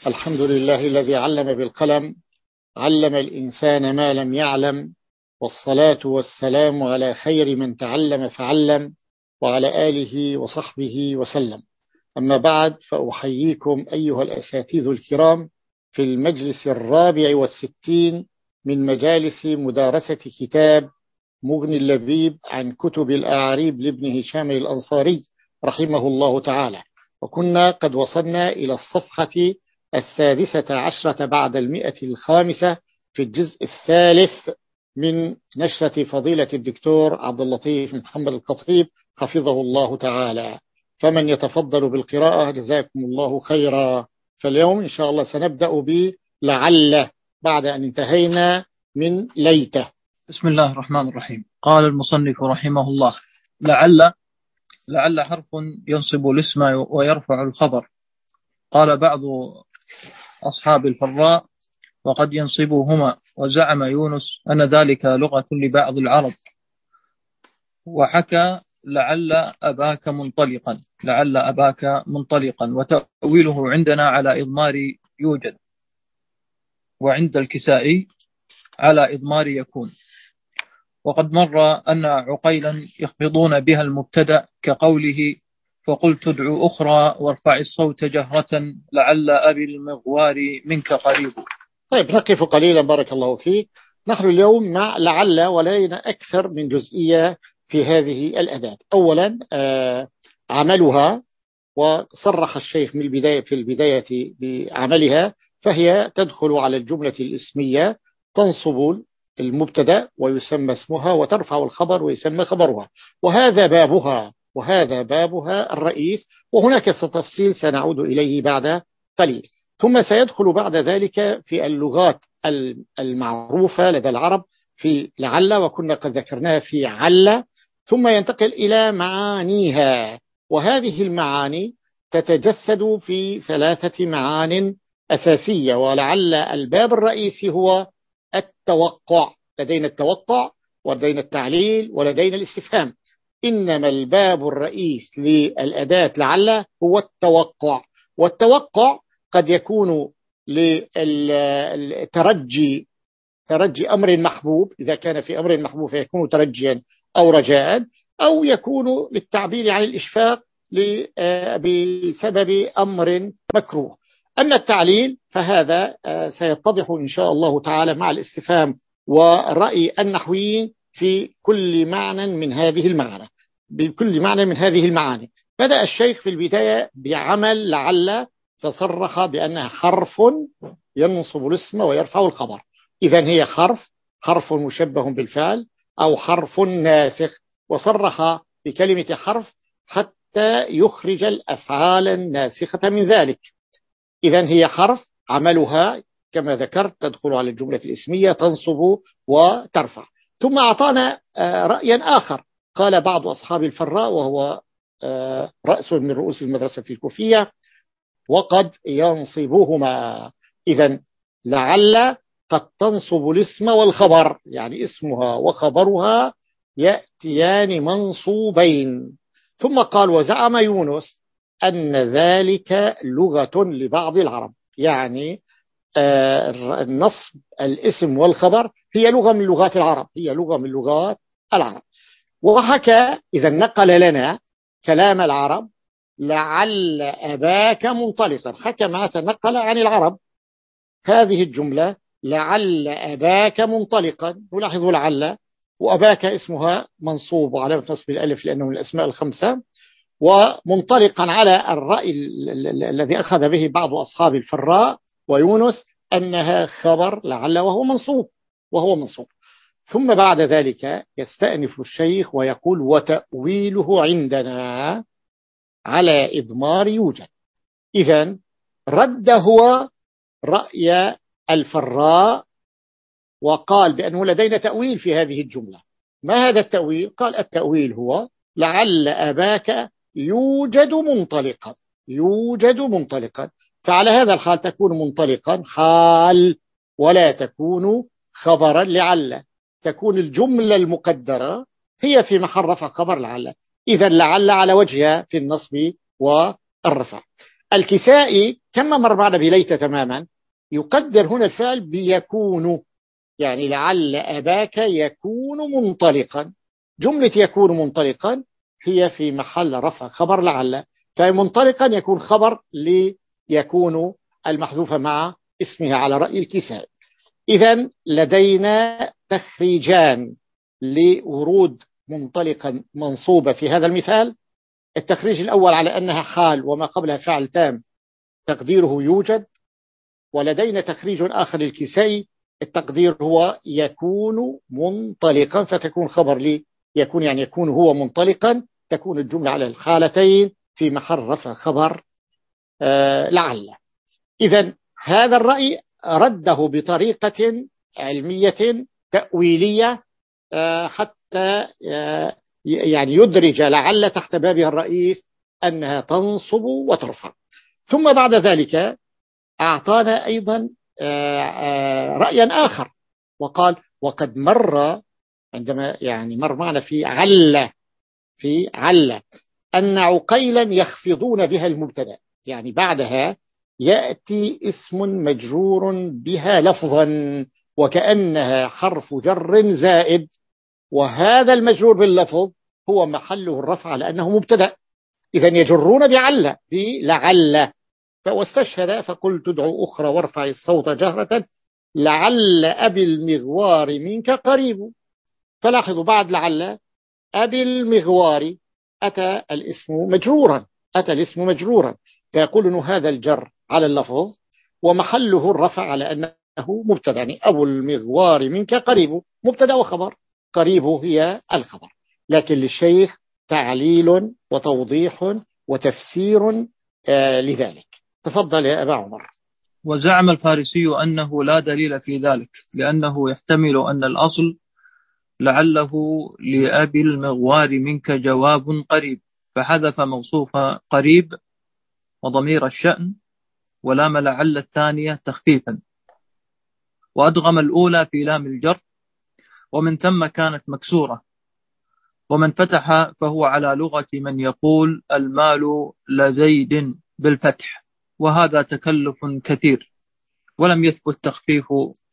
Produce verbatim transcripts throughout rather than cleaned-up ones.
الحمد لله الذي علم بالقلم، علم الإنسان ما لم يعلم، والصلاة والسلام على خير من تعلم فعلم، وعلى آله وصحبه وسلم. أما بعد، فأحييكم أيها الأساتذة الكرام في المجلس الرابع والستين من مجالس مدارسة كتاب مغني اللبيب عن كتب الأعاريب لابن هشام الأنصاري رحمه الله تعالى. وكنا قد وصلنا إلى الصفحة السادسة عشرة بعد المئة الخامسة في الجزء الثالث من نشرة فضيلة الدكتور عبد اللطيف محمد الخطيب حفظه الله تعالى. فمن يتفضل بالقراءة جزاكم الله خيرا. فاليوم إن شاء الله سنبدأ بلعل بعد أن انتهينا من ليته. بسم الله الرحمن الرحيم. قال المصنف رحمه الله: لعل لعل حرف ينصب الاسم ويرفع الخبر. قال بعض أصحاب الفراء: وقد ينصبهما. وزعم يونس أن ذلك لغة لبعض العرب. وحكى لعل أباك منطلقا لعل أباك منطلقا وتأويله عندنا على إضمار يوجد، وعند الكسائي على إضمار يكون. وقد مر أن عقيلا يخفضون بها المبتدأ كقوله: فقلت ادعو أخرى وارفع الصوت جهرة لعل أبي المغوار منك قريب. طيب، نقف قليلا بارك الله فيك. نحن اليوم مع لعل ولينا أكثر من جزئية في هذه الأداة. أولا آه عملها، وصرح الشيخ من البداية في البداية بعملها، فهي تدخل على الجملة الاسمية، تنصب المبتدأ ويسمى اسمها، وترفع الخبر ويسمى خبرها، وهذا بابها وهذا بابها الرئيس. وهناك تفصيل سنعود إليه بعد قليل. ثم سيدخل بعد ذلك في اللغات المعروفة لدى العرب في لعل، وكنا قد ذكرناها في عل. ثم ينتقل إلى معانيها، وهذه المعاني تتجسد في ثلاثة معان أساسية. ولعل الباب الرئيسي هو التوقع. لدينا التوقع ولدينا التعليل ولدينا الاستفهام، إنما الباب الرئيس للأداة لعل هو التوقع. والتوقع قد يكون للترجي، ترجي أمر محبوب، إذا كان في أمر محبوب فيكون ترجيا أو رجاء، أو يكون للتعبير عن الإشفاق بسبب أمر مكروه. أما التعليل فهذا سيتضح إن شاء الله تعالى مع الاستفهام ورأي النحويين في كل معنى من هذه المعنى بكل معنى من هذه المعاني. بدأ الشيخ في البداية بعمل لعل، تصرح بأنها حرف ينصب الاسم ويرفع الخبر. إذن هي حرف حرف مشبه بالفعل أو حرف ناسخ، وصرح بكلمة حرف حتى يخرج الأفعال الناسخة من ذلك. إذن هي حرف عملها كما ذكرت تدخل على الجملة الاسمية، تنصب وترفع. ثم أعطانا رأيا آخر، قال بعض أصحاب الفراء وهو رأس من رؤوس المدرسة الكوفية: وقد ينصبهما. إذن لعل قد تنصب الاسم والخبر، يعني اسمها وخبرها يأتيان منصوبين. ثم قال: وزعم يونس أن ذلك لغة لبعض العرب، يعني النصب الاسم والخبر هي لغة من لغات العرب هي لغة من لغات العرب. وحكى، إذا نقل لنا كلام العرب: لعل أباك منطلقا. حكى ما تنقل عن العرب هذه الجملة: لعل أباك منطلقا. نلاحظوا لعل وأباك اسمها منصوب وعلامة نصب الألف لأنه من الأسماء الخمسة، ومنطلقا على الرأي الذي أخذ به بعض أصحاب الفراء ويونس أنها خبر لعل وهو منصوب وهو منصوب. ثم بعد ذلك يستأنف الشيخ ويقول: وتأويله عندنا على إضمار يوجد. إذن رد هو رأي الفراء وقال بأنه لدينا تأويل في هذه الجملة. ما هذا التأويل؟ قال: التأويل هو لعل أباك يوجد منطلقا يوجد منطلقا فعلى هذا الحال تكون منطلقا حال، ولا تكون خبرا لعل، تكون الجملة المقدرة هي في محل رفع خبر لعل. إذا لعل على وجهها في النصب والرفع. الكسائي كما مر معنا بليت تماما، يقدر هنا الفعل بيكون، يعني لعل أباك يكون منطلقا. جملة يكون منطلقا هي في محل رفع خبر لعل، فمنطلقا يكون خبر ليكون المحذوفة مع اسمها على رأي الكسائي. إذن لدينا تخريجان لورود منطلقا منصوبة في هذا المثال. التخريج الأول على أنها حال وما قبلها فعل تام تقديره يوجد، ولدينا تخريج آخر للكسائي التقدير هو يكون منطلقا، فتكون خبر لي يكون، يعني يكون هو منطلقا، تكون الجملة على الحالتين في محل رفع خبر آه لعل. إذن هذا الرأي رده بطريقة علمية تأويلية آه حتى آه يعني يدرج لعل تحت بابها الرئيس أنها تنصب وترفع. ثم بعد ذلك أعطانا أيضا رأيا آخر وقال وقد مر عندما يعني مر معنا في عل في عل أن عقيلا يخفضون بها المبتدا، يعني بعدها يأتي اسم مجرور بها لفظا وكأنها حرف جر زائد، وهذا المجرور باللفظ هو محله الرفع لأنه مبتدا. إذن يجرون بعل بلعل، واستشهد فقلت ادعو أخرى وارفع الصوت جهرة لعل أبي المغوار منك قريب. فلاحظوا بعد لعل أبي المغوار أتى الاسم مجرورا، أتى الاسم مجرورا، فيقول إنه هذا الجر على اللفظ ومحله الرفع على أنه مبتدا، يعني أبو المغوار منك قريب مبتدا وخبر، قريب هي الخبر. لكن للشيخ تعليل وتوضيح وتفسير آه لذلك. تفضل يا أبا عمر. وزعم الفارسي أنه لا دليل في ذلك، لأنه يحتمل أن الأصل لعله لأبي المغوار منك جواب قريب، فحذف موصوف قريب وضمير الشأن ولام لعل الثانية تخفيفا، وأدغم الأولى في لام الجر، ومن ثم كانت مكسورة. ومن فتح فهو على لغة من يقول المال لزيد بالفتح، وهذا تكلف كثير، ولم يثبت تخفيف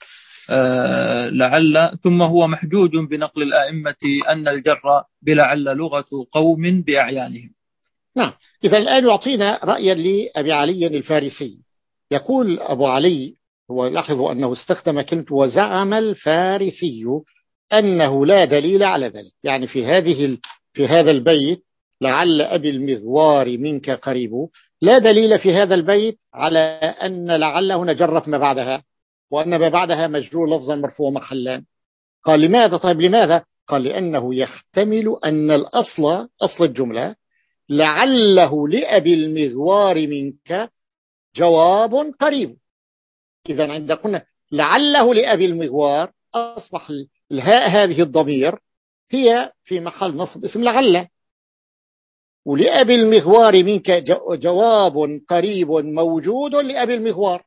آه لعل. ثم هو محجوج بنقل الأئمة أن الجر بلعل لغة قوم بأعيانهم. نعم. إذا الآن يعطينا رأيا لأبي علي الفارسي. يقول أبو علي، هو لاحظوا أنه استخدم كلمة وزعم الفارسي أنه لا دليل على ذلك، يعني في هذه في هذا البيت لعل أبي المغوار منك قريب، لا دليل في هذا البيت على أن لعل هنا جرت ما بعدها، وأن ما بعدها مجرور لفظا مرفوع محلا. قال لماذا؟ طيب لماذا؟ قال لأنه يحتمل أن الأصل أصل الجملة لعله لأبي المغوار منك جواب قريب. إذا عندما قلنا لعله لأبي المغوار أصبح الهاء هذه الضمير هي في محل نصب اسم لعل، ولأبي المغوار منك جواب قريب موجود لأبي المغوار.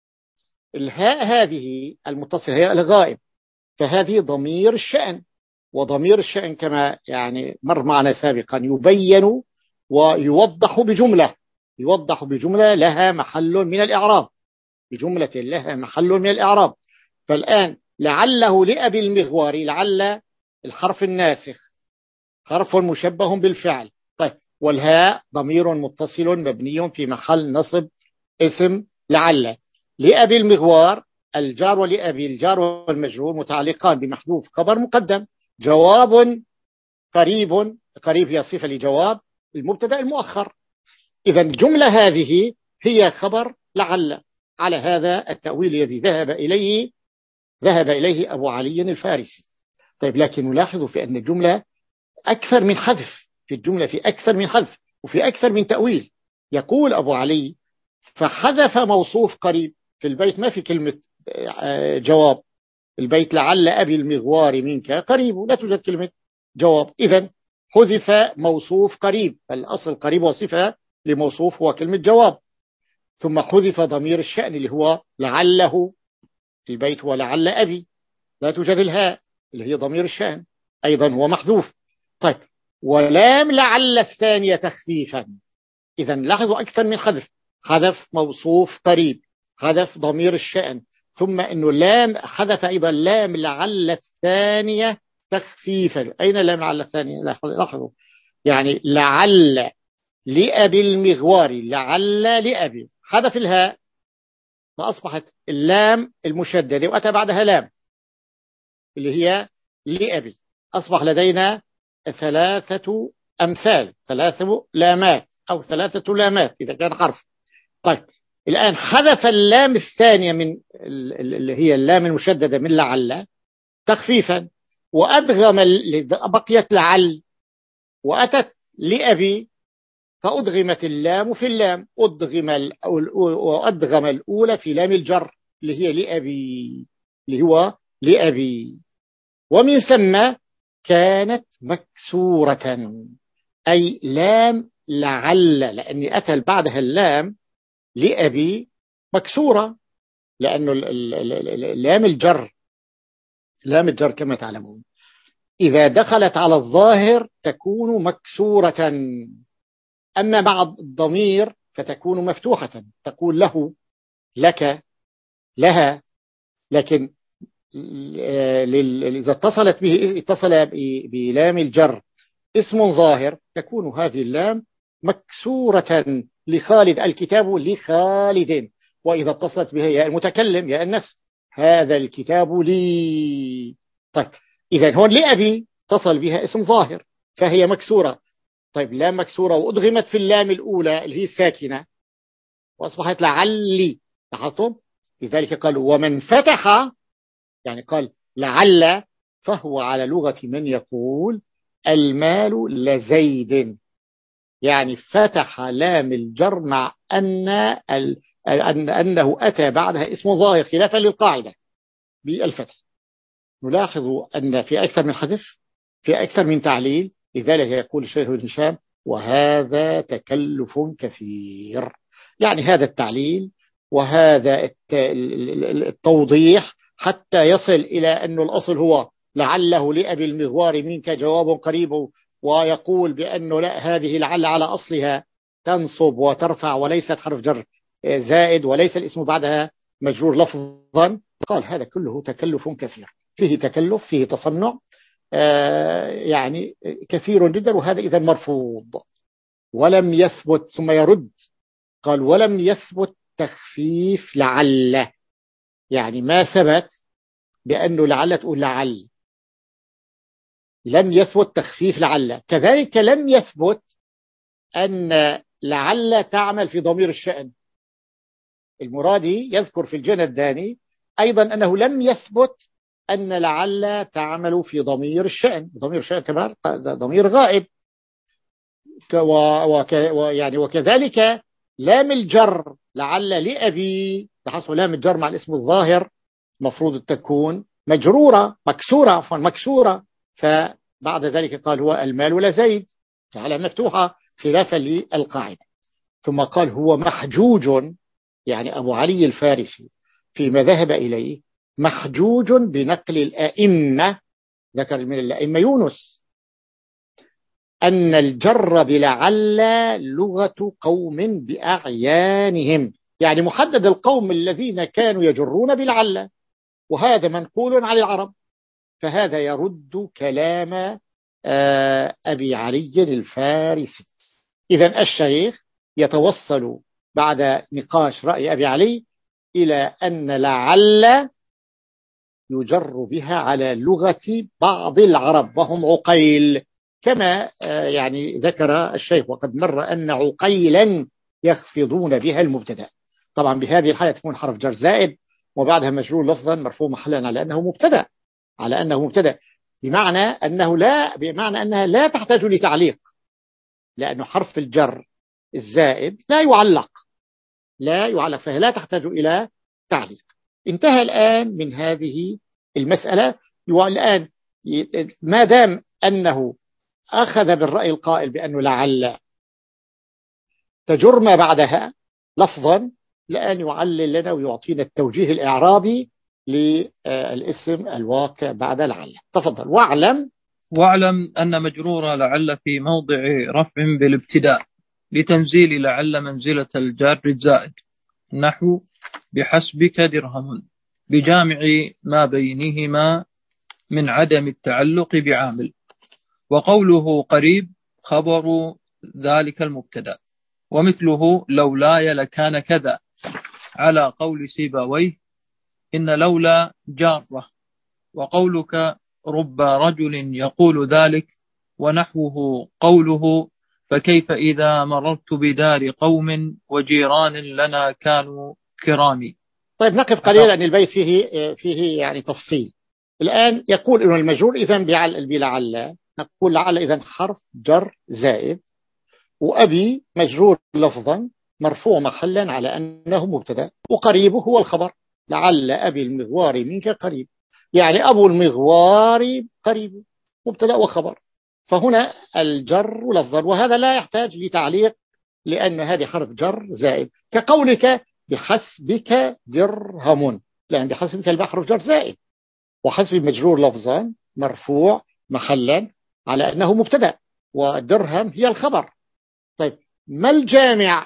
الهاء هذه المتصلة هي الغائب، فهذه ضمير الشأن، وضمير الشأن كما يعني مر معنا سابقا يبين ويوضح بجملة، يوضح بجملة لها محل من الإعراب، بجملة لها محل من الإعراب. فالآن لعله لأبي المغوار، لعل الحرف الناسخ حرف مشبه بالفعل، طيب والهاء ضمير متصل مبني في محل نصب اسم لعل. لأبي المغوار الجار ولأبي الجار والمجرور متعلقان بمحذوف خبر مقدم، جواب قريب، قريب هي صفة لجواب المبتدا المؤخر. إذا الجملة هذه هي خبر لعل على هذا التأويل الذي ذهب إليه ذهب إليه أبو علي الفارسي. طيب لكن نلاحظ في أن الجملة أكثر من حذف، في الجملة في أكثر من حذف وفي أكثر من تأويل. يقول أبو علي فحذف موصوف قريب، في البيت ما في كلمة جواب، البيت لعل أبي المغوار منك قريب، لا توجد كلمة جواب. إذن حذف موصوف قريب، الأصل قريب وصفة لموصوف هو كلمة جواب، ثم حذف ضمير الشأن اللي هو لعله، البيت هو لعل أبي، لا توجد الهاء اللي هي ضمير الشأن أيضا هو محذوف. طيب ولام لعل الثانية تخفيفا، إذن لاحظوا أكثر من حذف، حذف موصوف قريب، حذف ضمير الشأن، ثم أنه لام حذف أيضا لام لعل الثانية تخفيفا. أين لام لعل الثانية؟ لاحظوا، يعني لعل لأبي المغوار، لعل لأبي، حذف الهاء فأصبحت اللام المشددة وأتى بعدها لام اللي هي لأبي. أصبح لدينا ثلاثة أمثال، ثلاثة لامات أو ثلاثة لامات إذا كان حرف. طيب الآن حذف اللام الثانية من اللي هي اللام المشددة من لعل تخفيفا، وأدغم بقيت لعل وأتت لأبي فأدغمت اللام في اللام، أدغم وأدغم الأولى في لام الجر اللي هي لأبي، اللي هو لأبي، ومن ثم كانت مكسورة، أي لام لعل، لأني أتى بعدها اللام لأبي مكسورة، لأنه لام الجر، لام الجر كما تعلمون إذا دخلت على الظاهر تكون مكسورة، أما بعد الضمير فتكون مفتوحة، تقول له، لك، لها. لكن إذا اتصلت به اتصل بلام الجر اسم ظاهر تكون هذه اللام مكسورة، لخالد الكتاب لخالد، وإذا اتصلت به يا المتكلم يا النفس هذا الكتاب لي. طيب إذا هون لأبي اتصل بها اسم ظاهر فهي مكسورة. طيب لام مكسورة وأدغمت في اللام الأولى اللي هي الساكنة وأصبحت لعلي، لاحظتم؟ لذلك قالوا ومن فتح، يعني قال لعل، فهو على لغة من يقول المال لزيد، يعني فتح لام الجر مع أن أن أنه أتى بعدها اسم ظاهر خلافا للقاعدة بالفتح. نلاحظ أن في أكثر من حذف، في أكثر من تعليل، لذلك يقول الشيخ ابن هشام وهذا تكلف كثير، يعني هذا التعليل وهذا التوضيح حتى يصل إلى أن الأصل هو لعله لأبي المغوار منك جواب قريب، ويقول بأنه لا، هذه لعل على أصلها تنصب وترفع وليست حرف جر زائد وليس الاسم بعدها مجرور لفظا. قال هذا كله تكلف كثير، فيه تكلف، فيه تصنع آه يعني كثير جدا، وهذا إذا مرفوض. ولم يثبت، ثم يرد قال ولم يثبت تخفيف لعل، يعني ما ثبت بأنه لعل تقول لعل، لم يثبت تخفيف لعل. كذلك لم يثبت أن لعل تعمل في ضمير الشأن. المرادي يذكر في الجنة الداني أيضا أنه لم يثبت أن لعل تعمل في ضمير الشأن. ضمير الشأن كمان ضمير غائب، ويعني وكذلك لام الجر لعل لأبي، تحصل لام الجر مع الاسم الظاهر مفروض تكون مجرورة مكسورة، عفوا مكسورة، فبعد ذلك قال هو المال لزيد على مفتوحة خلافا للقاعدة. ثم قال هو محجوج، يعني أبو علي الفارسي فيما ذهب إليه محجوج بنقل الأئمة، ذكر من الأئمة يونس أن الجر بلعل لغة قوم بأعيانهم، يعني محدد القوم الذين كانوا يجرون بلعل، وهذا منقول عن العرب، فهذا يرد كلام أبي علي الفارسي. إذن الشيخ يتوصل بعد نقاش رأي أبي علي إلى أن لعل يجر بها على لغة بعض العرب وهم عقيل، كما يعني ذكر الشيخ وقد مر أن عقيلا يخفضون بها المبتدا. طبعا بهذه الحالة تكون حرف جر زائد وبعدها مجرور لفظا مرفوع محلا على أنه مبتدا، على أنه مبتدا بمعنى أنه لا بمعنى أنها لا تحتاج لتعليق، لأنه حرف الجر الزائد لا يعلق، لا يعلق، فهي لا تحتاج إلى تعليق. انتهى الآن من هذه المسألة. والآن ما دام أنه أخذ بالرأي القائل بأنه لعل تجر ما بعدها لفظا، لأن يعلل لنا ويعطينا التوجيه الإعرابي للاسم الواقع بعد لعل. تفضل. واعلم واعلم أن مجرور لعل في موضع رفع بالابتداء لتنزيل لعل منزلة الجار الزائد، نحو بحسبك درهم، بجامع ما بينهما من عدم التعلق بعامل. وقوله قريب خبر ذلك المبتدأ، ومثله لولاي لكان كذا، على قول سيبويه إن لولا جارة. وقولك رب رجل يقول ذلك، ونحوه قوله فكيف إذا مررت بدار قوم وجيران لنا كانوا كرامي. طيب نقف قليلا أن البيت فيه فيه يعني تفصيل. الآن يقول إنه المجرور إذن بلعل، نقول لعل إذن حرف جر زائد، وأبي مجرور لفظا مرفوع محلا على أنه مبتدا، وقريبه هو الخبر، لعل أبي المغوار منك قريب، يعني أبو المغوار قريب، مبتدا وخبر. فهنا الجر لفظا، وهذا لا يحتاج لتعليق لأن هذه حرف جر زائد، كقولك بحسبك درهم، لأن بحسبك الباء حرف جر زائد، وحسب مجرور لفظا مرفوع محلا على أنه مبتدا، ودرهم هي الخبر. طيب ما الجامع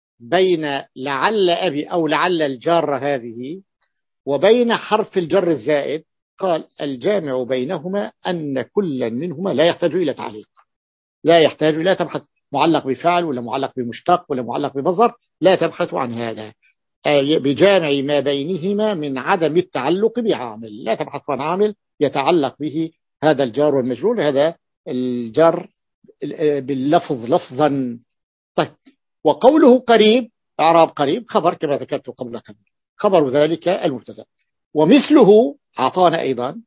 بين لعل أبي أو لعل الجارة هذه وبين حرف الجر الزائد؟ قال الجامع بينهما أن كل منهما لا يحتاج إلى تعليق، لا يحتاج إلى تبحث معلق بفعل ولا معلق بمشتق ولا معلق بمصدر، لا تبحث عن هذا، بجامع ما بينهما من عدم التعلق بعامل، لا تبحث عن عامل يتعلق به هذا الجار والمجرور، هذا الجر باللفظ لفظا. طيب وقوله قريب، إعراب قريب خبر كما ذكرت قبل قليل، خبر ذلك المبتدا. ومثله أعطانا أيضا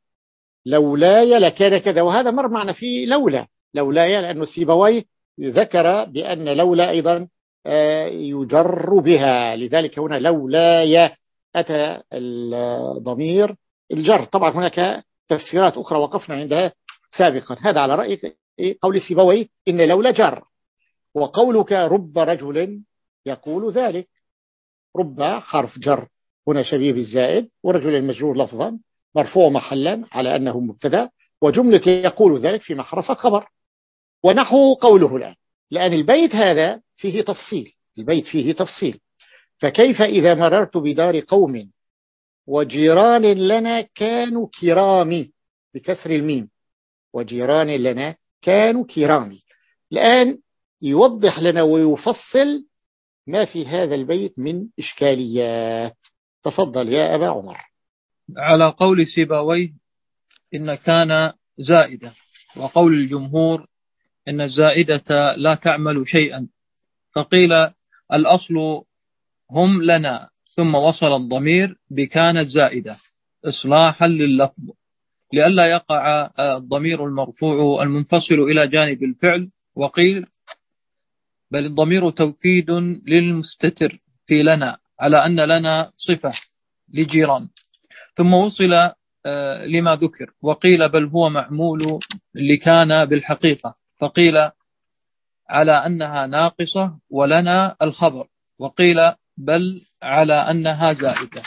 لولاي لكان كذا، وهذا مر معنا في لولا، لولاي لأنه سيبويه ذكر بأن لولا أيضا يجر بها، لذلك هنا لولاي أتى الضمير الجر. طبعا هناك تفسيرات أخرى وقفنا عندها سابقا، هذا على رأي قول سيبويه إن لولا جر. وقولك رب رجل يقول ذلك، رب حرف جر هنا شبيه بالزائد، ورجل المجرور لفظا مرفوع محلا على أنه مبتدا، وجملة يقول ذلك في محرف خبر. ونحو قوله الآن، لأن البيت هذا فيه تفصيل، البيت فيه تفصيل. فكيف إذا مررت بدار قوم وجيران لنا كانوا كرامي، بكسر الميم، وجيران لنا كانوا كرامي. الآن يوضح لنا ويفصل ما في هذا البيت من إشكاليات. تفضل يا أبا عمر. على قول سيبويه إن كان زائدة، وقول الجمهور إن الزائدة لا تعمل شيئا، فقيل الأصل هم لنا ثم وصل الضمير بكانت زائدة إصلاحا لللفظ، لئلا يقع الضمير المرفوع المنفصل إلى جانب الفعل. وقيل بل الضمير توكيد للمستتر في لنا، على أن لنا صفة لجيران، ثم وصل لما ذكر. وقيل بل هو معمول لكان بالحقيقة، فقيل على أنها ناقصة ولنا الخبر، وقيل بل على أنها زائدة،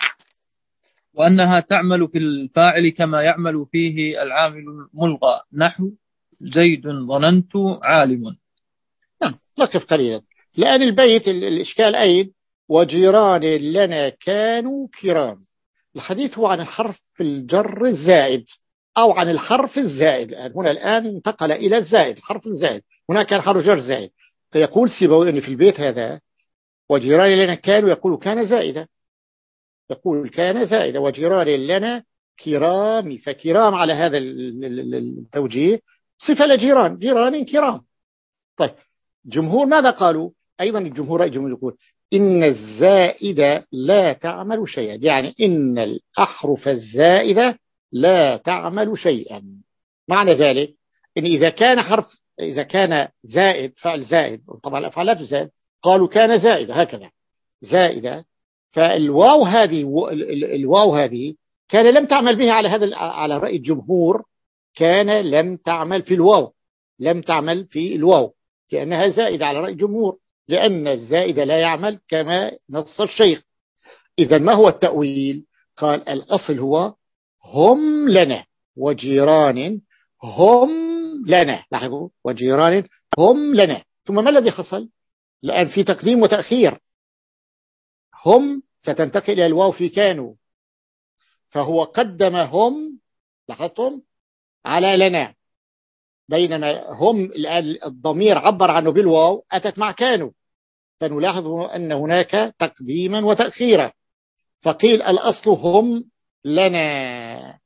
وأنها تعمل في الفاعل كما يعمل فيه العامل الملغى، نحو زيد ظننت عالم. نعم نقف قليلا، لأن البيت الإشكال أيضا وجيران لنا كانوا كرام، الحديث هو عن الحرف الجر الزائد أو عن الحرف الزائد. الآن هنا الآن انتقل إلى الزائد، الحرف الزائد، هناك كان حرف جر زائد. فيقول سيبويه أن في البيت هذا وجيران لنا كانوا، يقول كان زائدة، يقول كان زائدة، وجيران لنا كرام، فكرام على هذا التوجيه صفة لجيران، جيران كرام. طيب جمهور ماذا قالوا؟ أيضا الجمهور الجمهور يقول إن الزائدة لا تعمل شيئا، يعني إن الأحرف الزائدة لا تعمل شيئا. معنى ذلك إن إذا كان حرف، إذا كان زائد فعل زائد، طبعا الأفعال لا تزائد، قالوا كان زائدة هكذا زائدة، فالواو هذه الواو هذه كان لم تعمل بها على هذا على رأي الجمهور، كان لم تعمل في الواو، لم تعمل في الواو لأنها زائدة على رأي الجمهور، لأن الزائدة لا يعمل كما نص الشيخ. إذا ما هو التأويل؟ قال الأصل هو هم لنا وجيران هم لنا، لاحظوا وجيران هم لنا، ثم ما الذي حصل؟ الآن في تقديم وتأخير. هم ستنتقل إلى الواو في كانوا، فهو قدم هم، لاحظتم، على لنا، بينما هم الآن الضمير عبر عنه بالواو أتت مع كانوا، فنلاحظ أن هناك تقديما وتأخيرا. فقيل الأصل هم لنا،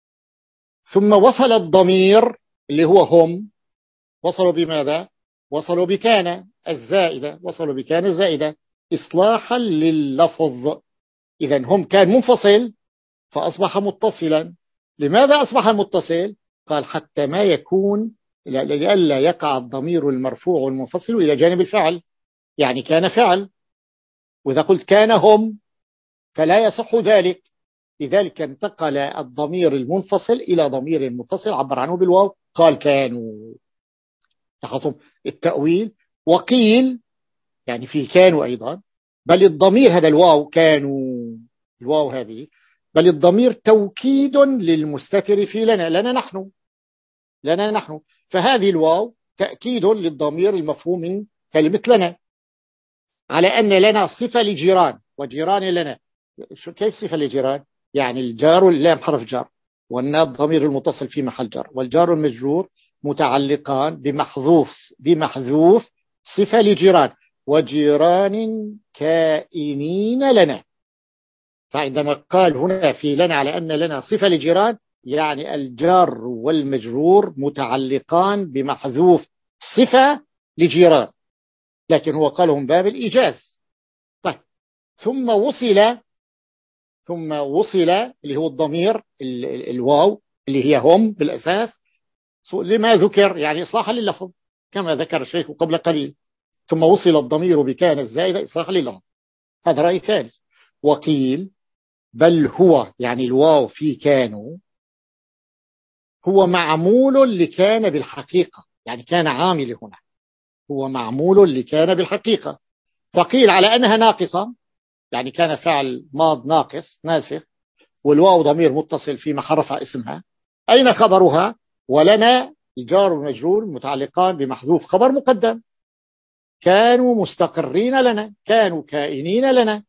ثم وصل الضمير اللي هو هم، وصلوا بماذا؟ وصلوا بكان الزائدة، وصلوا بكان الزائدة إصلاحا لللفظ. إذن هم كان منفصل فأصبح متصلا. لماذا أصبح متصل؟ قال حتى ما يكون، لئلا يقع الضمير المرفوع والمنفصل إلى جانب الفعل. يعني كان فعل، وإذا قلت كان هم فلا يصح ذلك، لذلك انتقل الضمير المنفصل إلى ضمير متصل عبر عنه بالواو، قال كانوا. لاحظتم التأويل. وقيل يعني في كانوا أيضا، بل الضمير هذا الواو كانوا، الواو هذه، بل الضمير توكيد للمستتر في لنا، لنا نحن، لنا نحن، فهذه الواو تأكيد للضمير المفهوم من كلمة لنا، على أن لنا صفة لجيران وجيران لنا. كيف صفة لجيران؟ يعني الجار اللام حرف جار، والناد ضمير المتصل في محل جر، والجار المجرور متعلقان بمحذوف بمحذوف صفة لجيران، وجيران كائنين لنا. فعندما قال هنا في لنا على أن لنا صفة لجيران، يعني الجار والمجرور متعلقان بمحذوف صفة لجيران، لكن هو قالهم باب الإيجاز. طيب، ثم وصل ثم وصل اللي هو الضمير ال ال الواو اللي هي هم بالأساس، لما ذكر يعني إصلاحا لللفظ كما ذكر الشيخ قبل قليل. ثم وصل الضمير بكان الزائدة إصلاحا لللفظ. هذا رأي ثاني. وقيل بل هو يعني الواو في كانوا هو معمول لكان بالحقيقة، يعني كان عامل هنا، هو معمول لكان بالحقيقة. فقيل على أنها ناقصة، يعني كان فعل ماض ناقص ناسخ، والواو ضمير متصل في محل رفع اسمها. أين خبرها؟ ولنا الجار والمجرور متعلقان بمحذوف خبر مقدم، كانوا مستقرين لنا، كانوا كائنين لنا،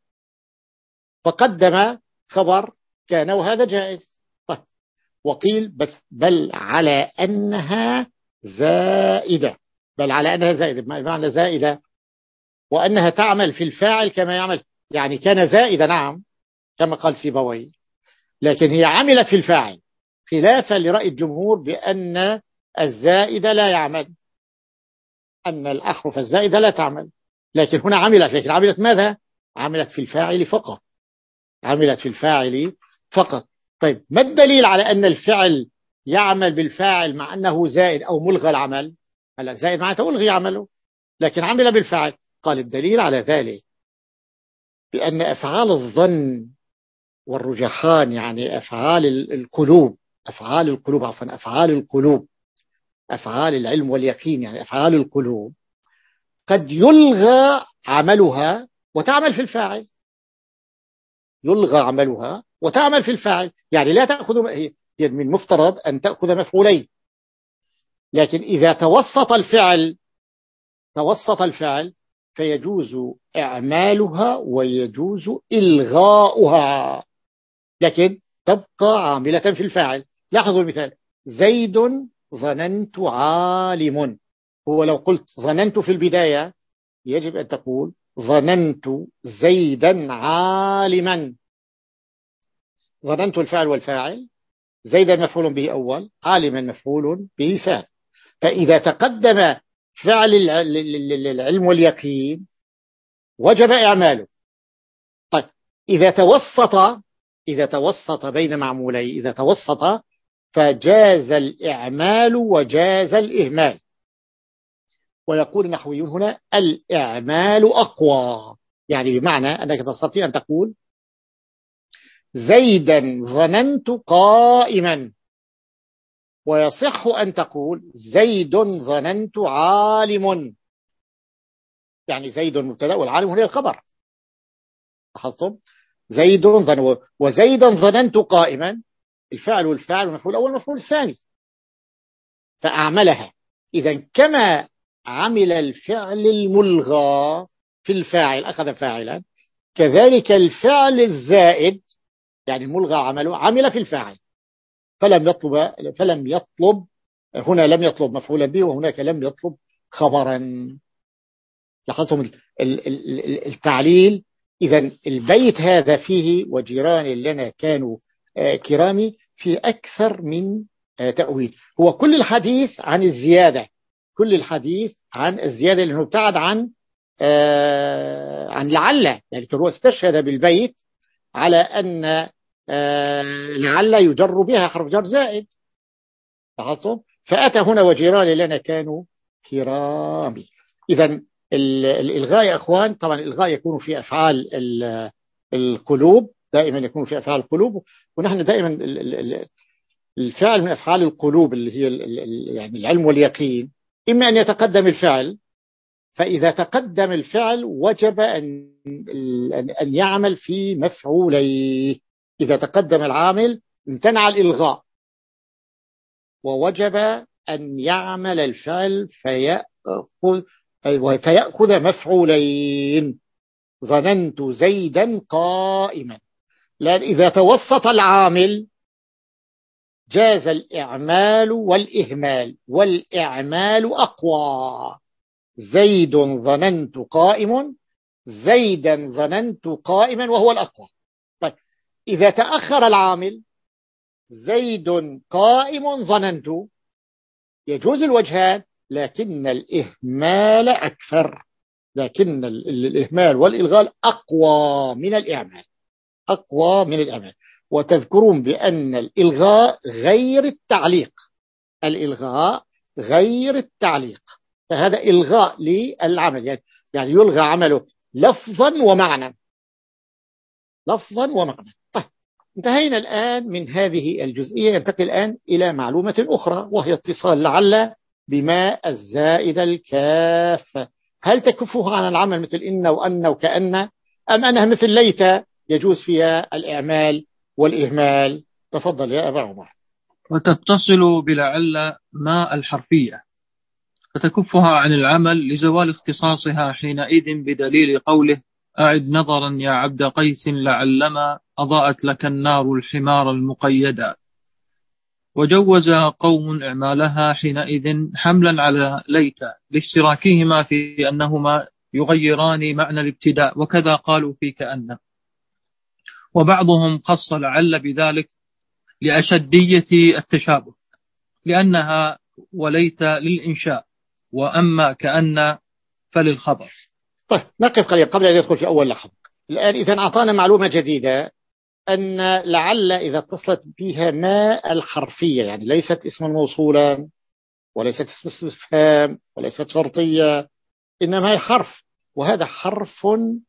فقدم خبر كان، وهذا جائز. طيب، وقيل بس بل على أنها زائدة، بل على أنها زائدة، بمعنى زائدة وأنها تعمل في الفاعل كما يعمل، يعني كان زائدة نعم كما قال سيبويه، لكن هي عملت في الفاعل، خلافا لرأي الجمهور بأن الزائدة لا يعمل، أن الأحرف الزائدة لا تعمل، لكن هنا عملت. لكن عملت ماذا؟ عملت في الفاعل فقط، عملت في الفاعل فقط. طيب، ما الدليل على أن الفعل يعمل بالفاعل مع أنه زائد أو ملغى العمل؟ هلا زائد معناته ألغي عمله، لكن عمل بالفاعل. قال الدليل على ذلك بأن أفعال الظن والرجحان، يعني أفعال القلوب، أفعال القلوب عفوا أفعال القلوب، أفعال العلم واليقين، يعني أفعال القلوب قد يلغى عملها وتعمل في الفاعل، يلغى عملها وتعمل في الفاعل، يعني لا تأخذ، هي من مفترض أن تأخذ مفعولين، لكن إذا توسط الفعل توسط الفعل فيجوز إعمالها ويجوز إلغاؤها، لكن تبقى عاملة في الفاعل. لاحظوا المثال: زيد ظننت عالم. هو لو قلت ظننت في البداية يجب أن تقول ظننت زيدا عالما. ظننت الفعل والفاعل، زيدا مفعول به أول، عالما مفعول به ثاني. فإذا تقدم فعل العلم واليقين وجب إعماله. طيب، إذا توسط إذا توسط بين معمولي، إذا توسط فجاز الإعمال وجاز الإهمال. ويقول النحويون هنا الإعمال أقوى، يعني بمعنى أنك تستطيع أن تقول زيدا ظننت قائما، ويصح أن تقول زيد ظننت عالم، يعني زيد المبتدا والعالم هنا الخبر. لاحظتم؟ زيد ظن وزيدا ظننت قائما، الفعل والفاعل والمفعول الأول والمفعول الثاني، فأعملها. إذا كما عمل الفعل الملغى في الفاعل، أخذ فاعلا، كذلك الفعل الزائد يعني الملغى عمله عمل في الفاعل، فلم يطلب فلم يطلب هنا لم يطلب مفعولا به، وهناك لم يطلب خبرا. لاحظتم التعليل؟ إذا البيت هذا فيه وجيران لنا كانوا كرامي في أكثر من تأويل. هو كل الحديث عن الزيادة، كل الحديث عن الزيادة لأنه ابتعد عن عن لعل، يعني هو استشهد بالبيت على أن لعل يجر بها حرف جر زائد. لاحظتم؟ فأتى هنا وجيران لنا كانوا كرامي. إذا الإلغاء يا أخوان، طبعا الإلغاء يكون في أفعال القلوب، دائما يكون في أفعال القلوب، ونحن دائما الفعل من أفعال القلوب اللي هي يعني العلم واليقين، إما أن يتقدم الفعل، فإذا تقدم الفعل وجب أن أن يعمل في مفعوليه. إذا تقدم العامل امتنع الإلغاء، ووجب أن يعمل الفعل فيأخذ فيأخذ مفعولين. ظننت زيدا قائما، لأن إذا توسط العامل جاز الإعمال والإهمال، والإعمال أقوى. زيد ظننت قائم، زيدا ظننت قائما، وهو الأقوى. طيب إذا تأخر العامل زيد قائم ظننت، يجوز الوجهان، لكن الإهمال أكثر، لكن الإهمال والإلغاء أقوى من الإعمال، أقوى من الإعمال. وتذكرون بأن الإلغاء غير التعليق، الإلغاء غير التعليق، فهذا إلغاء للعمل، يعني يلغى عمله لفظا ومعنى، لفظا ومعنى. طيب انتهينا الآن من هذه الجزئية، ننتقل الآن إلى معلومة أخرى، وهي اتصال لعل بما الزائدة الكافة. هل تكفه عن العمل مثل إن وأن وكأن، أم أنها مثل ليت يجوز فيها الإعمال والإهمال؟ تفضل يا أبا عمر. وتتصل بلعل ما الحرفية، فتكفها عن العمل لزوال اختصاصها حينئذ بدليل قوله أعد نظرا يا عبد قيس لعلما أضاءت لك النار الحمار المقيدا. وجوز قوم إعمالها حينئذ حملا على ليت لاشتراكهما في أنهما يغيران معنى الابتداء، وكذا قالوا في كأن. وبعضهم خص لعل بذلك لأشدية التشابه، لأنها وليت للإنشاء، وأما كأن فللخبر. طيب نقف قليلا قبل أن يدخل في أول لحظة. الآن إذا أعطانا معلومة جديدة أن لعل إذا اتصلت بها ما الحرفية، يعني ليست اسما موصولا وليست اسم استفهام وليست شرطية، إنما هي حرف، وهذا حرف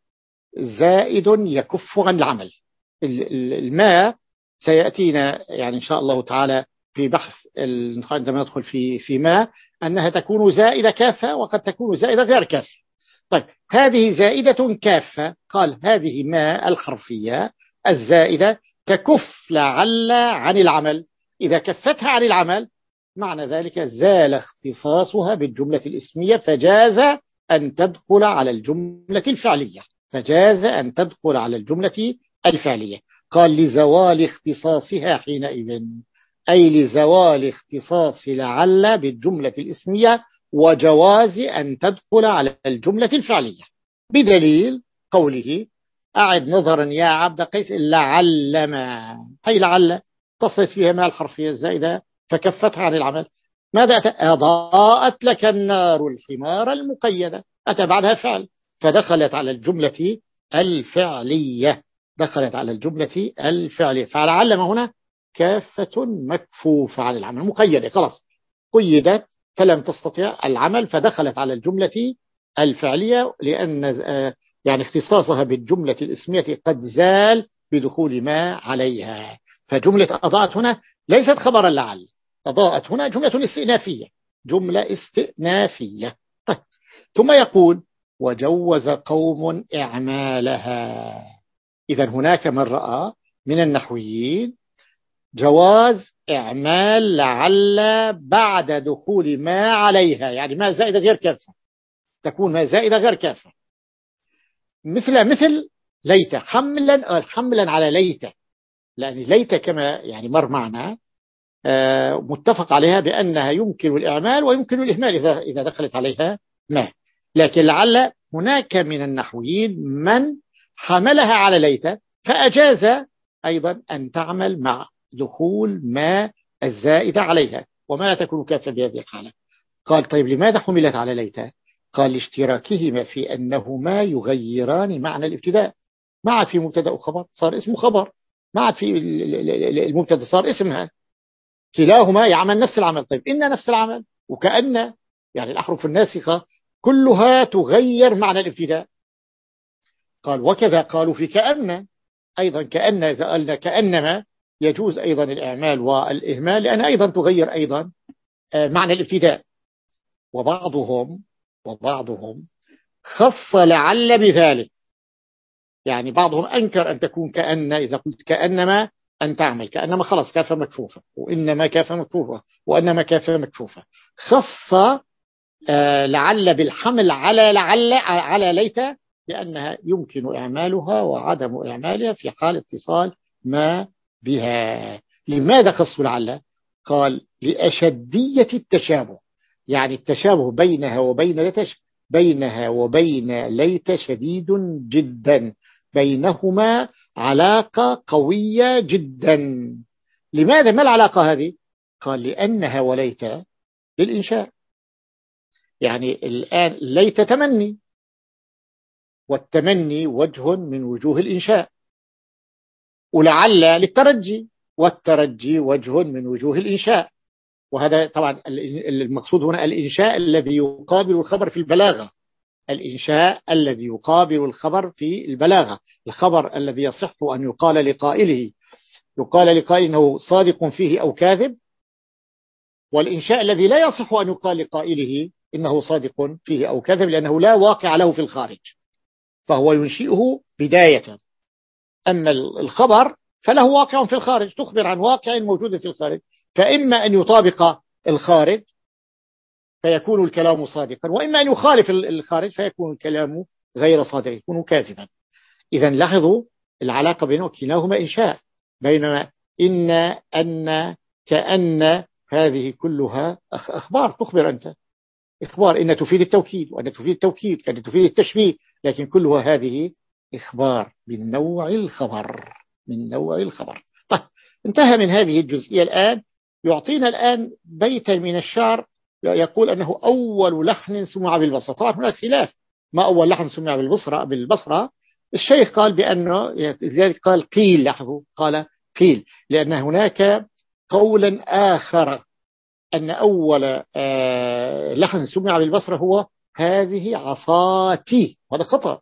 زائد يكف عن العمل. الماء سيأتينا يعني إن شاء الله تعالى في بحث عندما ندخل في في ما أنها تكون زائدة كافة وقد تكون زائدة غير كافة. طيب هذه زائدة كافة، قال هذه ما الحرفية الزائدة تكف لعل عن العمل. إذا كفتها عن العمل معنى ذلك زال اختصاصها بالجملة الاسمية، فجاز أن تدخل على الجملة الفعلية، فجاز أن تدخل على الجملة الفعلية. قال لزوال اختصاصها حينئذ، أي لزوال اختصاص لعل بالجملة الاسمية، وجواز أن تدخل على الجملة الفعلية، بدليل قوله أعد نظرا يا عبد قيس لعل ما، أي لعل تصلت فيها ما الحرفية الزائدة فكفتها عن العمل. ماذا أتى؟ أضاءت لك النار الحمار المقيدة، أتى بعدها فعل فدخلت على الجملة الفعلية، دخلت على الجملة الفعلية. فلعل ما هنا كافة مكفوفة عن العمل، مقيدة، خلاص قيدت فلم تستطيع العمل فدخلت على الجملة الفعلية، لأن يعني اختصاصها بالجملة الاسمية قد زال بدخول ما عليها. فجملة أضاءت هنا ليست خبرا لعل، أضاءت هنا جملة استئنافية، جملة استئنافية. طيب. ثم يقول وجوز قوم إعمالها. إذا هناك من رأى من النحويين جواز إعمال لعل بعد دخول ما عليها، يعني ما زائدة غير كافة، تكون ما زائدة غير كافة، مثل مثل ليت، حملا حملا على ليت، لأن ليت كما يعني مر معنا متفق عليها بأنها يمكن الإعمال ويمكن الإهمال إذا إذا دخلت عليها ما، لكن لعل هناك من النحويين من حملها على ليت فأجاز أيضا أن تعمل مع دخول ما الزائدة عليها وما لا تكون كافة بهذه الحالة. قال طيب لماذا حملت على ليت؟ قال لاشتراكهما في أنهما يغيران معنى الابتداء، ما عاد في مبتدأ وخبر، صار اسمه خبر، ما عاد في المبتدأ صار اسمها، كلاهما يعمل نفس العمل. طيب إن نفس العمل وكأن، يعني الأحرف الناسخة كلها تغير معنى الابتداء. قال وكذا قالوا في كأن أيضا، كأن إذا قلنا كأنما يجوز أيضا الإعمال والإهمال لأن أيضا تغير أيضا معنى الابتداء. وبعضهم وبعضهم خص لعل بذلك، يعني بعضهم أنكر أن تكون كأن، إذا قلت كأنما أن تعمل كأنما خلص كافة مكفوفة، وإنما كافة مكفوفة، وإنما كافة مكفوفة. خص آه لعل بالحمل على لعل على ليت لأنها يمكن إعمالها وعدم إعمالها في حال اتصال ما بها. لماذا خصوا لعل؟ قال لأشدية التشابه، يعني التشابه بينها وبين ليت بينها وبين ليت شديد جدا، بينهما علاقة قوية جدا. لماذا؟ ما العلاقة هذه؟ قال لأنها وليت للإنشاء، يعني الآن ليت تمني، والتمني وجه من وجوه الإنشاء، ولعل للترجي، والترجي وجه من وجوه الإنشاء. وهذا طبعا المقصود هنا الإنشاء الذي يقابل الخبر في البلاغة، الإنشاء الذي يقابل الخبر في البلاغة، الخبر الذي يصح أن يقال لقائله يقال لقائله إنه صادق فيه أو كاذب، والإنشاء الذي لا يصح أن يقال لقائله إنه صادق فيه أو كاذب لأنه لا واقع له في الخارج، فهو ينشئه بداية. أما الخبر فله واقع في الخارج، تخبر عن واقع موجود في الخارج، فإما أن يطابق الخارج فيكون الكلام صادقا، وإما أن يخالف الخارج فيكون الكلام غير صادق، يكون كاذبا. إذا لاحظوا العلاقة بينه كلاهما إنشاء، بينما إن أن كأن هذه كلها أخبار تخبر أنت، إخبار، إن تفيد التوكيد، وأن تفيد التوكيد كأن تفيد التشبيه، لكن كلها هذه إخبار من نوع الخبر، من نوع الخبر. طيب انتهى من هذه الجزئية. الآن يعطينا الآن بيتا من الشعر يقول أنه أول لحن سمع بالبصرة. طبعا هناك خلاف ما أول لحن سمع بالبصرة بالبصرة الشيخ قال بأنه، لذلك قال قيل، لاحظوا قال قيل، لأن هناك قولا آخر أن أول آه لحن سمع بالبصرة هو هذه عصاتي، وهذا خطأ،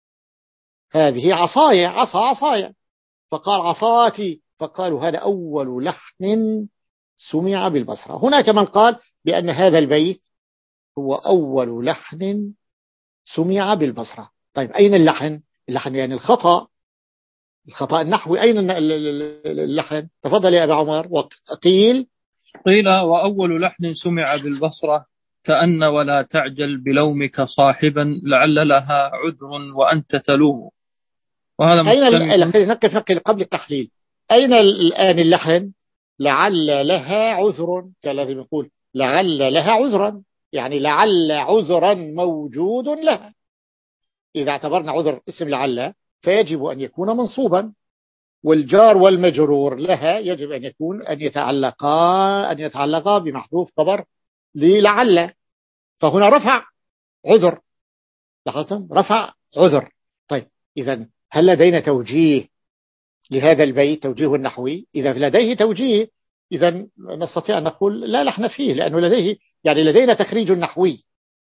هذه عصايا، عصا عصايا، فقال عصاتي، فقالوا هذا أول لحن سمع بالبصرة. هناك من قال بأن هذا البيت هو أول لحن سمع بالبصرة. طيب أين اللحن؟ اللحن يعني الخطأ، الخطأ النحوي، أين اللحن؟ تفضل يا أبا عمر. وقيل قيل وأول لحن سمع بالبصرة كأن ولا تعجل بلومك صاحبا لعل لها عذر وأنت تلوم. وهذا أين نقف نقل قبل التحليل، أين الآن اللحن؟ لعل لها عذر، كالذي يقول لعل لها عذرا، يعني لعل عذرا موجود لها. إذا اعتبرنا عذر اسم لعل فيجب أن يكون منصوبا، والجار والمجرور لها يجب أن يكون أن يتعلقا أن يتعلقا بمحذوف خبر للعل، فهنا رفع عذر، لاحظتم رفع عذر. طيب إذا هل لدينا توجيه لهذا البيت، توجيه النحوي؟ إذا لديه توجيه إذا نستطيع أن نقول لا لحن فيه، لأنه لديه يعني لدينا تخريج نحوي،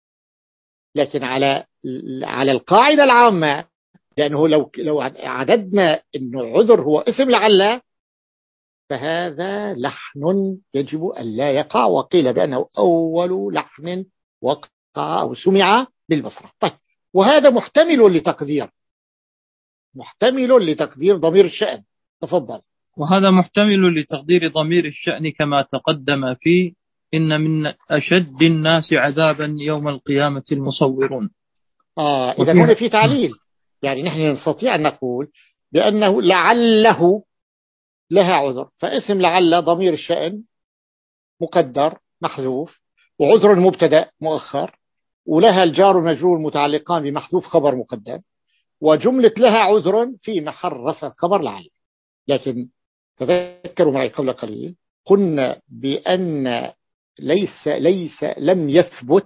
لكن على على القاعدة العامة، لأنه لو لو عددنا إنه عذر هو اسم لعل فهذا لحن يجب أن لا يقع، وقيل بأنه أول لحن وقع أو سمع بالبصرة. طيب وهذا محتمل لتقدير محتمل لتقدير ضمير الشأن. تفضل. وهذا محتمل لتقدير ضمير الشأن كما تقدم فيه إن من أشد الناس عذابا يوم القيامة المصورون. آه إذا هنا في تعليل، يعني نحن نستطيع أن نقول بأنه لعله لها عذر، فاسم لعل ضمير الشأن مقدر محذوف، وعذر المبتدأ مؤخر، ولها الجار والمجرور متعلقان بمحذوف خبر مقدم، وجملة لها عذر في محل رفع خبر لعل. لكن تذكروا معي قبل قليل قلنا بأن ليس ليس لم يثبت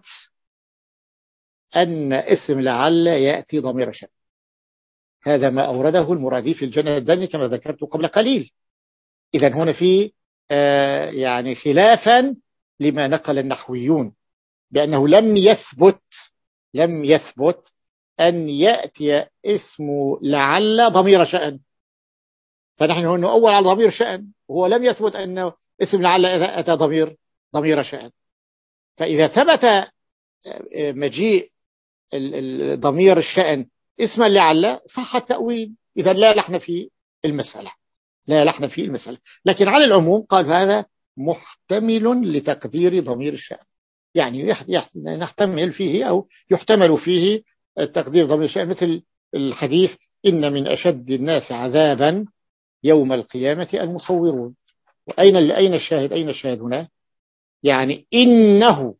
أن اسم لعل يأتي ضمير شأن. هذا ما أورده المرادي في الجنة الدني كما ذكرت قبل قليل. إذن هنا في آه يعني خلافا لما نقل النحويون بأنه لم يثبت لم يثبت أن يأتي اسم لعل ضمير شأن. فنحن هنا أول على ضمير شأن، وهو لم يثبت أن اسم لعل أتى ضمير ضمير شأن. فإذا ثبت مجيء ضمير الشأن اسما لعل صح التأويل، إذا لا لحن في المسألة لا لحن في المسألة. لكن على العموم قال هذا محتمل لتقدير ضمير الشأن، يعني نحتمل فيه أو يحتمل فيه تقدير ضمير الشأن، مثل الحديث إن من أشد الناس عذابا يوم القيامة المصورون. وأين أين الشاهد أين الشاهد هنا؟ يعني إنه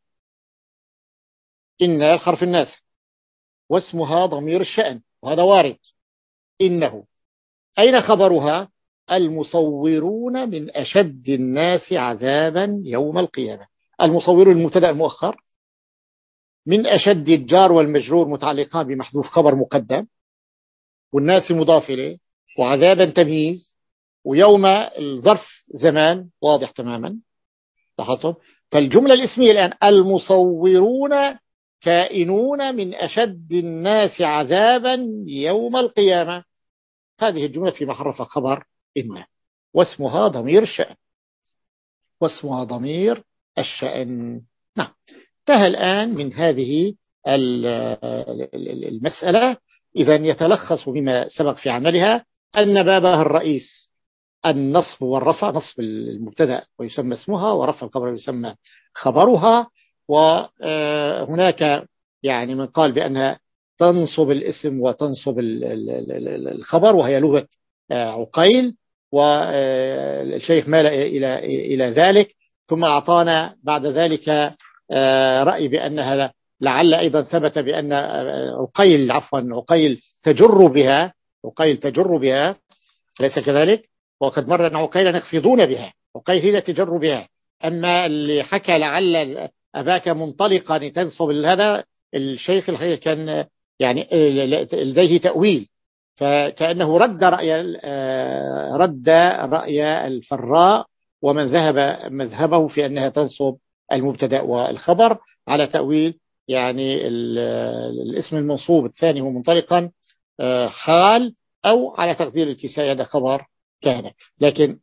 إن الحرف الناس واسمها ضمير الشأن، وهذا وارد. إنه أين خبرها؟ المصورون من أشد الناس عذابا يوم القيامة. المصورون المبتدأ المؤخر، من أشد الجار والمجرور متعلقان بمحذوف خبر مقدم، والناس مضاف إليه، وعذابا تمييز، ويوم الظرف زمان واضح تماما. لاحظتم؟ فالجملة الاسمية الآن المصورون كائنون من أشد الناس عذابا يوم القيامة، هذه الجملة في محل رفع خبر إن، واسمها ضمير الشأن واسمها ضمير الشأن. نعم، انتهى الآن من هذه المسألة. إذا يتلخص بما سبق في عملها أن بابها الرئيس النصب والرفع، نصب المبتدأ ويسمى اسمها، ورفع الخبر ويسمى خبرها. وهناك يعني من قال بأنها تنصب الاسم وتنصب الخبر، وهي لغة عقيل، والشيخ مال إلى إلى ذلك. ثم أعطانا بعد ذلك رأي بأنها لعل أيضا ثبت بأن عقيل عفوا عقيل تجر بها عقيل تجر بها أليس كذلك؟ وقد مر أن عقيل يخفضون بها، عقيل هي تجر بها. أما اللي حكى لعل أباك منطلقا تنصب هذا الشيخ الحقيقة كان يعني لديه تأويل، فكأنه رد رأي رد رأي الفراء ومن ذهب مذهبه في أنها تنصب المبتدأ والخبر على تأويل يعني الاسم المنصوب الثاني هو منطلقا حال، أو على تقدير الكساء هذا خبر كان. لكن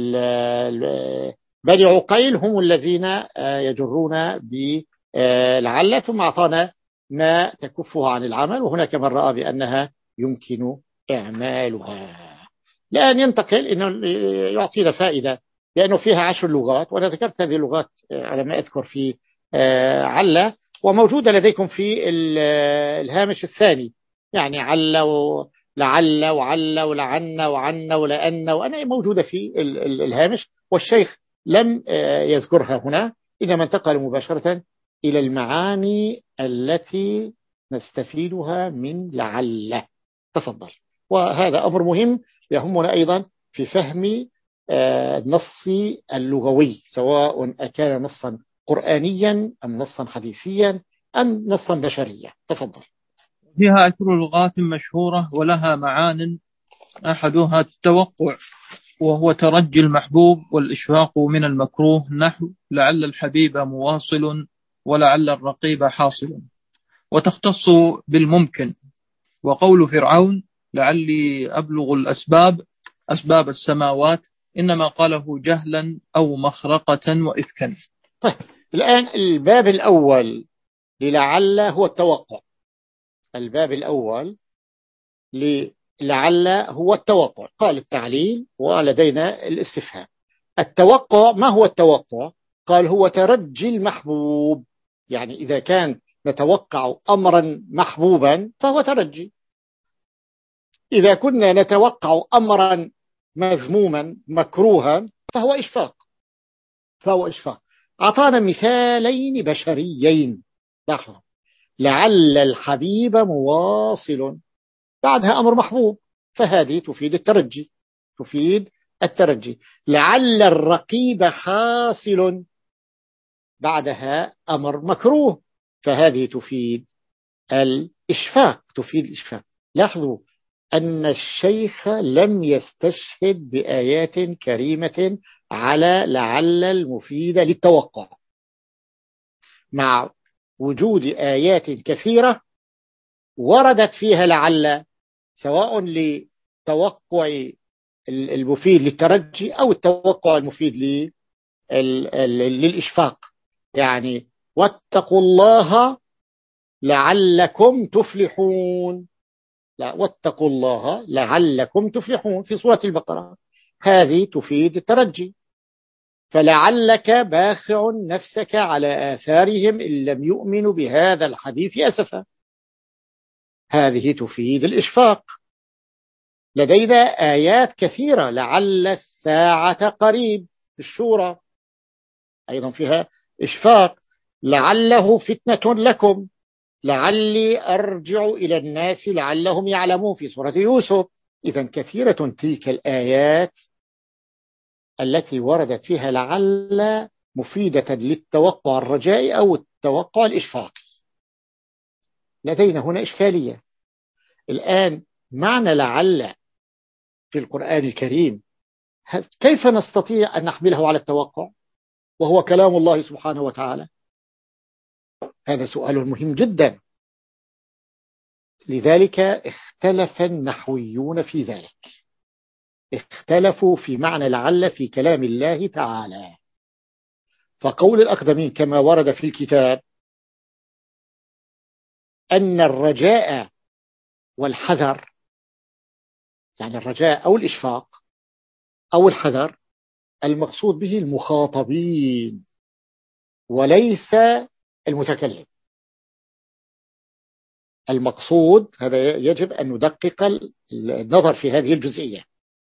بني عقيل هم الذين يجرون بلعل، ثم أعطانا ما تكفها عن العمل، وهناك من رأى بأنها يمكن إعمالها. لأن ينتقل إنه يعطينا فائدة، لأنه فيها عشر لغات، وأنا ذكرت هذه اللغات على ما أذكر في علة، وموجودة لديكم في الهامش الثاني، يعني عل ولعل وعل ولعن وعن ولأن وأنا موجودة في الهامش، والشيخ لم يذكرها هنا، إنما انتقل مباشرة إلى المعاني التي نستفيدها من لعل. تفضل. وهذا أمر مهم يهمنا أيضا في فهم النص اللغوي، سواء أكان نصا قرآنيا أم نصا حديثيا أم نصا بشريا. تفضل. فيها عشر لغات مشهورة ولها معان، أحدها التوقع وهو ترجي المحبوب والإشفاق من المكروه، نحو لعل الحبيب مواصل ولعل الرقيب حاصل. وتختص بالممكن، وقول فرعون لعلي أبلغ الأسباب أسباب السماوات إنما قاله جهلا أو مخرقة وإفكا. طيب، الآن الباب الأول للعل هو التوقع. الباب الأول لعل هو التوقع. قال التعليل ولدينا الاستفهام. التوقع، ما هو التوقع؟ قال هو ترجي المحبوب. يعني إذا كان نتوقع أمرا محبوبا فهو ترجي، إذا كنا نتوقع أمرا مذموما مكروها فهو إشفاق فهو إشفاق أعطانا مثالين بشريين. لاحظوا، لعل الحبيب مواصل، بعدها أمر محبوب، فهذه تفيد الترجي تفيد الترجي. لعل الرقيب حاصل، بعدها أمر مكروه، فهذه تفيد الإشفاق تفيد الإشفاق. لاحظوا أن الشيخ لم يستشهد بآيات كريمة على لعل المفيدة للتوقع، مع وجود آيات كثيرة وردت فيها لعل، سواء لتوقع المفيد للترجي أو التوقع المفيد للإشفاق. يعني واتقوا الله لعلكم تفلحون، لا، واتقوا الله لعلكم تفلحون في سورة البقرة، هذه تفيد الترجي. فلعلك باخع نفسك على آثارهم إن لم يؤمنوا بهذا الحديث أسفا، هذه تفيد الإشفاق. لدينا آيات كثيرة، لعل الساعة قريب في الشورى، أيضا فيها إشفاق. لعله فتنة لكم، لعلي أرجع إلى الناس لعلهم يعلمون في سورة يوسف. إذا كثيرة تلك الآيات التي وردت فيها لعل مفيدة للتوقع الرجائي أو التوقع الإشفاقي. لدينا هنا إشكالية الآن، معنى لعل في القرآن الكريم كيف نستطيع أن نحمله على التوقع وهو كلام الله سبحانه وتعالى؟ هذا سؤال مهم جدا. لذلك اختلف النحويون في ذلك، اختلفوا في معنى لعل في كلام الله تعالى. فقول الأقدمين كما ورد في الكتاب أن الرجاء والحذر، يعني الرجاء أو الإشفاق أو الحذر، المقصود به المخاطبين وليس المتكلم. المقصود هذا يجب أن ندقق النظر في هذه الجزئية.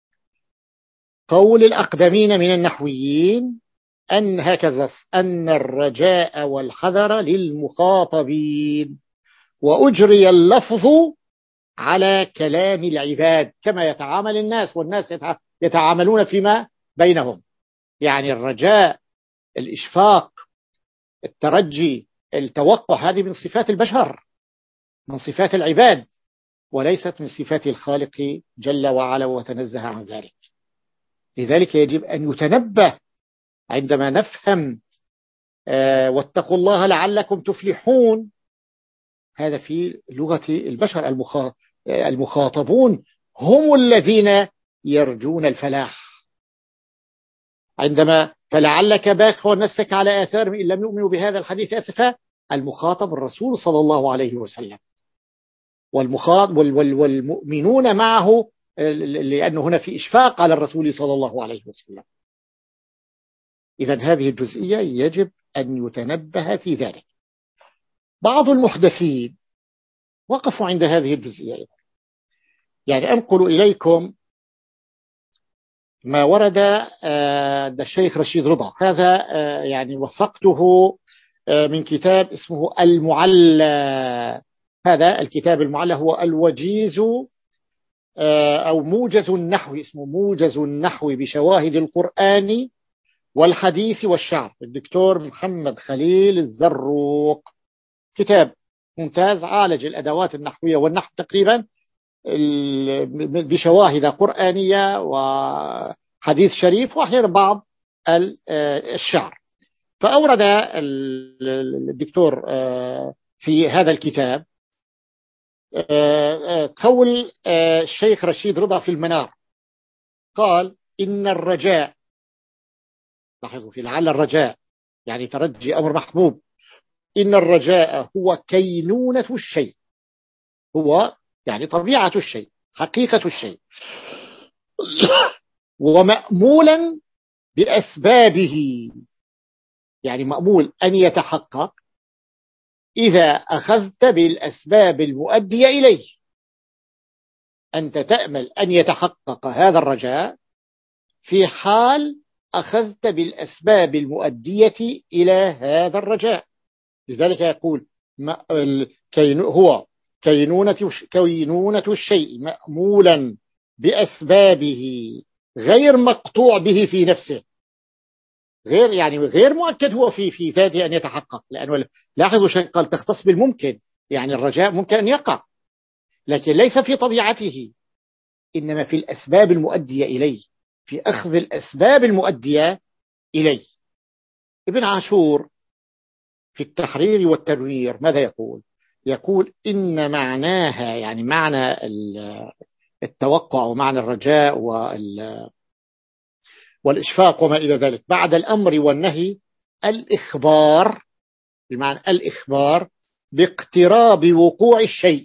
قول الأقدمين من النحويين أن هكذا، أن الرجاء والحذر للمخاطبين، وأجري اللفظ على كلام العباد كما يتعامل الناس، والناس يتعاملون فيما بينهم. يعني الرجاء، الإشفاق، الترجي، التوقع، هذه من صفات البشر، من صفات العباد، وليست من صفات الخالق جل وعلا وتنزه عن ذلك. لذلك يجب أن يتنبه عندما نفهم آه واتقوا الله لعلكم تفلحون، هذا في لغة البشر. المخاطبون هم الذين يرجون الفلاح. عندما فلعلك باخع نفسك على آثارهم إن لم يؤمنوا بهذا الحديث أسفا، المخاطب الرسول صلى الله عليه وسلم، والمخاطب والمؤمنون معه، لأن هنا في إشفاق على الرسول صلى الله عليه وسلم. إذن هذه الجزئية يجب أن يتنبه في ذلك. بعض المحدثين وقفوا عند هذه الجزئية. يعني أنقل إليكم ما ورد الشيخ رشيد رضا، هذا يعني وثقته من كتاب اسمه المعلى. هذا الكتاب المعلى هو الوجيز أو موجز النحو، اسمه موجز النحو بشواهد القرآن والحديث والشعر، الدكتور محمد خليل الزروق. كتاب ممتاز، عالج الأدوات النحوية والنحو تقريبا بشواهد قرآنية وحديث شريف وأحيانا بعض الشعر. فأورد الدكتور في هذا الكتاب قول الشيخ رشيد رضا في المنار، قال إن الرجاء، لاحظوا في لعل الرجاء يعني ترجي أمر محبوب، إن الرجاء هو كينونة الشيء، هو يعني طبيعة الشيء، حقيقة الشيء ومأمولا بأسبابه، يعني مأمول أن يتحقق إذا أخذت بالأسباب المؤدية إليه. أنت تأمل أن يتحقق هذا الرجاء في حال أخذت بالأسباب المؤدية إلى هذا الرجاء. لذلك يقول هو كينونة, كينونة الشيء مأمولا بأسبابه غير مقطوع به في نفسه، غير يعني غير مؤكد هو في في ذاته أن يتحقق. لأنه لاحظوا شيء قال تختص بالممكن، يعني الرجاء ممكن أن يقع لكن ليس في طبيعته، إنما في الأسباب المؤدية إليه، في أخذ الأسباب المؤدية إليه. ابن عاشور في التحرير والتنوير ماذا يقول؟ يقول إن معناها، يعني معنى التوقع ومعنى الرجاء والإشفاق وما إلى ذلك بعد الأمر والنهي الإخبار، بمعنى الإخبار باقتراب وقوع الشيء.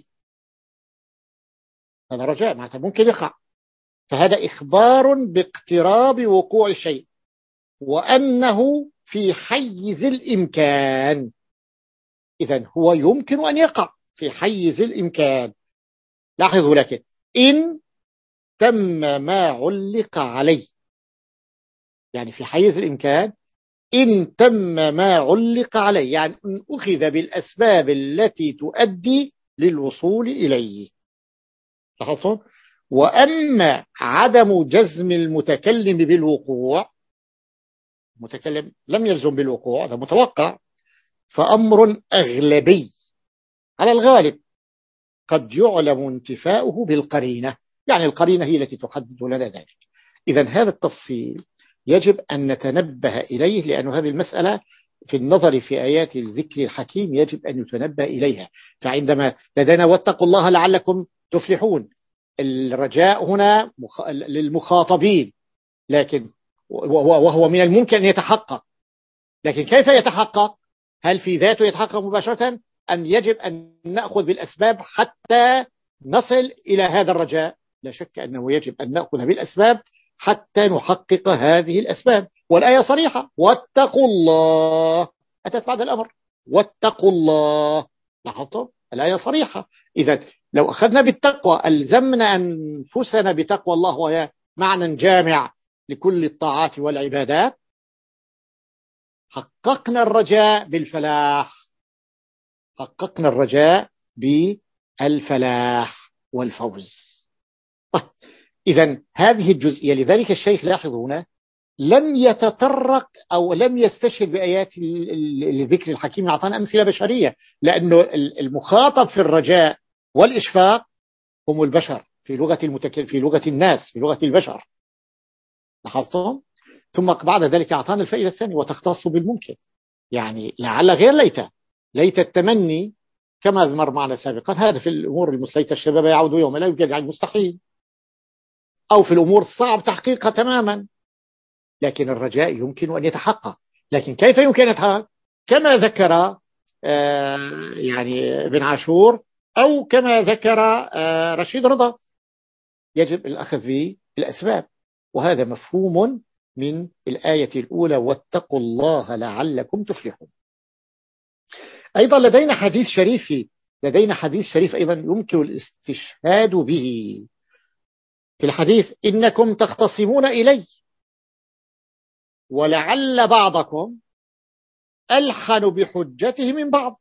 هذا رجاء معناته ممكن يقع، فهذا إخبار باقتراب وقوع الشيء وأنه في حيز الإمكان. إذن هو يمكن أن يقع في حيز الإمكان. لاحظوا لكن إن تم ما علق عليه، يعني في حيز الإمكان إن تم ما علق عليه، يعني إن أخذ بالأسباب التي تؤدي للوصول إليه. لاحظوا؟ وأما عدم جزم المتكلم بالوقوع، المتكلم لم يلزم بالوقوع، هذا متوقع، فأمر أغلبي على الغالب قد يعلم انتفاؤه بالقرينة، يعني القرينة هي التي تحدد لنا ذلك. إذن هذا التفصيل يجب أن نتنبه إليه، لأن هذه المسألة في النظر في آيات الذكر الحكيم يجب أن يتنبه إليها. فعندما لدينا واتقوا الله لعلكم تفلحون، الرجاء هنا للمخاطبين، لكن وهو من الممكن أن يتحقق، لكن كيف يتحقق؟ هل في ذاته يتحقق مباشرة أم يجب أن نأخذ بالأسباب حتى نصل إلى هذا الرجاء؟ لا شك أنه يجب أن نأخذ بالأسباب حتى نحقق هذه الأسباب. والآية صريحة، واتقوا الله، أتت بعد الأمر، واتقوا الله. لاحظتم؟ الآية صريحة. إذا لو أخذنا بالتقوى ألزمنا أنفسنا بتقوى الله، وهي معنى جامع لكل الطاعات والعبادات، حققنا الرجاء بالفلاح، حققنا الرجاء بالفلاح والفوز. إذن هذه الجزئية، لذلك الشيخ لاحظوا هنا لم يتطرق أو لم يستشهد بآيات الذكر الحكيم، أعطانا أمثلة بشرية، لأنه المخاطب في الرجاء والإشفاق هم البشر في لغة المتكلم، في لغة الناس، في لغة البشر. لاحظتم؟ ثم بعد ذلك أعطانا الفائدة الثانية وتختص بالممكن، يعني لعل غير ليت ليت التمني كما مر معنا سابقا، هذا في الأمور المثلية الشباب يعودوا يوم لا يمكن، يعني مستحيل، أو في الأمور صعب تحقيقها تماما. لكن الرجاء يمكن أن يتحقق، لكن كيف يمكن أن يتحقق؟ كما ذكر آه يعني ابن عاشور أو كما ذكر آه رشيد رضا، يجب الأخذ بالأسباب، وهذا مفهوم من الآية الأولى واتقوا الله لعلكم تفلحون. أيضا لدينا حديث شريف لدينا حديث شريف أيضا يمكن الاستشهاد به. في الحديث إنكم تختصمون إلي ولعل بعضكم ألحن بحجته من بعض.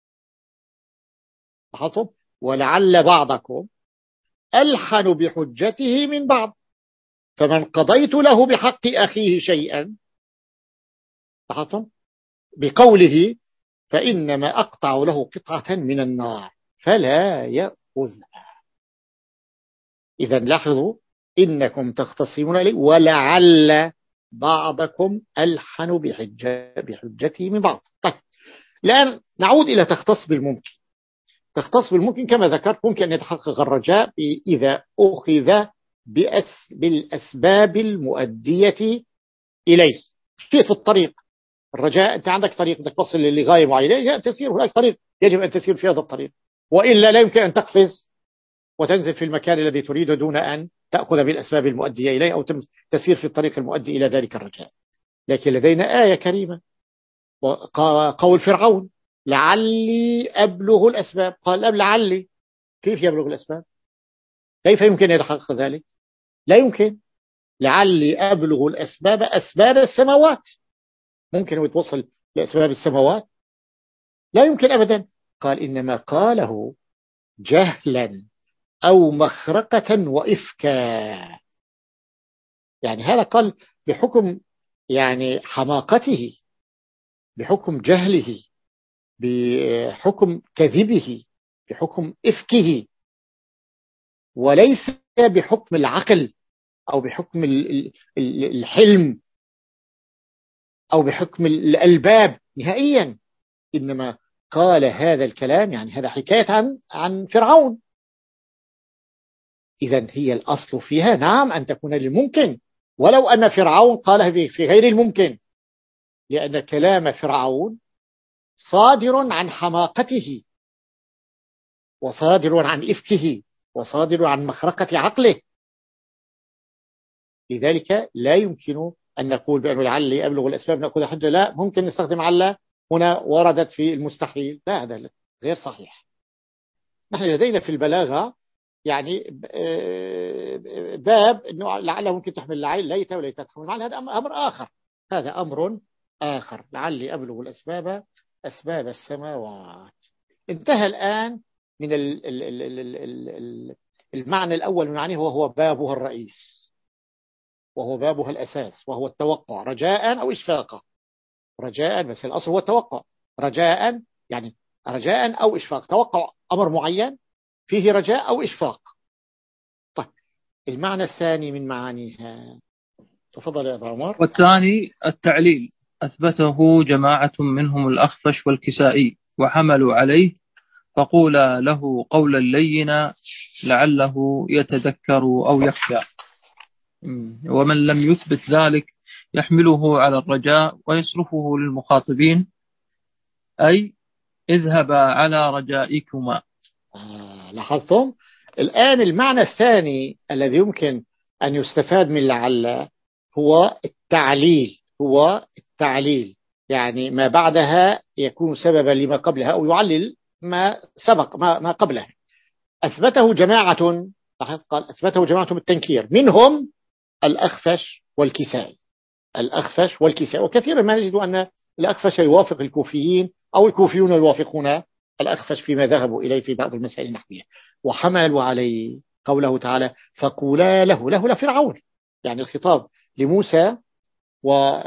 لاحظتم؟ ولعل بعضكم ألحن بحجته من بعض، فمن قضيت له بحق أخيه شيئا، لاحظتم؟ بقوله فإنما أقطع له قطعة من النار فلا يأخذها. إذا لاحظوا إنكم تختصمون إلي ولعل بعضكم ألحن بحجته من بعض. طيب الآن نعود إلى تختص بالممكن. تختص بالممكن كما ذكرت ممكن أن يتحقق الرجاء إذا أخذ بأس بالأسباب المؤدية إليه. في في الطريق الرجاء، أنت عندك طريق بدك تصل لغاية معينة، تسير هناك طريق يجب أن تسير في هذا الطريق، وإلا لا يمكن أن تقفز وتنزل في المكان الذي تريده دون أن تأخذ بالأسباب المؤدية إليه أو تسير في الطريق المؤدي إلى ذلك الرجاء. لكن لدينا آية كريمة، قول فرعون لعلي أبلغ الأسباب. قال لعلي، كيف يبلغ الأسباب؟ كيف يمكن أن يتحقق ذلك؟ لا يمكن. لعلي أبلغ الأسباب، أسباب السماوات، ممكن يتوصل لأسباب السماوات؟ لا يمكن أبدا. قال إنما قاله جهلا أو مخرقة وإفكا. يعني هذا قال بحكم يعني حماقته، بحكم جهله، بحكم كذبه، بحكم إفكه، وليس بحكم العقل أو بحكم الحلم أو بحكم الألباب نهائيا. إنما قال هذا الكلام، يعني هذا حكاية عن عن فرعون. إذن هي الأصل فيها نعم أن تكون للممكن، ولو أن فرعون قال في غير الممكن، لأن كلام فرعون صادر عن حماقته، وصادر عن إفكه، وصادر عن مخرقة عقله. لذلك لا يمكن أن نقول بأنه لعلي أبلغ الأسباب نأخذ حجة. لا، ممكن نستخدم عل هنا وردت في المستحيل. لا، هذا غير صحيح. نحن لدينا في البلاغة يعني باب أنه لعله ممكن تحمل لعل ليت وليت تحمل لعل، هذا أمر آخر. هذا أمر آخر. لعلي أبلغ الأسباب، أسباب السماوات. انتهى الآن من المعنى الأول من معنيه، وهو بابها الرئيس، وهو بابها الأساس، وهو التوقع رجاء أو إشفاقا. رجاء، بس الأصل هو التوقع. رجاء يعني رجاء أو إشفاق، توقع أمر معين فيه رجاء أو إشفاق. طيب، المعنى الثاني من معانيها، تفضل يا أبا عمر. والثاني التعليل، أثبته جماعة منهم الأخفش والكسائي وحملوا عليه، فقولا له قولا لينا لعله يتذكر أو يخشى. ومن لم يثبت ذلك يحمله على الرجاء ويصرفه للمخاطبين، أي اذهبا على رجائكما. آه، لاحظتم الآن المعنى الثاني الذي يمكن أن يستفاد من لعل هو التعليل. هو التعليل يعني ما بعدها يكون سببا لما قبلها، أو يعلل ما سبق ما, ما قبلها. أثبته جماعة، قال أثبته جماعة بالتنكير، منهم الأخفش والكسائي. الأخفش والكسائي، وكثيرا ما نجد أن الأخفش يوافق الكوفيين أو الكوفيون يوافقون الأخفش فيما ذهبوا إليه في بعض المسائل النحوية. وحملوا عليه قوله تعالى فقولا له، له لفرعون، يعني الخطاب لموسى و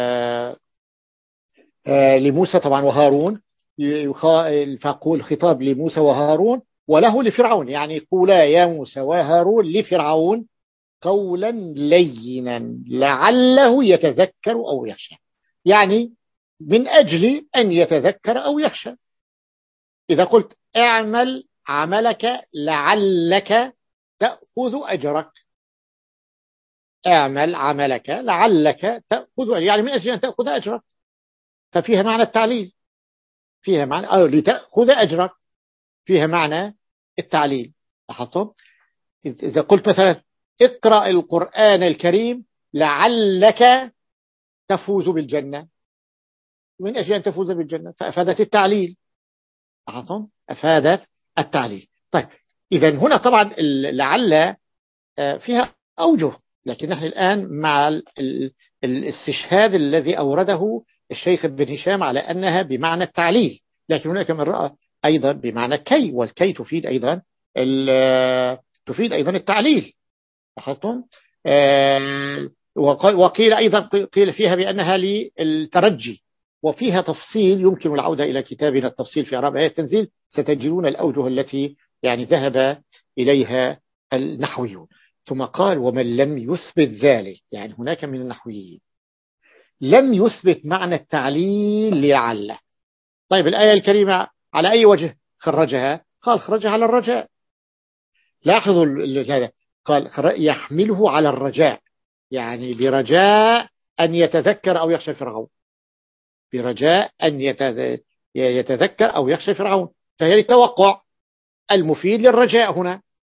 لموسى طبعا وهارون، فقول خطاب لموسى وهارون، وله لفرعون، يعني قولا يا موسى وهارون لفرعون قولا لينا لعله يتذكر أو يخشى، يعني من أجل أن يتذكر أو يخشى. إذا قلت اعمل عملك لعلك تأخذ أجرك، اعمل عملك لعلك تأخذ، يعني من أجل أن تأخذ أجرك، ففيها معنى التعليل، فيها معنى أو لتأخذ أجرك، فيها معنى التعليل. لاحظتم؟ إذا قلت مثلا اقرأ القرآن الكريم لعلك تفوز بالجنة، من أجل أن تفوز بالجنة، فأفادت التعليل. لاحظتم؟ أفادت التعليل. طيب، إذا هنا طبعا لعل فيها أوجه، لكن نحن الآن مع الاستشهاد الذي أورده الشيخ ابن هشام على أنها بمعنى التعليل، لكن هناك من رأى أيضا بمعنى كي، والكي تفيد أيضا تفيد أيضا التعليل. لاحظتم؟ آه وقيل أيضا قيل فيها بأنها للترجي، وفيها تفصيل يمكن العودة إلى كتابنا التفصيل في إعراب آيات التنزيل، ستجدون الأوجه التي يعني ذهب إليها النحويون. ثم قال ومن لم يثبت ذلك، يعني هناك من النحويين لم يثبت معنى التعليل لعل. طيب، الآية الكريمة على أي وجه خرجها؟ قال خرجها على الرجاء. لاحظوا هذا، قال يحمله على الرجاء، يعني برجاء أن يتذكر أو يخشى فرعون، برجاء أن يتذكر أو يخشى فرعون، فهي التوقع المفيد للرجاء هنا.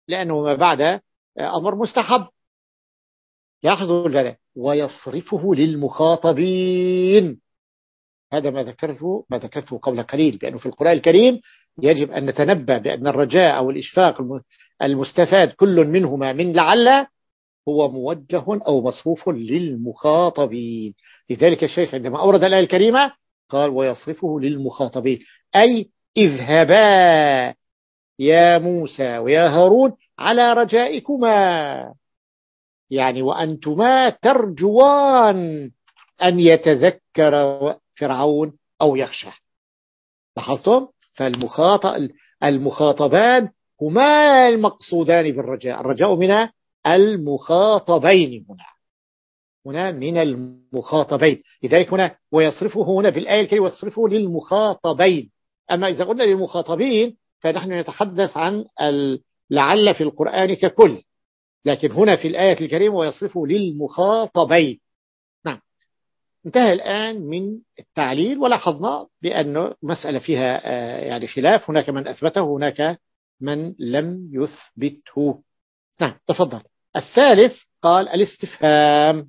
لأنه ما بعد أمر مستحب. لاحظوا هذا، ويصرفه للمخاطبين. هذا ما ذكرته ما ذكرته قبل قليل، بأنه في القرآن الكريم يجب أن نتنبه بأن الرجاء أو الإشفاق المستفاد كل منهما من لعل هو موجه أو مصروف للمخاطبين. لذلك الشيخ عندما أورد الآية الكريمة قال ويصرفه للمخاطبين، أي اذهبا يا موسى ويا هارون على رجائكما، يعني وأنتما ترجوان أن يتذكر فرعون أو يخشى. لاحظتم؟ فالمخاطب المخاطبان هما المقصودان بالرجاء، الرجاء من المخاطبين هنا هنا من المخاطبين. لذلك هنا ويصرفه هنا في الآية الكريمة ويصرفه للمخاطبين. أما إذا قلنا للمخاطبين فنحن نتحدث عن لعل في القرآن ككل، لكن هنا في الآية الكريمة ويصرفه للمخاطبين. نعم، انتهى الآن من التعليل، ولاحظنا بأنه مسألة فيها يعني خلاف، هناك من أثبته هناك من لم يثبته. نعم تفضل. الثالث قال الاستفهام.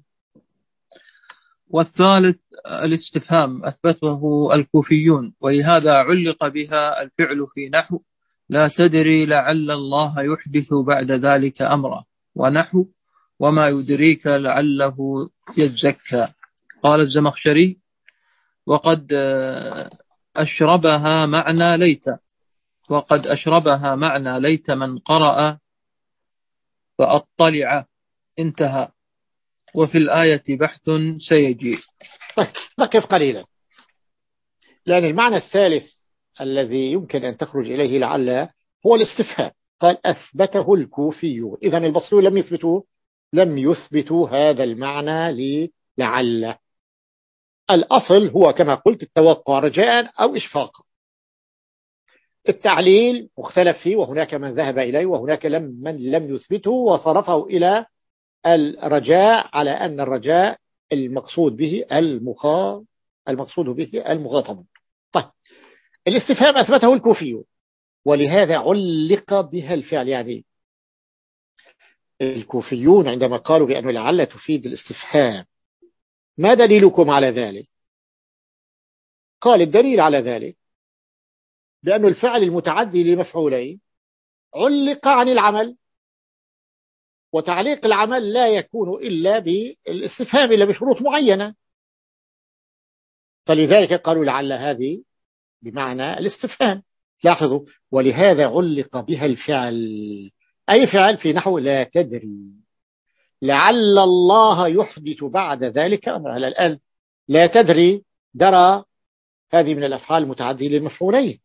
والثالث الاستفهام أثبته الكوفيون، ولهذا علق بها الفعل في نحو لا تدري لعل الله يحدث بعد ذلك أمرا، ونحو وما يدريك لعله يزكى. قال الزمخشري وقد أشربها معنى ليت وقد أشربها معنى ليت من قرأ فأطلع، انتهى. وفي الآية بحث سيجي. طيب نقف قليلا، لأن المعنى الثالث الذي يمكن أن تخرج إليه لعل هو الاستفهام. قال أثبته الكوفيون، إذن البصريون لم يثبتوا لم يثبتوا هذا المعنى لعل. الأصل هو كما قلت التوقع رجاء أو إشفاقا. التعليل مختلف فيه، وهناك من ذهب إليه وهناك من لم يثبته وصرفه إلى الرجاء، على أن الرجاء المقصود به المخا المقصود به المخاطب. طيب الاستفهام أثبته الكوفي، ولهذا علق بها الفعل. يعني الكوفيون عندما قالوا بأن لعل تفيد الاستفهام، ما دليلكم على ذلك؟ قال الدليل على ذلك بأن الفعل المتعدي لمفعولين علق عن العمل، وتعليق العمل لا يكون إلا بالاستفهام إلا بشروط معينة، فلذلك قالوا لعل هذه بمعنى الاستفهام. لاحظوا ولهذا علق بها الفعل، أي فعل في نحو لا تدري لعل الله يحدث بعد ذلك أمرا. الآن لا تدري درى هذه من الأفعال المتعدية للمفعولين.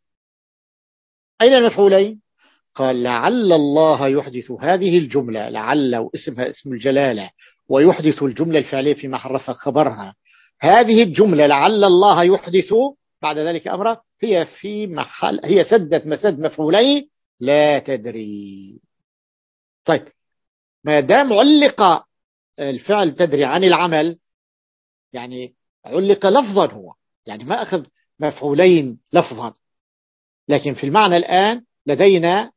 أين المفعولين؟ قال لعل الله يحدث هذه الجملة، لعل واسمها اسم الجلالة، ويحدث الجملة الفعلية في محل رفع خبرها. هذه الجملة لعل الله يحدث بعد ذلك أمرا هي في محل هي سدت مسد مفعولين لا تدري. طيب ما دام علق الفعل تدري عن العمل، يعني علق لفظا، هو يعني ما أخذ مفعولين لفظا، لكن في المعنى الآن لدينا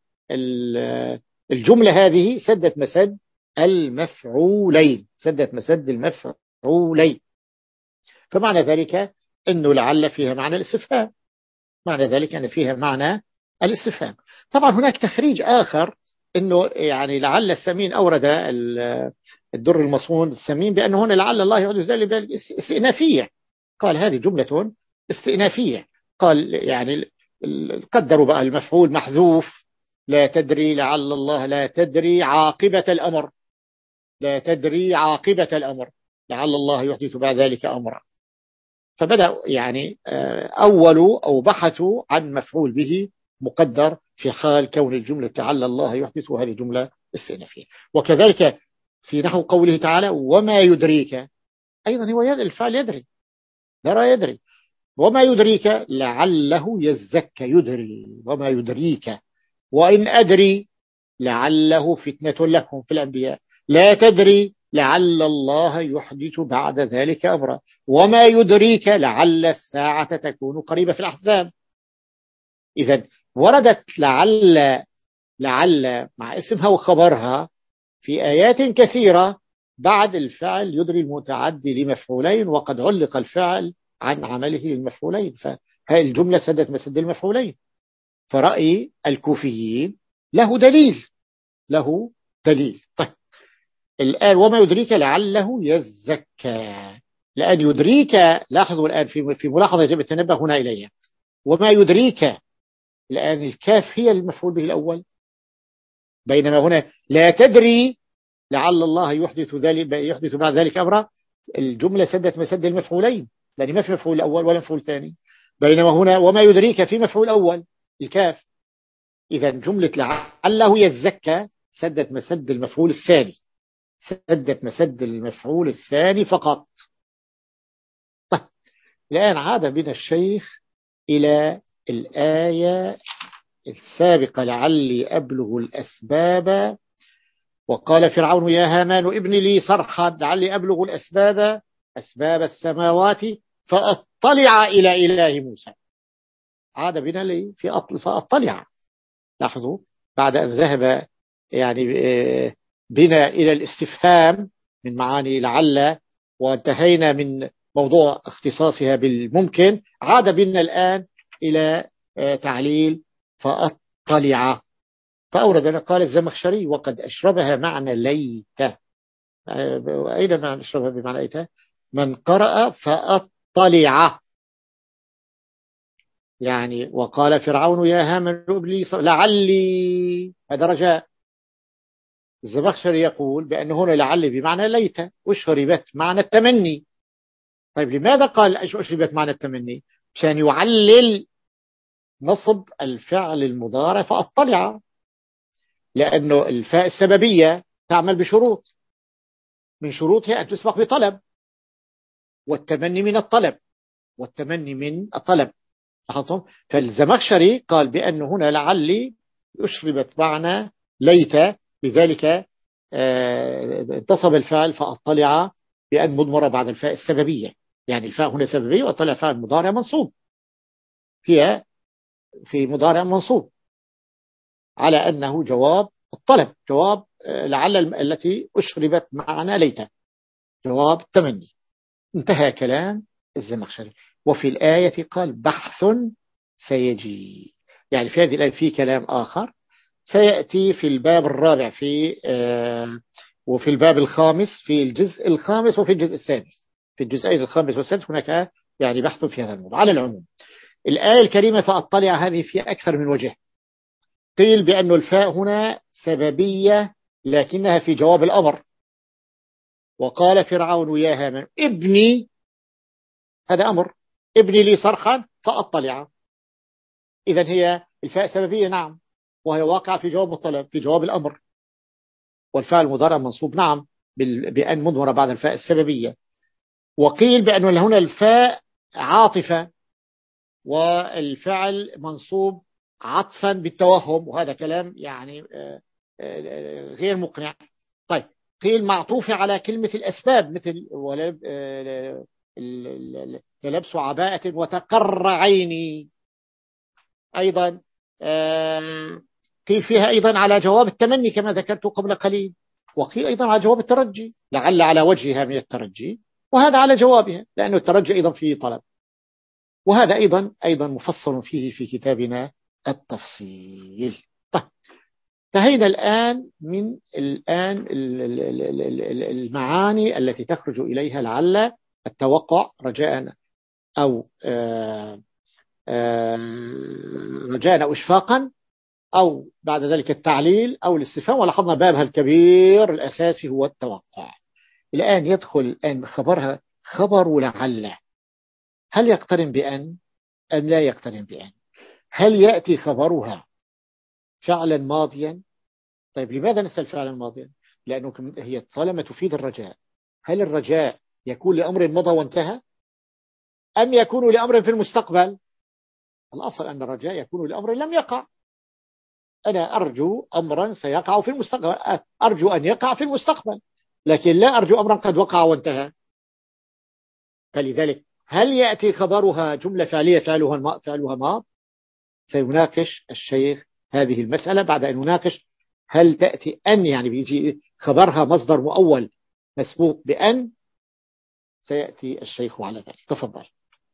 الجملة هذه سدت مسد المفعولين سدت مسد المفعولين فمعنى ذلك أنه لعل فيها معنى الاستفهام، معنى ذلك أن فيها معنى الاستفهام. طبعا هناك تخريج آخر، أنه يعني لعل السمين أورد الدر المصون السمين بأنه هنا لعل الله يحدث ذلك استئنافية. قال هذه جملة استئنافية، قال يعني قدروا بقى المفعول محذوف، لا تدري لعل الله لا تدري عاقبة الأمر، لا تدري عاقبة الأمر لعل الله يحدث بعد ذلك أمرا. فبدأ يعني أولوا أو بحثوا عن مفعول به مقدر في حال كون الجملة لعل الله يحدث، هذه جملة استئنافية. وكذلك في نحو قوله تعالى وما يدريك، أيضا هو الفعل يدري، درى يدري، وما يدريك لعله يزكى يدري، وما يدريك، وإن أدري لعله فتنة لكم في الأنبياء، لا تدري لعل الله يحدث بعد ذلك أمرا، وما يدريك لعل الساعة تكون قريبة في الأحزاب. إذن وردت لعل لعل مع اسمها وخبرها في آيات كثيرة بعد الفعل يدري المتعدي لمفعولين، وقد علق الفعل عن عمله للمفعولين، فهذه الجملة سدت مسد المفعولين. فرأي الكوفيين له دليل، له دليل. طيب الآن وما يدريك لعله يزكى، لأن يدريك، لاحظوا الآن في في ملاحظة يجب التنبه هنا إليها، وما يدريك الآن الكاف هي المفعول به الأول، بينما هنا لا تدري لعل الله يحدث ذلك يحدث بعد ذلك أمرا، الجملة سدت مسد المفعولين لأن ما في مفعول أول ولا مفعول ثاني، بينما هنا وما يدريك في مفعول أول الكاف. إذا جملة لعله يزكى سدت مسد المفعول الثاني، سدت مسد المفعول الثاني فقط. طيب الآن عاد بنا الشيخ إلى الآية السابقة لعلي أبلغ الأسباب. وقال فرعون يا هامان ابن لي صرحا لعلي أبلغ الأسباب أسباب السماوات فأطلع إلى إله موسى. عاد بنا لي في أطل فأطلع. لاحظوا بعد أن ذهب يعني بنا إلى الاستفهام من معاني لعل وانتهينا من موضوع اختصاصها بالممكن، عاد بنا الآن إلى تعليل فأطلع. فأوردنا قال الزمخشري وقد أشربها معنى ليت. أين معنى أشربها بمعنى ليت؟ من قرأ فأطلع يعني وقال فرعون يا هامان ابلي لعلي، هذا رجاء. الزمخشري يقول بأن هنا لعلي بمعنى ليت أشربت معنى التمني. طيب لماذا قال أشربت معنى التمني؟ عشان يعلل نصب الفعل المضارع فأطلع، لأنه الفاء السببية تعمل بشروط، من شروطها أن تسبق بطلب، والتمني من الطلب، والتمني من الطلب. لاحظتم؟ فالزمخشري قال بأن هنا لعلي أشربت معنى ليت، لذلك انتصب الفعل فأطلع بأن مضمرة بعد الفاء السببية، يعني الفاء هنا سببية وأطلع فاء مضارع منصوب، هي في مضارع منصوب على أنه جواب الطلب، جواب لعل التي أشربت معنى ليت، جواب التمني. انتهى كلام الزمخشري. وفي الآية قال بحث سيجي، يعني في هذه الآية في كلام آخر سيأتي في الباب الرابع في آه وفي الباب الخامس في الجزء الخامس وفي الجزء السادس، في الجزئين الخامس والسادس هناك يعني بحث في هذا الموضوع. على العموم الآية الكريمة فأطلع هذه في أكثر من وجه. قيل بأن الفاء هنا سببية لكنها في جواب الأمر، وقال فرعون يا هامان ابني، هذا أمر، ابني لي صرحا فأطلع. إذن هي الفاء سببية نعم، وهي واقعة في جواب الطلب في جواب الأمر، والفاء المضارع منصوب نعم بأن مضمرة بعد الفاء السببية. وقيل بأن هنا الفاء عاطفة والفعل منصوب عطفا بالتوهم، وهذا كلام يعني غير مقنع. طيب قيل معطوفة على كلمة الأسباب مثل لبس عباءة وتقر عيني، أيضا قيل فيها أيضا على جواب التمني كما ذكرت قبل قليل، وقيل أيضا على جواب الترجي لعل على وجهها من الترجي، وهذا على جوابها لأنه الترجي أيضا فيه طلب، وهذا أيضا أيضا مفصل فيه في كتابنا التفصيل. طيب انتهينا الآن من الآن المعاني التي تخرج إليها لعل التوقع رجاء أو رجاء أو إشفاقا، أو بعد ذلك التعليل أو الاستفهام، ولاحظنا بابها الكبير الأساسي هو التوقع. الآن يدخل الآن خبرها خبر لعل، هل يقترن بأن أم لا يقترن بأن؟ هل يأتي خبرها فعلا ماضيا؟ طيب لماذا نسأل فعلا ماضيا؟ لأنه هي طالما تفيد الرجاء، هل الرجاء يكون لأمر مضى وانتهى أم يكون لأمر في المستقبل؟ الأصل أن الرجاء يكون لأمر لم يقع، أنا أرجو أمرا سيقع في المستقبل، أرجو أن يقع في المستقبل، لكن لا أرجو أمرا قد وقع وانتهى. فلذلك هل يأتي خبرها جملة فعلية فعلها فعلها ماض؟ سيناقش الشيخ هذه المسألة بعد أن نناقش هل تأتي أن، يعني بيجي خبرها مصدر مؤول مسبوق بأن، سيأتي الشيخ على ذلك. تفضل.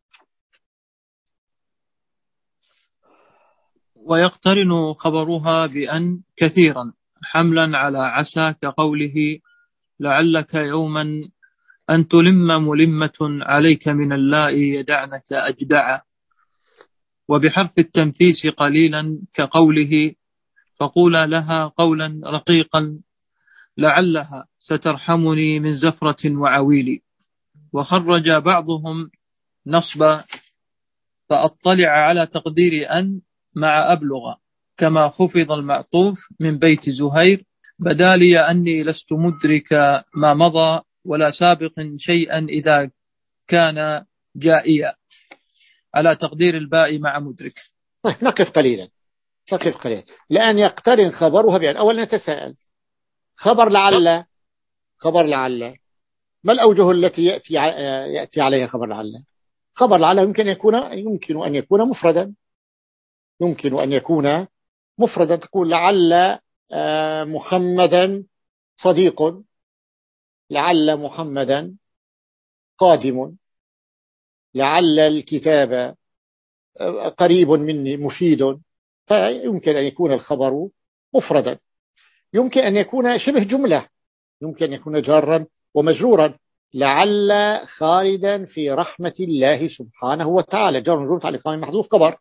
ويقترن خبرها بأن كثيرا حملا على عسى، كقوله لعلك يوما أن تلم ملمة عليك من اللاء يدعنك أجدع. وبحرف التنفيس قليلا، كقوله فقولا لها قولا رقيقا لعلها سترحمني من زفرة وعويل. وخرج بعضهم نصب فأطلع على تقدير أن مع أبلغ، كما خفض المعطوف من بيت زهير بدالي أني لست مدرك ما مضى ولا سابق شيئا إذا كان جائيا، على تقدير الباء مع مدرك. طيب نقف قليلا، نقف قليلا. لأن يقترن خبرها بأن. أولا نتساءل، خبر لعل، خبر لعل ما الأوجه التي يأتي يأتي عليها خبر لعل؟ خبر لعل يمكن يكون يمكن أن يكون مفردا، يمكن أن يكون مفردا. تقول لعل محمدا صديق، لعل محمدا قادم، لعل الكتاب قريب مني مفيد. فيمكن أن يكون الخبر مفردا. يمكن أن يكون شبه جملة، يمكن أن يكون جارا ومجرورا، لعل خالدا في رحمة الله سبحانه وتعالى، جار ومجرور على قائم محذوف خبر.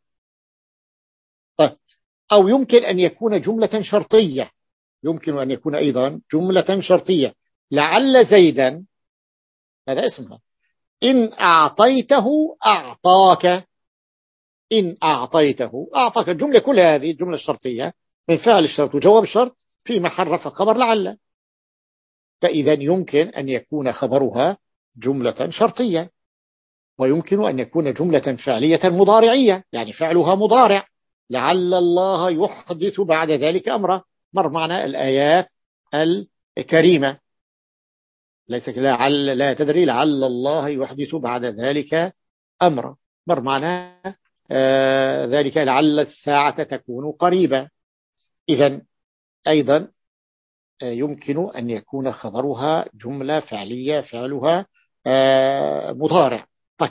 طيب. أو يمكن أن يكون جملة شرطية، يمكن أن يكون أيضا جملة شرطية، لعل زيدا، هذا اسمها، إن أعطيته أعطاك، إن أعطيته أعطاك. الجملة كل هذه الجملة الشرطية من فعل الشرط وجواب الشرط في محل رفع خبر لعل. فإذا يمكن أن يكون خبرها جملة شرطية، ويمكن أن يكون جملة فعلية مضارعية، يعني فعلها مضارع، لعل الله يحدث بعد ذلك أمره. مر معنا الآيات الكريمة، ليس لعل لا تدري لعل الله يحدث بعد ذلك أمره. مر معنا آه ذلك لعل الساعة تكون قريبة. إذن أيضا آه يمكن أن يكون خبرها جملة فعلية فعلها آه مضارع. طيب.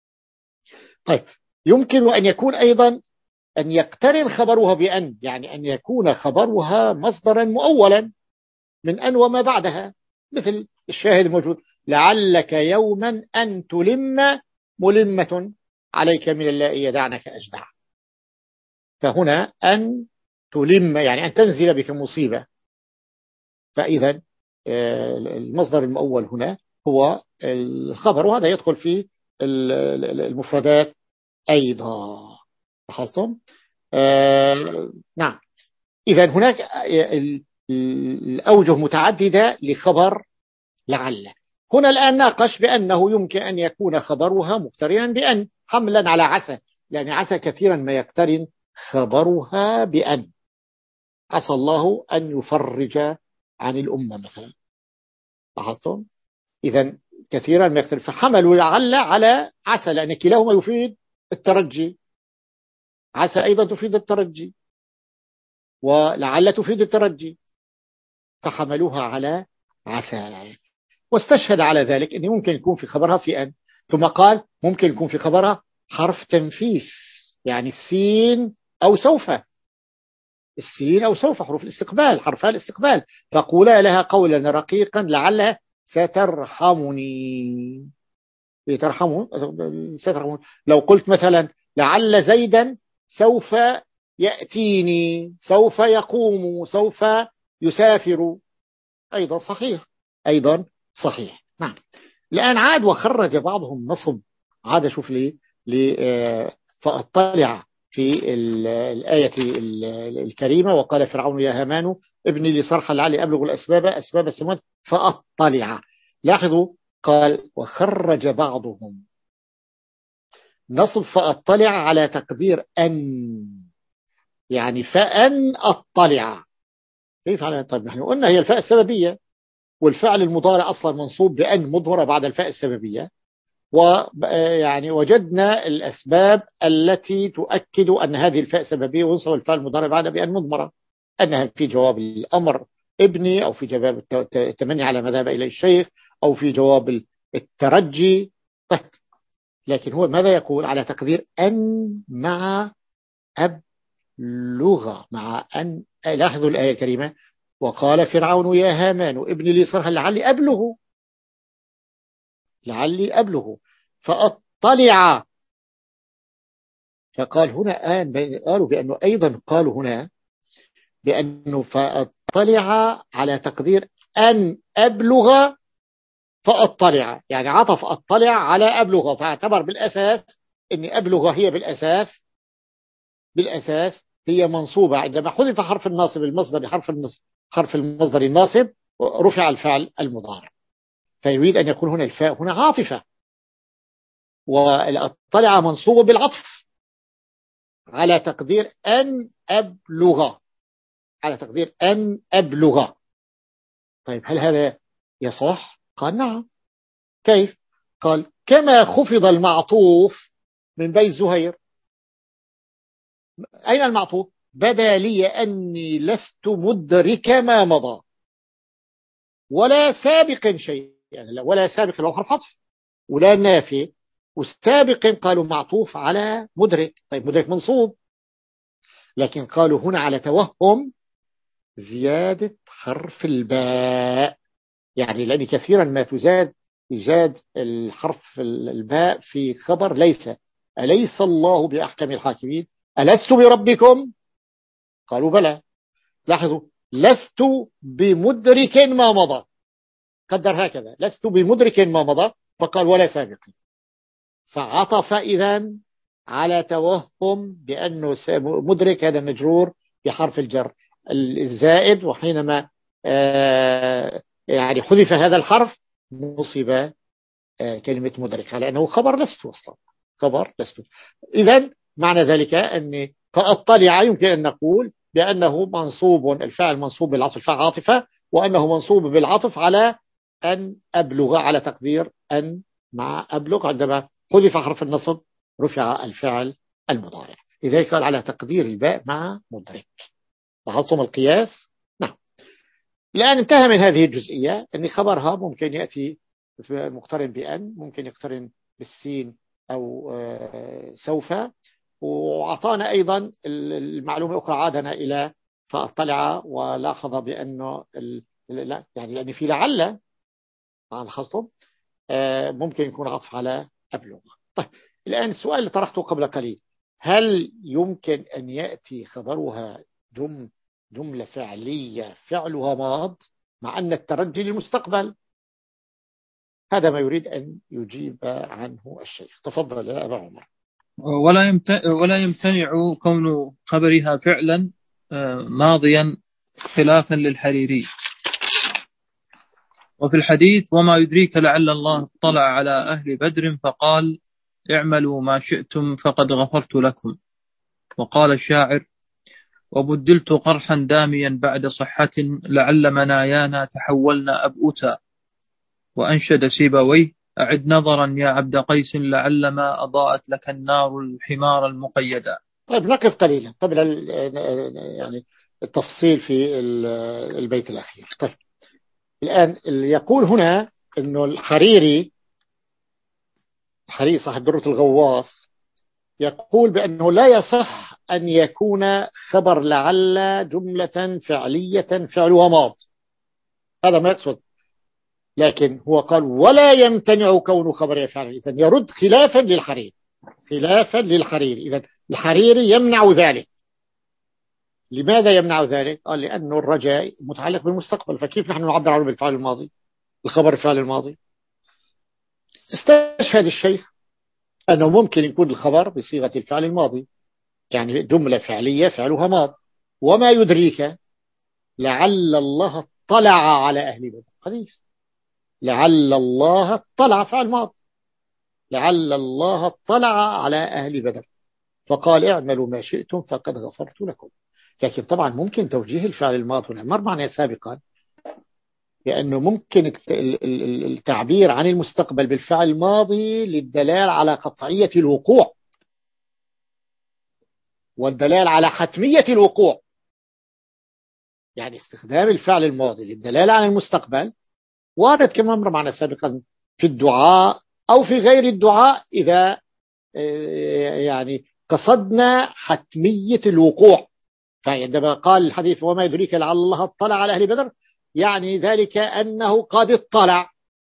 طيب يمكن أن يكون أيضا أن يقترن خبرها بأن، يعني أن يكون خبرها مصدرا مؤولا من أن وما بعدها، مثل الشاهد الموجود لعلك يوما أن تلم ملمة عليك من الله يدعنك أجدع. فهنا أن تلم يعني أن تنزل بك مصيبة. فإذا المصدر المؤول هنا هو الخبر، وهذا يدخل في المفردات أيضا. لاحظتم؟ آه نعم. إذا هناك الأوجه متعددة لخبر لعل. هنا الآن ناقش بأنه يمكن أن يكون خبرها مقترنا بأن، حملا على عسى، لأن عسى كثيرا ما يقترن خبرها بأن. عسى الله أن يفرج عن الأمة مثلا. لاحظتم؟ إذا كثيرا ما يقترن، فحملوا لعل على عسى، لأن كلاهما يفيد الترجي. عسى أيضا تفيد الترجي، ولعل تفيد الترجي، فحملوها على عسى. واستشهد على ذلك أنه ممكن يكون في خبرها في أن، ثم قال ممكن يكون في خبرها حرف تنفيس، يعني السين أو سوف، السين أو سوف حروف الاستقبال، حرفها الاستقبال. فقولا لها قولا رقيقا لعلها سترحمني. ترحمون سترحمون. لو قلت مثلا لعل زيدا سوف يأتيني، سوف يقوم، سوف يسافر، أيضا صحيح، أيضا صحيح. نعم. الآن عاد وخرج بعضهم نصب، عاد شوف لي, لي فأطلع في الآية الكريمة وقال فرعون يا هامان ابني لي صرحا لعلي أبلغ الأسباب أسباب السماوات فأطلع. لاحظوا قال وخرج بعضهم نصب فأطلع على تقدير أن، يعني فأن أطلع. كيف على؟ طيب نحن قلنا هي الفاء السببية، والفعل المضارع أصلا منصوب بأن مظهرة بعد الفاء السببية، ويعني وجدنا الأسباب التي تؤكد أن هذه الفاء سببية، وينصب الفعل المضارع بعد بأن مضمرة، أنها في جواب الأمر ابني، أو في جواب التمني على ما ذهب إليه الشيخ، أو في جواب الترجي. طيب، لكن هو ماذا يقول؟ على تقدير أن مع أبلغ، مع أن. لاحظوا الآية الكريمة: وقال فرعون يا هامان ابن لي صرحا لعلي أبلغ لعلي أبلغ فأطلع. فقال هنا آن، قالوا بأنه أيضا قالوا هنا بأنه فأطلع على تقدير أن أبلغ فأطلع، يعني عطف أطلع على أبلغ، فاعتبر بالأساس أن أبلغ هي بالأساس بالأساس هي منصوبة. عندما حذف حرف الناصب المصدر حرف النصب حرف المصدر الناصب رفع الفعل المضارع، فيريد أن يكون هنا الفاء هنا عاطفة، والطلع منصوب بالعطف على تقدير أن أبلغ على تقدير أن أبلغ. طيب، هل هذا يصح؟ قال نعم. كيف؟ قال كما خفض المعطوف من بيت زهير. أين المعطوف؟ بدا لي أني لست مدرك ما مضى ولا سابق شيء، يعني ولا سابق له حرف عطف ولا نافي، والسابق قالوا معطوف على مدرك. طيب، مدرك منصوب، لكن قالوا هنا على توهم زيادة حرف الباء، يعني لأن كثيرا ما تزاد يزاد الحرف الباء في خبر ليس: أليس الله بأحكم الحاكمين؟ ألست بربكم؟ قالوا بلى. لاحظوا: لست بمدرك ما مضى، قدر هكذا: لست بمدرك ما مضى، فقال ولا سابق، فعطف إذن على توهم بأنه مدرك هذا مجرور بحرف الجر الزائد، وحينما يعني حذف هذا الحرف نصب كلمة مدرك على أنه خبر لست أصلا خبر لست. إذن معنى ذلك أن فأطلع يمكن أن نقول بأنه منصوب، الفاعل منصوب بالعطف، الفاعل عاطفة، وأنه منصوب بالعطف على أن أبلغ على تقدير أن مع أبلغ، عندما حذف حرف النصب رفع الفعل المضارع. لذلك قال على تقدير الباء مع مدرك. لاحظتم القياس؟ نعم. الآن انتهى من هذه الجزئية، أن خبرها ممكن يأتي مقترن بأن، ممكن يقترن بالسين أو سوف. وأعطانا أيضا المعلومة أخرى، عادنا إلى فأطلع ولاحظ بأنه يعني لأن في لعل لاحظتم ممكن يكون عطف على أبلغ. طيب، الآن السؤال اللي طرحته قبل قليل: هل يمكن أن يأتي خبرها جم جملة فعلية فعلها ماض مع أن الترجي للمستقبل؟ هذا ما يريد أن يجيب عنه الشيخ. تفضل يا أبا عمر. ولا يمتنع, ولا يمتنع كون خبرها فعلا ماضيا خلافا للحريري. وفي الحديث: وما يدريك لعل الله اطلع على أهل بدر فقال اعملوا ما شئتم فقد غفرت لكم. وقال الشاعر: وبدلت قرحا داميا بعد صحة لعل منايانا تحولنا أبؤتا. وأنشد سيبويه: أعد نظرا يا عبد قيس لعل ما أضاءت لك النار الحمار المقيدا. طيب، نقف قليلا قبل يعني التفصيل في البيت الأخير. طيب، الآن يقول هنا إنه الحريري الحريري صاحب درة الغواص يقول بأنه لا يصح أن يكون خبر لعل جملة فعلية فعلها ماض، هذا ما يقصد. لكن هو قال ولا يمتنع كون خبر فعل، إذن يرد خلافا للحريري خلافا للحريري إذن الحريري يمنع ذلك. لماذا يمنع ذلك؟ قال لأنه الرجاء متعلق بالمستقبل، فكيف نحن نعبر عنه بالفعل الماضي، الخبر الفعل الماضي؟ استشهد الشيخ أنه ممكن يكون الخبر بصيغة الفعل الماضي، يعني جملة فعلية فعلها ماض. وما يدريك لعل الله اطلع على أهل بدر، حديث لعل الله اطلع فعل ماض، لعل الله اطلع على أهل بدر فقال اعملوا ما شئتم فقد غفرت لكم. لكن طبعا ممكن توجيه الفعل الماضي والأمر معنى سابقا لأنه ممكن التعبير عن المستقبل بالفعل الماضي للدلال على قطعية الوقوع والدلال على حتمية الوقوع. يعني استخدام الفعل الماضي للدلالة على المستقبل وارد كما مر معنا سابقا في الدعاء أو في غير الدعاء إذا يعني قصدنا حتمية الوقوع. فعندما قال الحديث وما يدريك لعل الله اطلع على أهل بدر، يعني ذلك أنه قد اطلع،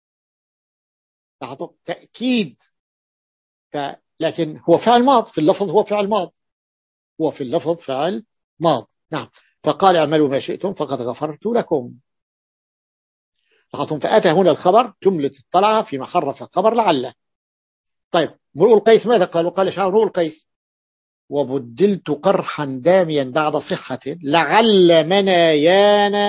تأكيد. لكن هو فعل ماض في اللفظ، هو فعل ماض هو في اللفظ فعل ماض. نعم. فقال اعملوا ما شئتم فقد غفرت لكم. فأتى هنا الخبر جملة اطلع في محل رفع خبر لعله. طيب امرؤ القيس ماذا قال؟ وقال شعر امرؤ القيس وبدلت قرحا داميا بعد صحة لعل منايانا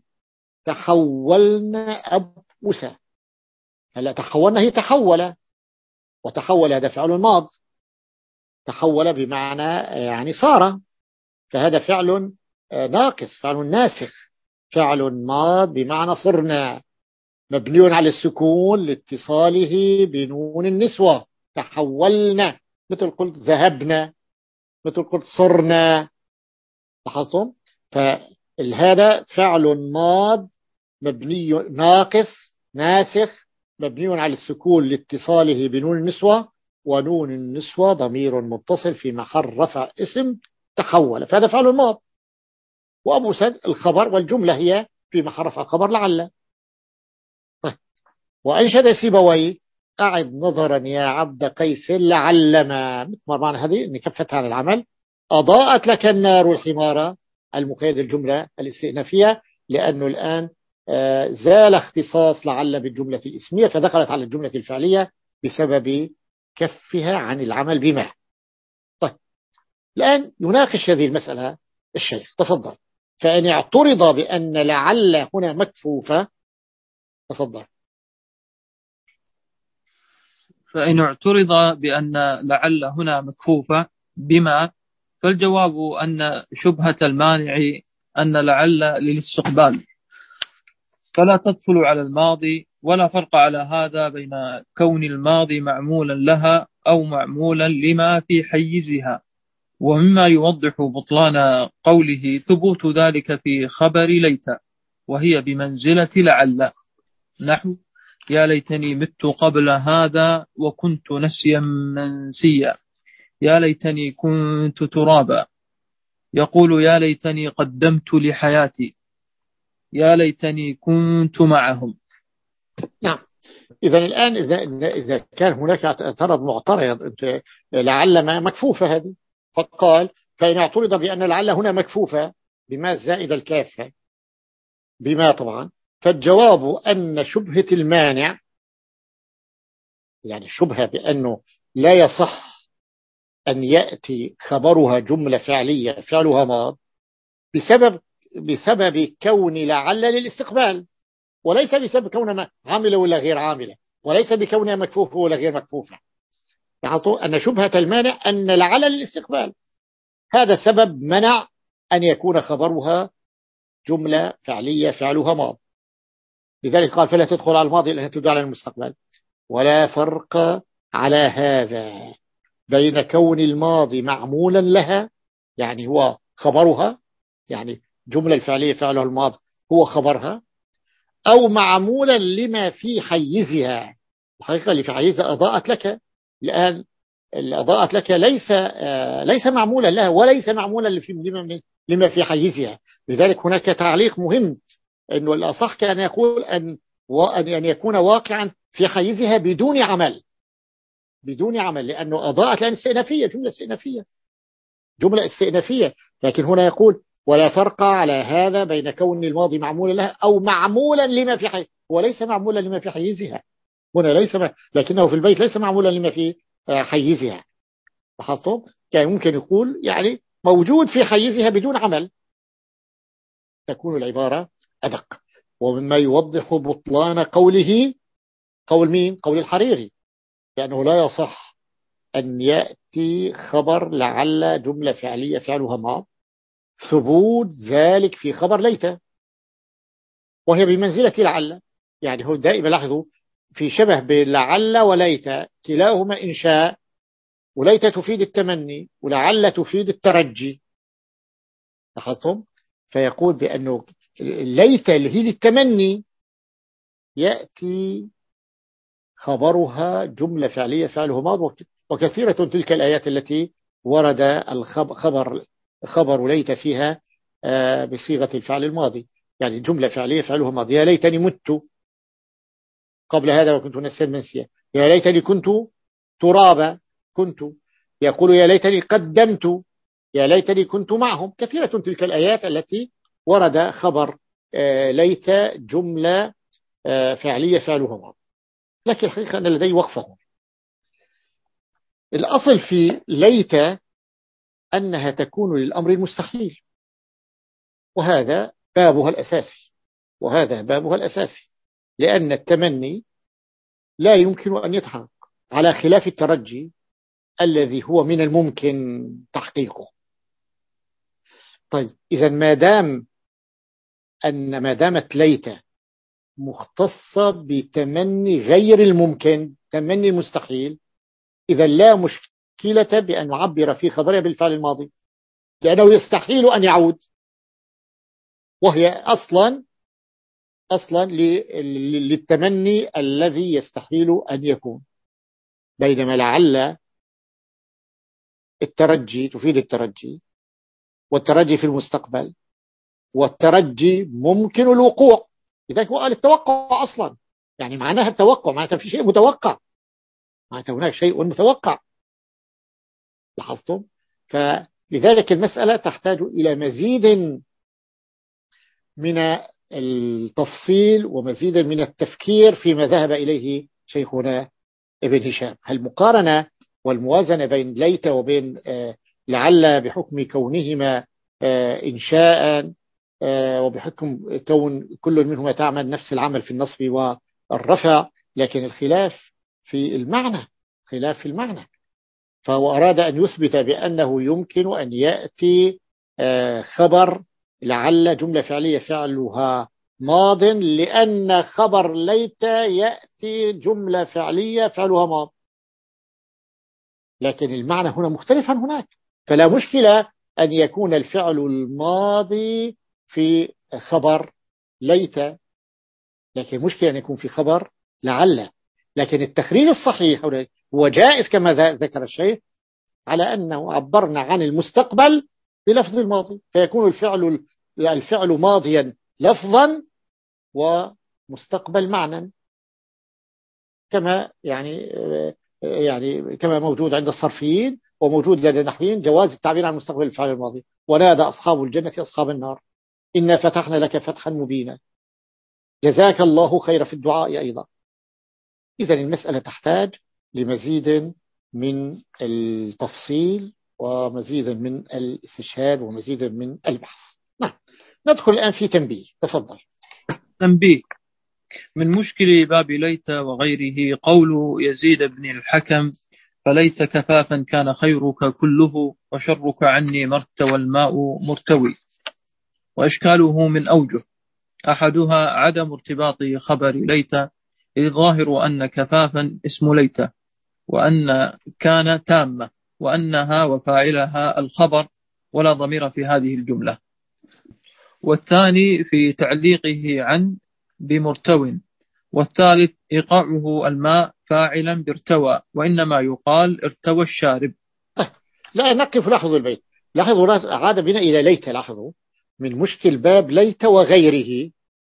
تحولنا أبوسا. هلا تحولنا هي تحول، وتحول هذا فعل ماض، تحول بمعنى يعني صار، فهذا فعل ناقص، فعل ناسخ. فعل ماض بمعنى صرنا، مبني على السكون لاتصاله بنون النسوة. تحولنا مثل قلت ذهبنا، مثل قلت صرنا. لاحظتم؟ فهذا فعل ماض مبني ناقص ناسخ مبني على السكون لاتصاله بنون النسوة، ونون النسوة ضمير متصل في محل رفع اسم تحول، فهذا فعل ماض. وأبو سد الخبر والجملة هي في محل رفع خبر لعل. طيب. وأنشد سيبويه أعد نظرا يا عبد قيس لعلما، مثل ما معنى هذه إن كفت عن العمل. أضاءت لك النار الحمارة، المقيد الجملة الاستئنافية، لأنه الآن زال اختصاص لعل بالجملة الاسمية فدخلت على الجملة الفعلية بسبب كفها عن العمل بما. طيب الآن يناقش هذه المسألة الشيخ، تفضل. فإن اعترض بأن لعل هنا مكفوفة، تفضل. فإن اعترض بأن لعل هنا مكفوفة بما، فالجواب أن شبهة المانع أن لعل للاستقبال فلا تدخل على الماضي، ولا فرق على هذا بين كون الماضي معمولا لها أو معمولا لما في حيزها. ومما يوضح بطلان قوله ثبوت ذلك في خبر ليت، وهي بمنزلة لعل، نحو يا ليتني مت قبل هذا وكنت نسيا منسيا، يا ليتني كنت ترابا. يقول يا ليتني قدمت لحياتي، يا ليتني كنت معهم. نعم. إذا الآن إذا, إذا كان هناك اعتراض معترض لعل ما مكفوفة هذه، فقال فإن اعترض بأن لعل هنا مكفوفة بما الزائد الكافة بما طبعا، فالجواب أن شبهة المانع، يعني شبهة بأنه لا يصح أن يأتي خبرها جملة فعلية فعلها ماض بسبب بسبب كون لعل للاستقبال، وليس بسبب كونها عاملة ولا غير عاملة، وليس بكونها مكفوفة ولا غير مكفوفة. يعطوا أن شبهة المانع أن لعل للاستقبال، هذا سبب منع أن يكون خبرها جملة فعلية فعلها ماض. لذلك قال فلا تدخل على الماضي لأنها تدل على المستقبل. ولا فرق على هذا بين كون الماضي معمولا لها، يعني هو خبرها، يعني جملة الفعلية فعلها الماضي هو خبرها، أو معمولا لما في حيزها. الحقيقة اللي في حيزها أضاءت لك الآن، اللي أضاءت لك ليس آه ليس معمولا لها وليس معمولا لما, لما في حيزها. لذلك هناك تعليق مهم، أنه الأصح كان يقول أن أن يكون واقعا في حيزها بدون عمل، بدون عمل، لأنه أضاءت لأن استئنافية، جملة استئنافية جملة استئنافية. لكن هنا يقول ولا فرق على هذا بين كون الماضي معمولا لها أو معمولا لما في حيزها. وليس معمولا لما في حيزها هنا، ليس م... لكنه في البيت ليس معمولا لما في حيزها. لاحظتم؟ كان ممكن يقول يعني موجود في حيزها بدون عمل، تكون العبارة أدق. ومما يوضح بطلان قوله قول مين؟ قول الحريري، لأنه لا يصح أن يأتي خبر لعل جملة فعلية فعلها ماض ثبوت ذلك في خبر ليت. وهي بمنزلة لعل. يعني هو دائما لاحظوا في شبه بين لعل وليت، كلاهما إنشاء، وليت تفيد التمني ولعل تفيد الترجي. لاحظتم؟ فيقول بأنه ليت اللي هي للتمني يأتي خبرها جملة فعلية فعله ماض، وكثيرة تلك الآيات التي ورد الخبر خبر ليت فيها بصيغة الفعل الماضي، يعني جملة فعلية فعله ماضي. يا ليتني مت قبل هذا وكنت نسيا منسيا، يا ليتني كنت ترابا كنت، يقول يا ليتني قدمت، يا ليتني كنت معهم. كثيرة تلك الآيات التي ورد خبر ليت جملة فعلية فعلها ماضي. لكن الحقيقة أن لدي وقفة. الأصل في ليت أنها تكون للأمر المستحيل، وهذا بابها الأساسي، وهذا بابها الأساسي، لأن التمني لا يمكن أن يتحقق، على خلاف الترجي الذي هو من الممكن تحقيقه. طيب إذا ما دام أن ما دامت ليت مختصة بتمني غير الممكن، تمني المستحيل، إذا لا مشكلة بأن نعبر في خبرها بالفعل الماضي، لأنه يستحيل أن يعود، وهي أصلا أصلا للتمني الذي يستحيل أن يكون. بينما لعل الترجي تفيد الترجي، والترجي في المستقبل، والترجي ممكن الوقوع، لذلك هو قال التوقع أصلا، يعني معناها التوقع، معناها في شيء متوقع، معناها هناك شيء متوقع. لاحظتم؟ فلذلك المسألة تحتاج إلى مزيد من التفصيل ومزيد من التفكير فيما ذهب إليه شيخنا ابن هشام. المقارنة والموازنة بين ليت وبين لعل بحكم كونهما إنشاء وبحكم كون كل منهما تعمل نفس العمل في النصب والرفع، لكن الخلاف في المعنى، خلاف في المعنى. فهو أراد أن يثبت بأنه يمكن أن يأتي خبر لعل جملة فعلية فعلها ماض، لأن خبر ليت يأتي جملة فعلية فعلها ماض، لكن المعنى هنا مختلف عن هناك. فلا مشكلة أن يكون الفعل الماضي في خبر ليت، لكن مشكلة أن يكون في خبر لعل. لكن التخريج الصحيح هو جائز كما ذكر الشيخ، على أنه عبرنا عن المستقبل بلفظ الماضي، فيكون الفعل الفعل ماضيا لفظا ومستقبل معنى، كما يعني يعني كما موجود عند الصرفيين وموجود لدى النحويين جواز التعبير عن مستقبل الفعل الماضي. ونادى أصحاب الجنة أصحاب النار إنا فتحنا لك فتحا مبينا جزاك الله خير في الدعاء أيضا. إذا المسألة تحتاج لمزيد من التفصيل ومزيد من الاستشهاد ومزيد من البحث. نعم، ندخل الآن في تنبيه. تفضل. تنبيه: من مشكل باب ليت وغيره قول يزيد بن الحكم: فليت كفافا كان خيرك كله وشرك عني مرت والماء مرتوي. وإشكاله من أوجه: أحدها عدم ارتباط خبر ليت، إذ ظاهر أن كفافا اسم ليت، وأن كان تامة، وأنها وفاعلها الخبر ولا ضمير في هذه الجملة. والثاني في تعليقه عن بمرتو. والثالث إيقاعه الماء فاعلا بارتوى، وإنما يقال ارتوى الشارب. لا نقف، لاحظوا البيت، لاحظوا عاد بنا إلى ليت. لاحظوا من مشكل باب ليت وغيره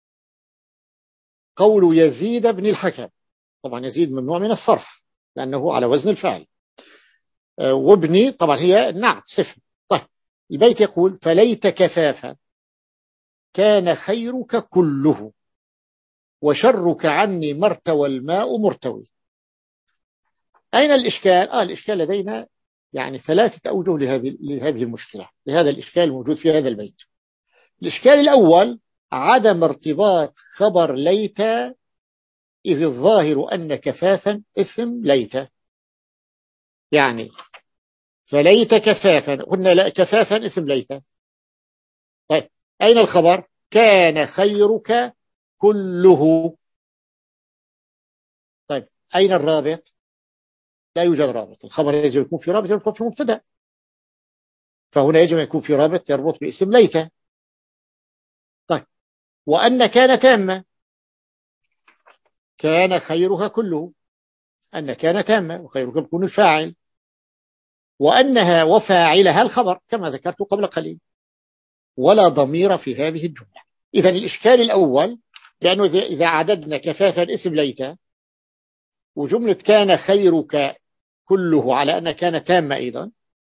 قول يزيد بن الحكم. طبعا يزيد ممنوع من الصرف لأنه على وزن الفعل، وابني طبعا هي نعت صفة. طيب البيت يقول: فليت كفافا كان خيرك كله وشرك عني مرتوى الماء مرتوي. أين الإشكال؟ آه الإشكال لدينا يعني ثلاثة أوجه لهذه لهذه المشكلة، لهذا الإشكال الموجود في هذا البيت. الإشكال الأول عدم ارتباط خبر ليت، إذ الظاهر أن كفافا اسم ليت، يعني فليت كفافا، قلنا لا كفافا اسم ليت. طيب أين الخبر؟ كان خيرك كله. طيب أين الرابط؟ لا يوجد رابط. الخبر يجب يكون في رابط، يجب يكون في مبتدأ، فهنا يجب أن يكون في رابط يربط باسم ليت. طيب وأن كان تامة، كان خيرها كله، أن كان تامة وخيرها يكون الفاعل، وأنها وفاعلها الخبر كما ذكرت قبل قليل، ولا ضمير في هذه الجملة. إذن الإشكال الأول، لأنه إذا عددنا كفافا اسم ليت وجملة كان خيرك كله على أن كان تامة أيضا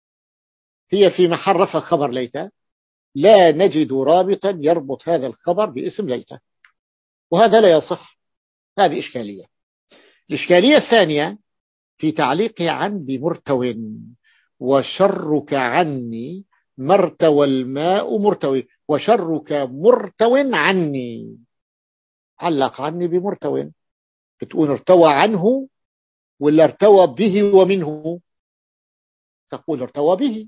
هي في محل رفع خبر ليت، لا نجد رابطا يربط هذا الخبر باسم ليت، وهذا لا يصح. هذه إشكالية. الإشكالية الثانية في تعليقه عن بمرتو، وشرك عني مرتوى الماء مرتوي، وشرك مرتو عني، علق عني بمرتو، بتقول ارتوى عنه ولا ارتوى به ومنه؟ تقول ارتوى به،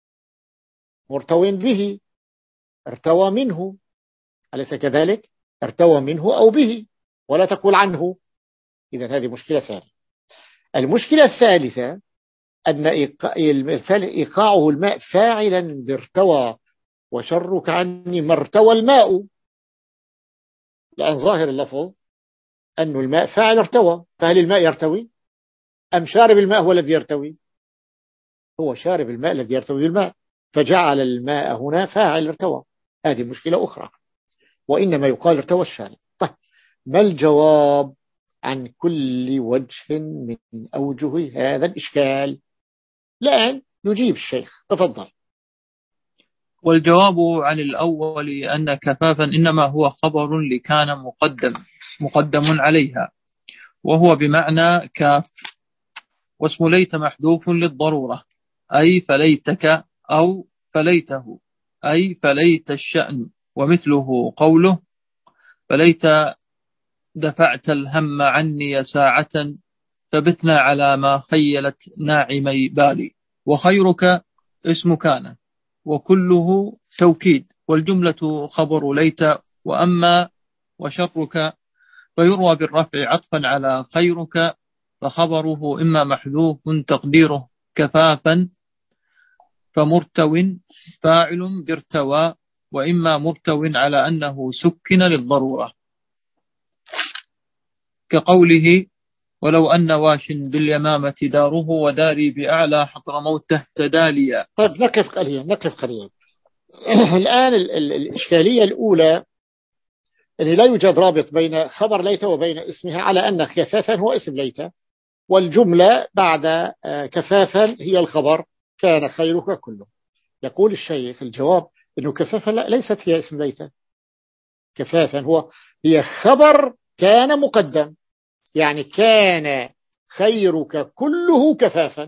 مرتو به، ارتوى منه، أليس كذلك؟ ارتوى منه أو به، ولا تقول عنه. إذن هذه مشكلة ثانية. المشكلة الثالثة أن إيقاعه الماء فاعلا بارتوى، وشرك عني ما ارتوى الماء، لأن ظاهر اللفظ أن الماء فاعل ارتوى، فهل الماء يرتوي أم شارب الماء هو الذي يرتوي؟ هو شارب الماء الذي يرتوي الماء، فجعل الماء هنا فاعل ارتوى. هذه مشكلة أخرى، وإنما يقال ارتوى الشارب. طيب ما الجواب عن كل وجه من أوجه هذا الإشكال؟ الآن يجيب الشيخ، تفضل. والجواب عن الأول أن كفافا إنما هو خبر لكان مقدم مقدم عليها، وهو بمعنى كاف، واسم ليت محذوف للضرورة، أي فليتك أو فليته، أي فليت الشأن. ومثله قوله فليت دفعت الهم عني ساعة فبتنا على ما خيلت ناعمي بالي. وخيرك اسم كان، وكله توكيد، والجملة خبر ليت. وأما وشرك فيروى بالرفع عطفا على خيرك، فخبره إما محذوف تقديره كفافا فمرتو فاعل بارتوى، وإما مرتو على أنه سكن للضرورة، كقوله ولو أن واش باليمامة داره وداري بأعلى حضرموت تحت داليا. طيب نقف قليلا، نقف قليلا. الآن ال ال الإشكالية الأولى أن لا يوجد رابط بين خبر ليت وبين اسمها، على أن كفافا هو اسم ليت، والجملة بعد كفافا هي الخبر كان خيرك كله. يقول الشيخ الجواب أنه كفافا ليست هي اسم ليت، كفافا هو هي خبر كان مقدم، يعني كان خيرك كله كفافا،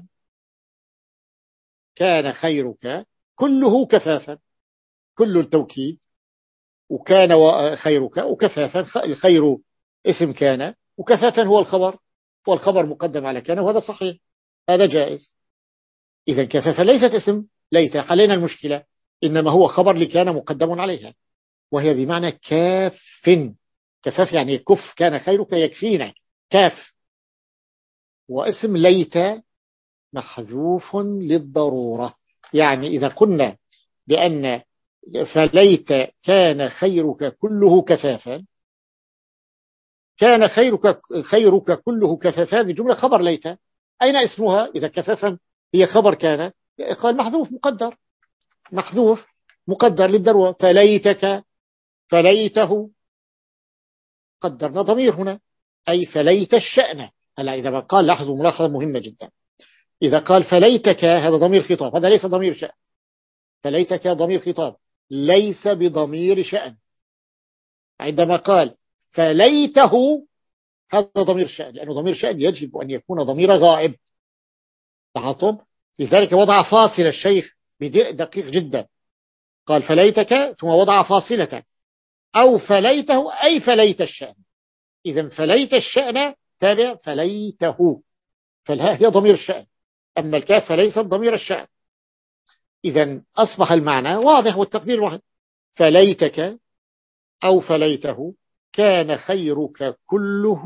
كان خيرك كله كفافا، كل التوكيد، وكان خيرك وكفافا، الخير اسم كان وكفافا هو الخبر، والخبر مقدم على كان، وهذا صحيح، هذا جائز. إذا كفافا ليست اسم ليت، حلينا المشكلة، إنما هو خبر لكان مقدم عليها، وهي بمعنى كاف. كفاف يعني كف، كان خيرك يكفينا، كاف. واسم ليت محذوف للضرورة، يعني إذا قلنا بأن فليت كان خيرك كله كفافا، كان خيرك خيرك كله كفافا بجملة خبر ليت، أين اسمها إذا كفافا هي خبر كان؟ قال محذوف مقدر، محذوف مقدر للضرورة. فليتك، فليته، قدرنا ضمير هنا، أي فليت الشأن. هلا إذا قال، لاحظوا ملاحظة مهمة جدا، إذا قال فليتك هذا ضمير خطاب، هذا ليس ضمير شأن. فليتك ضمير خطاب ليس بضمير شأن. عندما قال فليته هذا ضمير شأن، لأنه ضمير شأن يجب أن يكون ضمير غائب. لاحظتم؟ لذلك وضع فاصلة الشيخ دقيق جدا، قال فليتك ثم وضع فاصلة، أو فليته أي فليت الشأن. إذا فليت الشأن تابع فليته، فالهاء هي ضمير الشأن، أما الكاف فليست ضمير الشأن. إذا أصبح المعنى واضح والتقدير واحد، فليتك أو فليته كان خيرك كله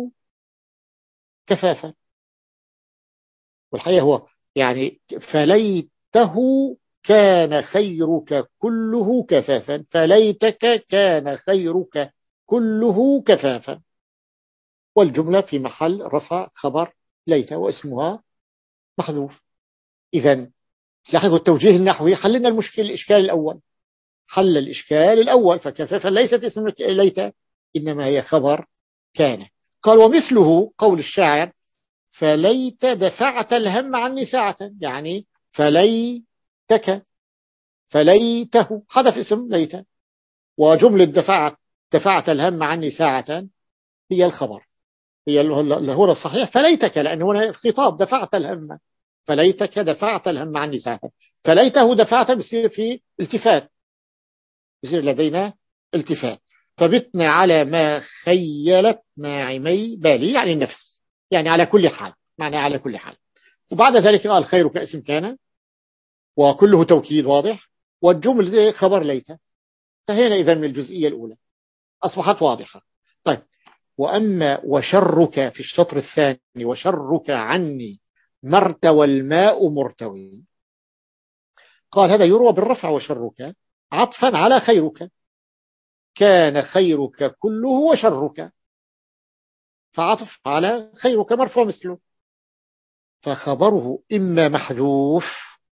كفافا. والحقيقة هو يعني فليته كان خيرك كله كفافا، فليتك كان خيرك كله كفافا. والجملة في محل رفع خبر ليت واسمها محذوف. إذن لاحظوا التوجيه النحوي، حلنا المشكل الإشكال الأول، حل الإشكال الأول، فكفافا ليست اسم ليت إنما هي خبر كان. قال ومثله قول الشاعر فليت دفعت الهم عني ساعة، يعني فليتك فليته حدث اسم ليت، وجملة دفعت دفعت الهم عني ساعة هي الخبر، هي اللي هو الصحيح فليتك، لأن هنا خطاب دفعت الهم، فليتك دفعت الهم عني ساعة، فليته دفعت بصير في التفات، بصير لدينا التفات. فبتنا على ما خيلت ناعمي بالي، يعني النفس، يعني على كل حال، معنى على كل حال. وبعد ذلك قال خيرك اسم كان وكله توكيد واضح، والجملة خبر ليت. انتهينا إذا من الجزئية الأولى، أصبحت واضحة. طيب وأما وشرك في الشطر الثاني، وشرك عني مرتوى الماء مرتوي، قال هذا يروى بالرفع وشرك عطفا على خيرك، كان خيرك كله وشرك، فعطف على خيرك مرفوع مثله، فخبره إما محذوف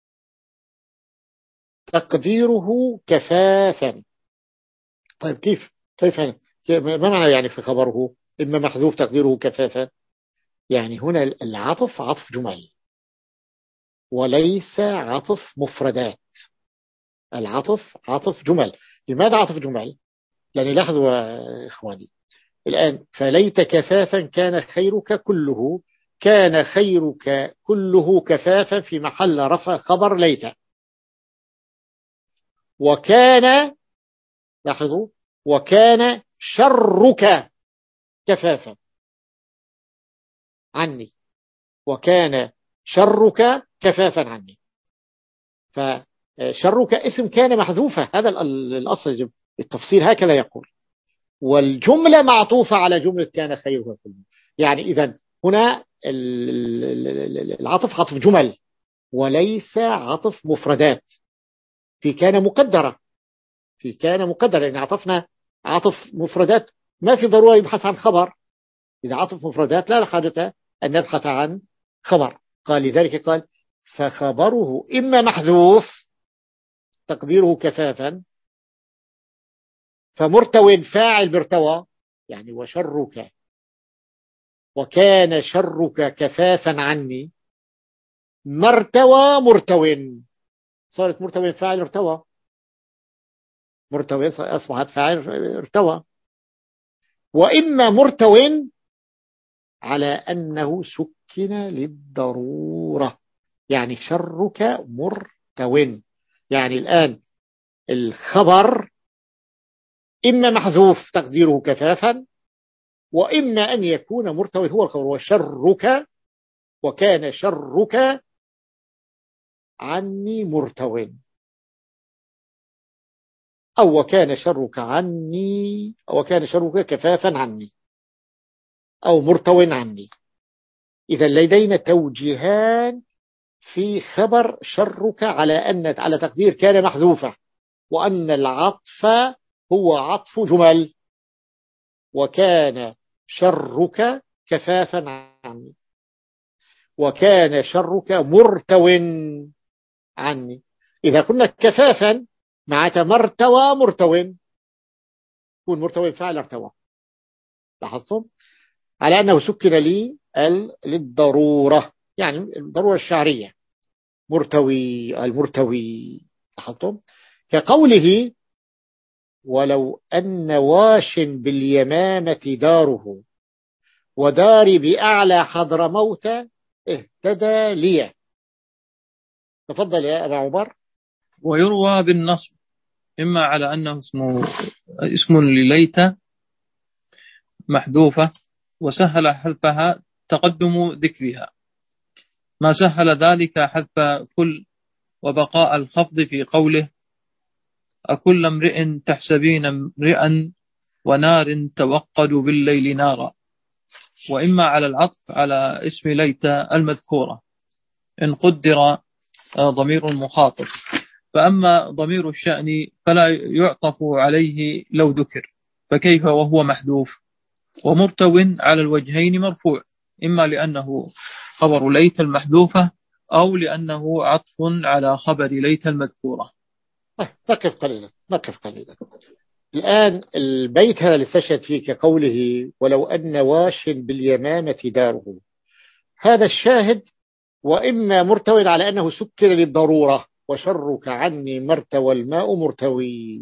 تقديره كفافا. طيب كيف كيف ما معنى يعني في خبره إما محذوف تقديره كفافا؟ يعني هنا العطف عطف جمل وليس عطف مفردات، العطف عطف جمل. لماذا عطف جمل؟ لأن لاحظوا يا إخواني الآن فليت كفافا كان خيرك كله، كان خيرك كله كفافا في محل رفع خبر ليت، وكان لاحظوا وكان شرك كفافا عني، وكان شرك كفافا عني، فشرك اسم كان محذوفة، هذا الأصل التفصيل هكذا يقول، والجملة معطوفة على جملة كان خيرك كله. يعني إذن هنا العطف عطف جمل وليس عطف مفردات. في كان مقدرة، في كان مقدرة لأن عطفنا عطف مفردات ما في ضرورة يبحث عن خبر، إذا عطف مفردات لا حاجة أن نبحث عن خبر. قال لذلك قال فخبره إما محذوف تقديره كفافا، فمرتو فاعل برتوى يعني وشرك، وكان شرك كفافا عني، مرتوى مرتو، صارت مرتو فاعل ارتوى، مرتو أصبحت فاعل ارتوى. وإما مرتو على أنه سكن للضرورة، يعني شرك مرتو، يعني الآن الخبر إما محذوف تقديره كفافا، وإما أن يكون مرتو هو الخبر وشرك، وكان شرك عني مرتو، أو وكان شرك عني أو وكان شرك كفافا عني أو مرتو عني. إذا لدينا توجيهان في خبر شرك على أن على تقدير كان محذوفة، وأن العطف هو عطف جمل، وكان شرك كفافا عني، وكان شرك مرتو عني. إذا كنا كفافا معك مرتوى مرتو، يكون مرتو فعل ارتوى، لاحظتم على أنه سكن لي للضرورة، يعني الضرورة الشعرية، مرتوي المرتوي، لاحظتم كقوله ولو أن واش باليمامة داره وداري بأعلى حضرموت اهتدى لي. تفضل يا أبا عمر. ويروى بالنصب إما على أنه اسمه اسم لليت محذوفة وسهل حذفها تقدم ذكرها، ما سهل ذلك حذف كل وبقاء الخفض في قوله أكل امرئ تحسبين امرئا ونار توقد بالليل نارا. وإما على العطف على اسم ليت المذكورة إن قدر ضمير المخاطب. فأما ضمير الشأن فلا يعطف عليه لو ذكر، فكيف وهو محذوف؟ ومرتو على الوجهين مرفوع، إما لأنه خبر ليت المحذوفة أو لأنه عطف على خبر ليت المذكورة. نقف قليلا نقف قليلا الآن البيت هذا اللي استشهد فيه كقوله ولو أن واش باليمامة داره، هذا الشاهد. وإما مرتوي على أنه سكر للضرورة، وشرك عني مرتوى الماء مرتوي.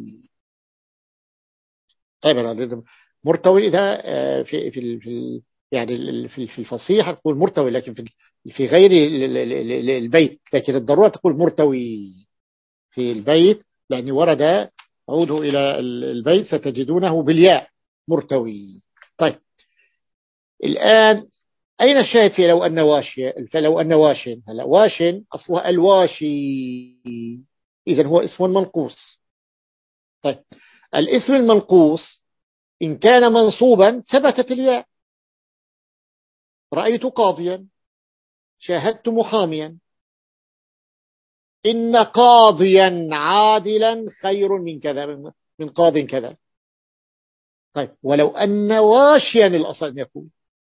طيب مرتوي إذا في في في يعني في الفصيح تقول مرتوي، لكن في في غير البيت، لكن الضرورة تقول مرتوي في البيت، لأن ورد عودوا إلى البيت ستجدونه بالياء مرتوي. طيب الآن أين الشاهد في لو أن واشي؟ فلو أن واشن، هلا واشن أصلها الواشي، إذن هو اسم منقوص. طيب الاسم المنقوص إن كان منصوبا ثبتت الياء، رأيت قاضيا، شاهدت محاميا، إن قاضيا عادلا خير من كذا، من قاض كذا. طيب ولو أن واشيا الأصل أن يكون،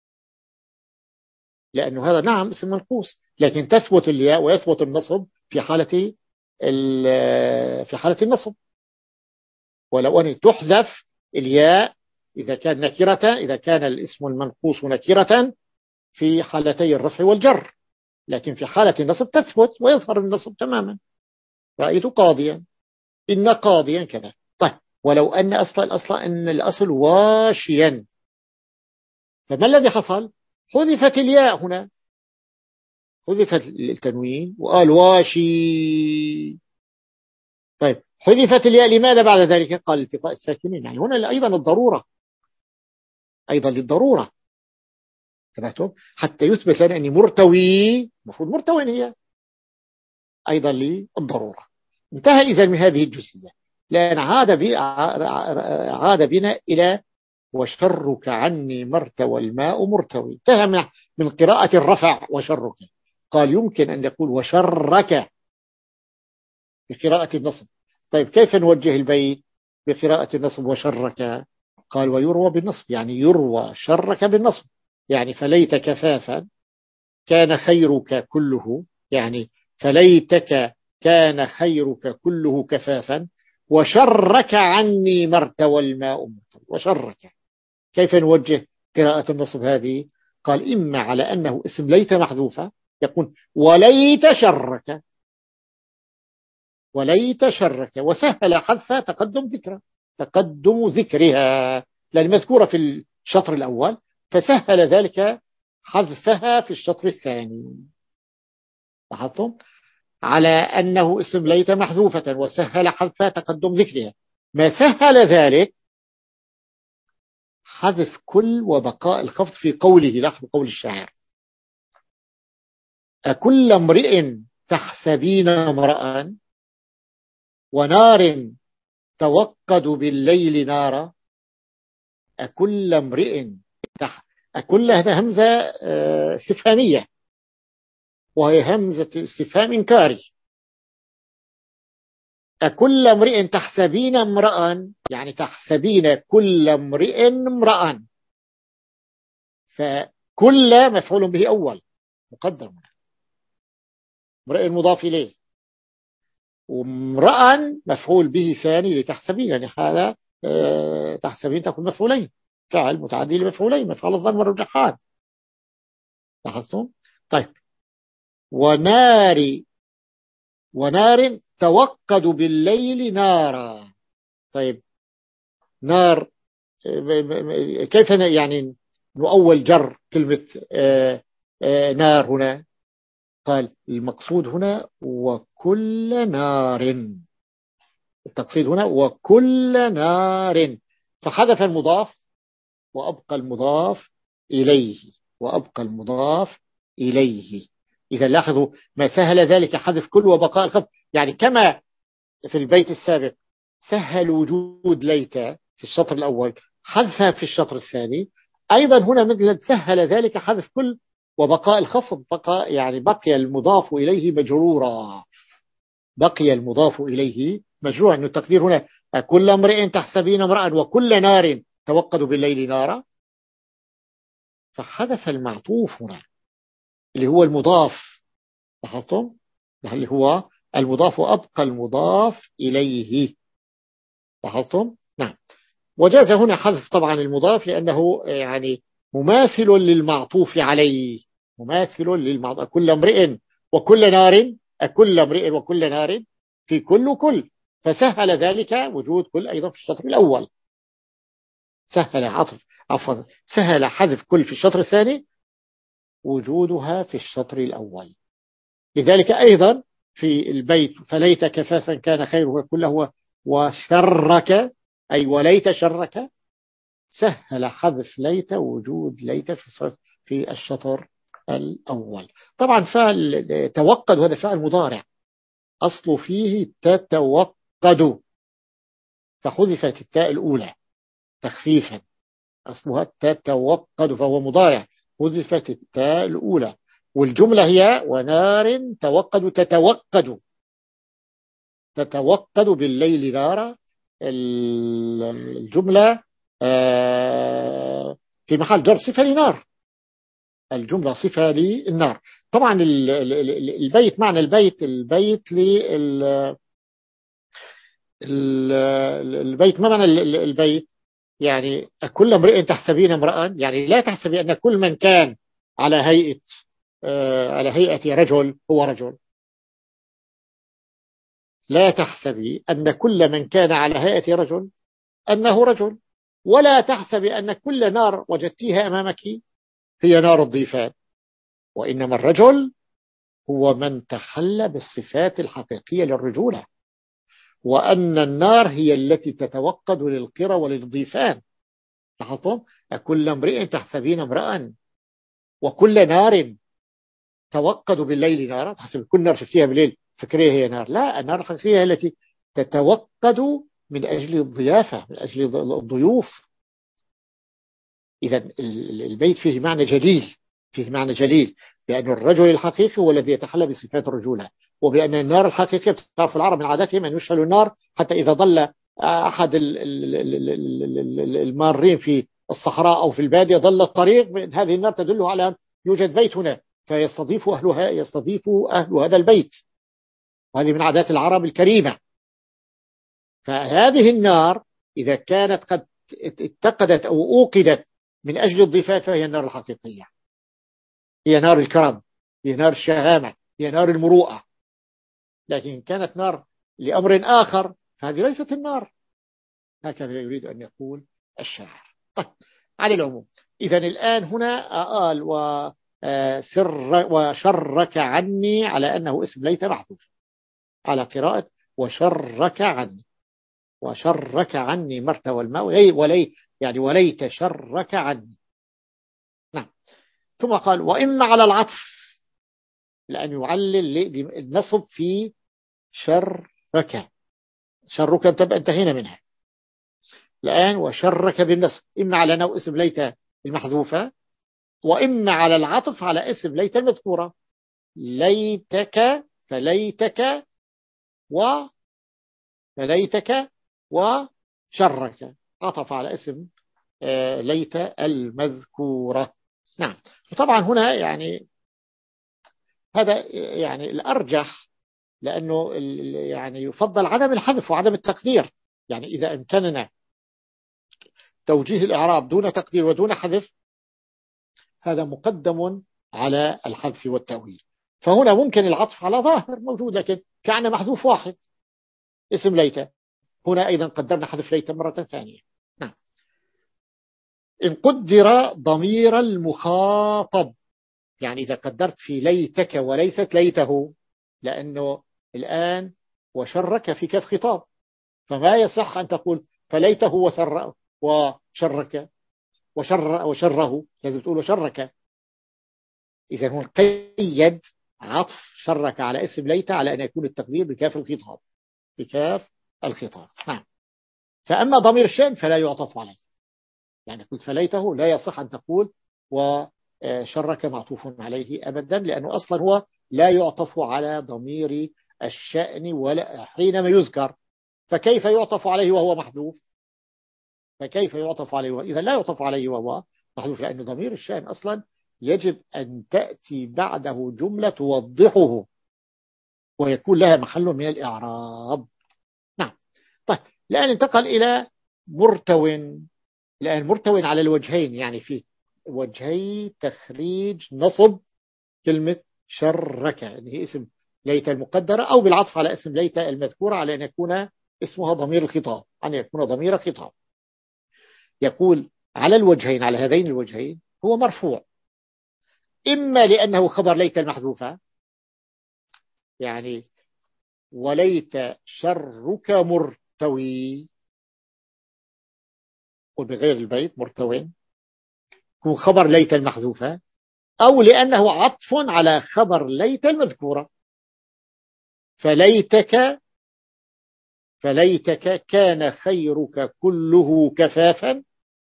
لأنه هذا نعم اسم منقوص، لكن تثبت الياء ويثبت النصب في حالة في حالة النصب. ولو أن تحذف الياء إذا كان نكرة، إذا كان الاسم المنقوص نكرة في حالتي الرفع والجر، لكن في حالة النصب تثبت ويظهر النصب تماما. رأيت قاضيا، إن قاضيا كذا. طيب ولو أن أصل الأصل أن الأصل واشيا، فما الذي حصل؟ حذفت الياء هنا، حذفت التنوين وقال واشي. طيب حذفت الياء لماذا بعد ذلك؟ قال التقاء الساكنين، يعني هنا أيضا الضرورة، أيضا للضرورة تبعتم حتى يثبت لنا أني مرتوي، مفروض مرتوين هي أيضا للضرورة. انتهى إذن من هذه الجزئية، لأن عاد, بي عاد بنا إلى وشرك عني مرتوى الماء مرتوي. انتهى من قراءة الرفع وشرك، قال يمكن أن يقول وشرك بقراءة النصب. طيب كيف نوجه البيت بقراءة النصب وشرك؟ قال ويروى بالنصب، يعني يروى شرك بالنصب، يعني فليت كفافا كان خيرك كله، يعني فليتك كان خيرك كله كفافا، وشرك عني مرتوى الماء مرتوي. وشرك كيف نوجه قراءة النصب هذه؟ قال إما على أنه اسم ليت محذوفة يكون وليت شرك، وليت شرك، وسهل حذف تقدم ذكرى تقدم ذكرها لأن مذكورة في الشطر الأول، فسهل ذلك حذفها في الشطر الثاني. لاحظتم؟ على أنه اسم ليت محذوفة وسهل حذفها تقدم ذكرها. ما سهل ذلك حذف كل وبقاء الخفض في قوله، لاحظوا قول الشاعر أكل امرئ تحسبين امرأ ونار توقد بالليل نارا. أكل امرئ تح... أكل هذا همزة استفهامية، وهي همزة استفهام إنكاري. أكل امرئ تحسبين امرأ، يعني تحسبين كل امرئ امرأ، فكل مفعول به أول مقدر، امرئ مضاف إليه، وامرأ مفعول به ثاني لتحسبين، يعني هذا أه تحسبين تكون مفعولين، فعل متعدي لمفعولين، مفعول الظن والرجحان. لاحظتم؟ طيب ونار ونار توقد بالليل نارا. طيب نار كيف يعني نؤول جر كلمة آآ آآ نار هنا؟ قال المقصود هنا وكل نار، التقصيد هنا وكل نار، فحذف المضاف وأبقى المضاف إليه وأبقى المضاف إليه. إذا لاحظوا ما سهل ذلك حذف كل وبقاء الخفض، يعني كما في البيت السابق سهل وجود ليت في الشطر الأول، حذفها في الشطر الثاني. أيضا هنا مثل سهل ذلك حذف كل وبقاء الخفض، بقى يعني بقي المضاف إليه مجرورا، بقي المضاف إليه مجرورا. أنه التقدير هنا كل امرئ تحسبين امرأ وكل نار توقد بالليل نارا، فحذف المعطوف هنا اللي هو المضاف، لاحظتم اللي هو المضاف وأبقى المضاف إليه، لاحظتم. نعم. وجاز هنا حذف طبعا المضاف لأنه يعني مماثل للمعطوف عليه، مماثل للمعطوف. كل امرئ وكل نار، كل امرئ وكل نار في كل كل، فسهل ذلك وجود كل أيضا في الشطر الأول، سهل عطف عفوا سهل حذف كل في الشطر الثاني وجودها في الشطر الأول. لذلك أيضا في البيت فليت كفافا كان خيره كله وشرك، أي وليت شرك، سهل حذف ليت وجود ليت في في الشطر الأول. طبعا فعل توقد وهذا فعل مضارع أصله فيه تتوقد، فحذفت التاء الأولى تخفيفا، أصلها تتوقد فهو مضارع، حذفت التاء الأولى. والجملة هي ونار توقد تتوقد، تتوقد بالليل نارا. الجملة في محل جر صفة لنار، الجملة صفة للنار. طبعا البيت معنى البيت البيت لل البيت ما معنى البيت؟ يعني كل امرئ تحسبين امرأ، يعني لا تحسبي أن كل من كان على هيئة على هيئة رجل هو رجل، لا تحسبي أن كل من كان على هيئة رجل أنه رجل، ولا تحسبي أن كل نار وجدتيها أمامك هي نار الضيفان، وإنما الرجل هو من تحلى بالصفات الحقيقية للرجولة، وأن النار هي التي تتوقد للقرى وللضيفان. لاحظتم؟ كل امرئ تحسبين امرأ وكل نار توقد بالليل نارا، حسب كل نار شفتيها بالليل فكريها هي نار، لا، النار الحقيقية التي تتوقد من أجل الضيافة، من أجل الضيوف. إذا البيت فيه معنى جليل، فيه معنى جليل بأن الرجل الحقيقي هو الذي يتحلى بصفات الرجولة، وبأن النار الحقيقية بتعرف العرب من عاداتهم أن يشعلوا النار حتى إذا ضل أحد المارين في الصحراء أو في البادية ضل الطريق، هذه النار تدله على يوجد بيت هنا فيستضيف أهلها، يستضيف أهل هذا البيت، وهذه من عادات العرب الكريمة. فهذه النار إذا كانت قد اتقدت أو أوقدت من أجل الضيفان فهي النار الحقيقية، هي نار الكرم، هي نار الشهامة، هي نار المروءة. لكن كانت نار لأمر آخر فهذه ليست النار، هكذا يريد أن يقول الشاعر. طيب على العموم، إذا الآن هنا قال وسر وشرك عني على أنه اسم ليت محذوف على قراءة وشرك عني، وشرك عني مرت والماء ولي يعني وليت شرك عني. نعم. ثم قال وإما على العطف، لأن يعلل النصب في شرك، شرك انتهينا منها الآن، وشرك بالنصب إما على نوع اسم ليت المحذوفة، وإما على العطف على اسم ليت المذكورة، ليتك فليتك و فليتك وشرك، عطف على اسم ليت المذكورة. نعم. وطبعا هنا يعني هذا يعني الأرجح، لأنه يعني يفضل عدم الحذف وعدم التقدير. يعني إذا امكننا توجيه الإعراب دون تقدير ودون حذف هذا مقدم على الحذف والتأويل. فهنا ممكن العطف على ظاهر موجود، لكن كان محذوف واحد اسم ليت، هنا أيضا قدرنا حذف ليت مرة ثانية. نعم. إن قدر ضمير المخاطب، يعني إذا قدرت في ليتك وليست ليته، لأنه الآن وشرك في كاف خطاب، فما يصح أن تقول فليته وسر وشرك وشر وشره، لازم تقول وشرك. إذا هو قيد عطف شرك على اسم ليت على أن يكون التقدير بكاف الخطاب، بكاف الخطاب. نعم. فأما ضمير الشأن فلا يعطف عليه، يعني قلت فليته لا يصح أن تقول وشرك معطوف عليه أبدا، لأنه أصلا هو لا يعطف على ضمير الشأن ولا حينما يذكر، فكيف يعطف عليه وهو محذوف؟ فكيف يعطف عليه؟ إذا لا يعطف عليه وهو محذوف، لأن ضمير الشأن أصلا يجب أن تأتي بعده جملة توضحه ويكون لها محل من الإعراب. نعم. طيب الآن انتقل إلى مرتو. الآن مرتو على الوجهين، يعني في وجهي تخريج نصب كلمة شرك، يعني هي اسم ليت المقدرة، أو بالعطف على اسم ليت المذكورة على أن يكون اسمها ضمير الخطاب، أن يكون ضمير خطاب. يقول على الوجهين، على هذين الوجهين هو مرفوع، إما لأنه خبر ليت المحذوفة، يعني وليت شرك مرتوي، وبغير البيت مرتوين، هو خبر ليت المحذوفة، أو لأنه عطف على خبر ليت المذكورة، فليتك فليتك كان خيرك كله كفافا،